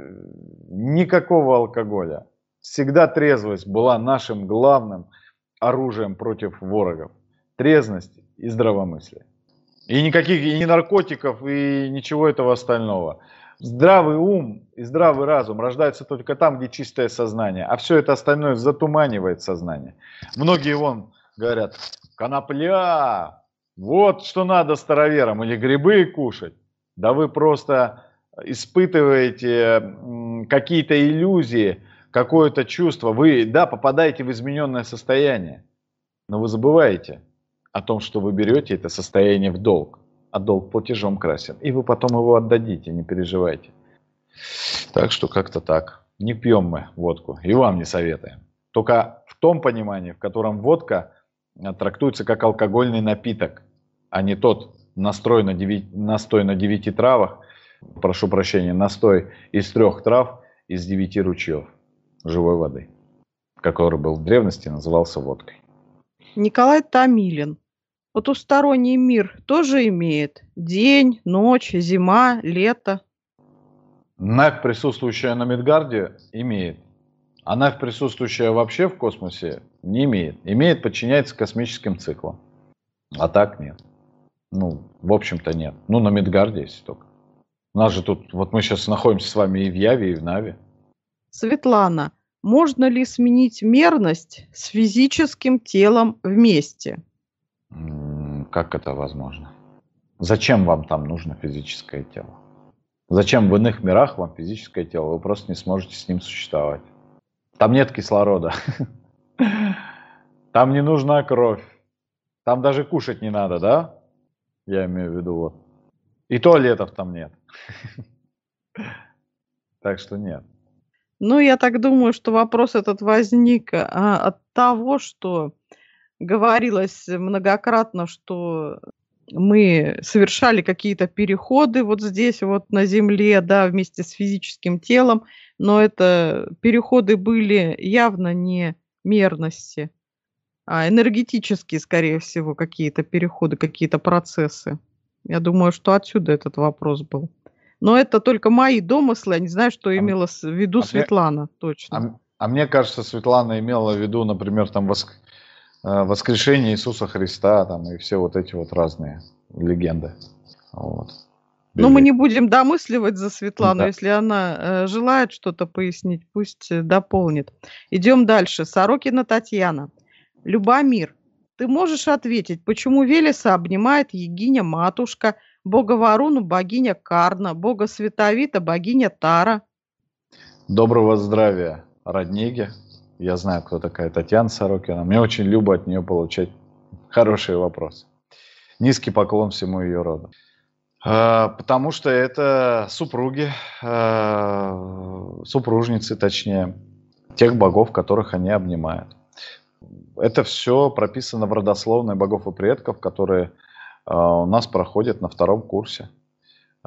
никакого алкоголя. Всегда трезвость была нашим главным оружием против ворогов. Трезвость и здравомыслие. И никаких ни наркотиков, и ничего этого остального. Здравый ум и здравый разум рождаются только там, где чистое сознание. А все это остальное затуманивает сознание. Многие говорят, конопля, вот что надо староверам, или грибы кушать. Да вы просто испытываете какие-то иллюзии, какое-то чувство. Вы, попадаете в измененное состояние. Но вы забываете о том, что вы берете это состояние в долг. А долг платежом красен. И вы потом его отдадите, не переживайте. Так что как-то так. Не пьем мы водку. И вам не советуем. Только в том понимании, в котором водка трактуется как алкогольный напиток, а не тот настой на 9 травах, прошу прощения, настой из 3 трав, из 9 ручьев живой воды, который был в древности, назывался водкой. Николай Томилин. Потусторонний мир тоже имеет день, ночь, зима, лето? Навь, присутствующая на Мидгарде, имеет. А Навь, присутствующая вообще в космосе, не имеет. Имеет, подчиняется космическим циклам. А так нет. В общем-то нет. На Мидгарде есть только. У нас же тут, мы сейчас находимся с вами и в Яве, и в Наве. Светлана. Можно ли сменить мерность с физическим телом вместе? Как это возможно? Зачем вам там нужно физическое тело? Зачем в иных мирах вам физическое тело? Вы просто не сможете с ним существовать. Там нет кислорода. Там не нужна кровь. Там даже кушать не надо, да? Я имею в виду И туалетов там нет. Так что нет. Я так думаю, что вопрос этот возник от того, что говорилось многократно, что мы совершали какие-то переходы здесь, на Земле, вместе с физическим телом, но это переходы были явно не мерности, а энергетические, скорее всего, какие-то переходы, какие-то процессы. Я думаю, что отсюда этот вопрос был. Но это только мои домыслы, я не знаю, что имела в виду Светлана, точно. Мне кажется, Светлана имела в виду, например, там воскрешение Иисуса Христа, и все эти разные легенды. Мы не будем домысливать за Светлану, если она желает что-то пояснить, пусть дополнит. Идем дальше. Сорокина Татьяна. Любомир, ты можешь ответить, почему Велеса обнимает Егиня-матушка, бога Варуну богиня Карна, бога Световита богиня Тара? Доброго здравия, родниги. Я знаю, кто такая Татьяна Сорокина. Мне очень любо от нее получать хорошие вопросы. Низкий поклон всему ее роду. Потому что это супружницы, точнее, тех богов, которых они обнимают. Это все прописано в родословной богов и предков, которые у нас проходят на 2 курсе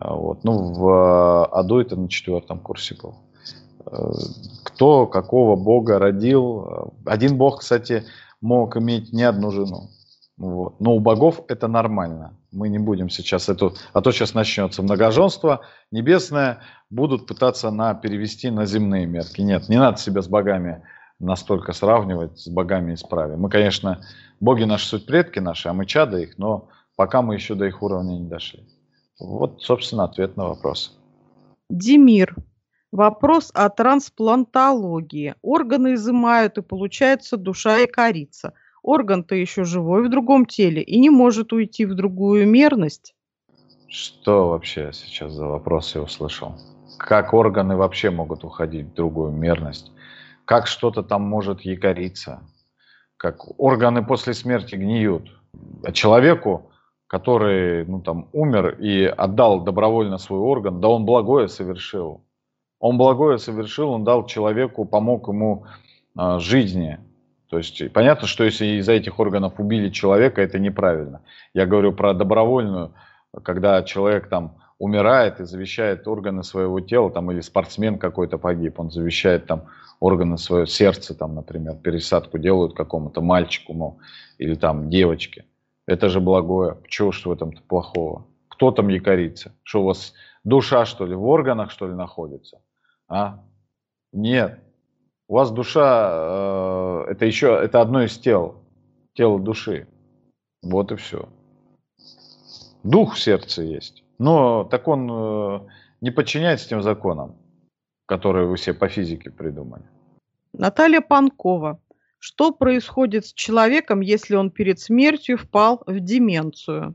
Вот. Ну, в аду это на 4-м курсе был. Кто какого бога родил. Один бог, кстати, мог иметь не одну жену. Вот. Но у богов это нормально. Мы не будем сейчас эту... А то сейчас начнется многоженство небесное. Будут пытаться перевести на земные мерки. Нет, не надо себя с богами настолько сравнивать, с богами из праве. Мы, конечно, боги наши суть предки наши, а мы чада их, но пока мы еще до их уровня не дошли. Вот, собственно, ответ на вопрос. Демир. Вопрос о трансплантологии. Органы изымают, и получается душа и корица. Орган-то еще живой в другом теле и не может уйти в другую мерность. Что вообще сейчас за вопрос я услышал? Как органы вообще могут уходить в другую мерность? Как что-то там может якориться? Как органы после смерти гниют? А человеку, который умер и отдал добровольно свой орган, да он благое совершил. Он благое совершил, он дал человеку, помог ему жизни. То есть понятно, что если из-за этих органов убили человека, это неправильно. Я говорю про добровольную, когда человек там умирает и завещает органы своего тела, там, или спортсмен какой-то погиб, он завещает там органы своего сердца, там, например, пересадку делают какому-то мальчику, мол, или там девочке. Это же благое. Чего ж в этом-то плохого? Кто там якорится? Что у вас душа, что ли, в органах, что ли, находится? А? Нет. У вас душа, это одно из тел. Тело души. Вот и все. Дух в сердце есть. Но так он не подчиняется тем законам, которые вы все по физике придумали. Наталья Панкова. Что происходит с человеком, если он перед смертью впал в деменцию?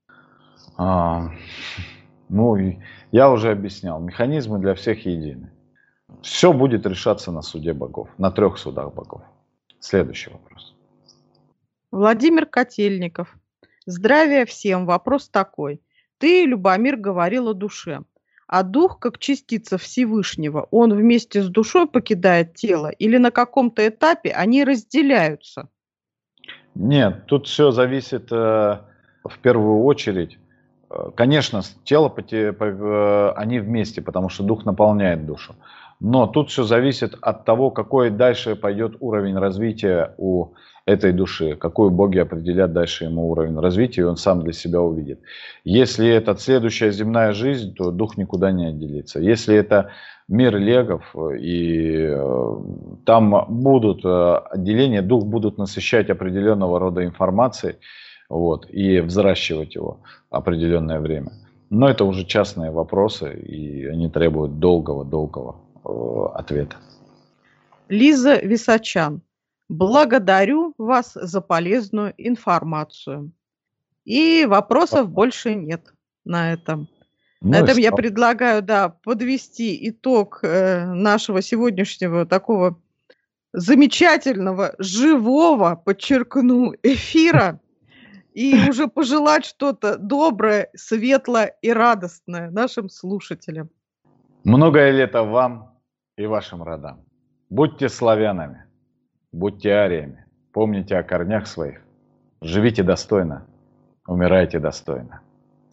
Я уже объяснял. Механизмы для всех едины. Все будет решаться на суде богов. На 3 судах богов. Следующий вопрос. Владимир Котельников. Здравия всем. Вопрос такой. Ты, Любомир, говорил о душе. А дух, как частица Всевышнего, он вместе с душой покидает тело или на каком-то этапе они разделяются? Нет, тут все зависит в первую очередь. Конечно, тело, они вместе, потому что дух наполняет душу. Но тут все зависит от того, какой дальше пойдет уровень развития у этой души, какой боги определят дальше ему уровень развития, и он сам для себя увидит. Если это следующая земная жизнь, то дух никуда не отделится. Если это мир легов, и там будут отделения, дух будут насыщать определенного рода информацией, и взращивать его определенное время. Но это уже частные вопросы, и они требуют долгого ответа. Лиза Висачан. Благодарю вас за полезную информацию. И вопросов больше нет на этом. На этом я предлагаю, подвести итог нашего сегодняшнего такого замечательного, живого, подчеркну, эфира. И уже пожелать что-то доброе, светлое и радостное нашим слушателям. Многое лето вам и вашим родам. Будьте славянами, будьте ариями, помните о корнях своих, живите достойно, умирайте достойно.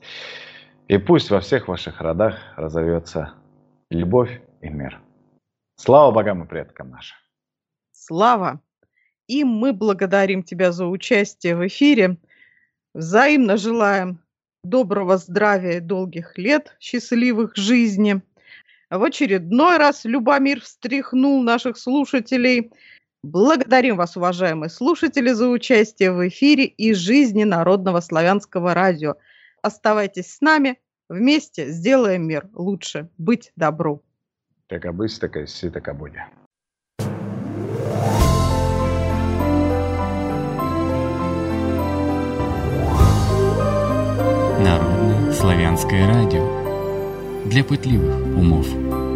И пусть во всех ваших родах разовьется любовь и мир. Слава богам и предкам нашим. Слава! И мы благодарим тебя за участие в эфире. Взаимно желаем доброго здравия и долгих лет, счастливых жизни. В очередной раз Любомир встряхнул наших слушателей. Благодарим вас, уважаемые слушатели, за участие в эфире и жизни Народного славянского радио. Оставайтесь с нами, вместе сделаем мир лучше. Быть добру. Така быть, така си, така буде. Народное славянское радио для пытливых умов.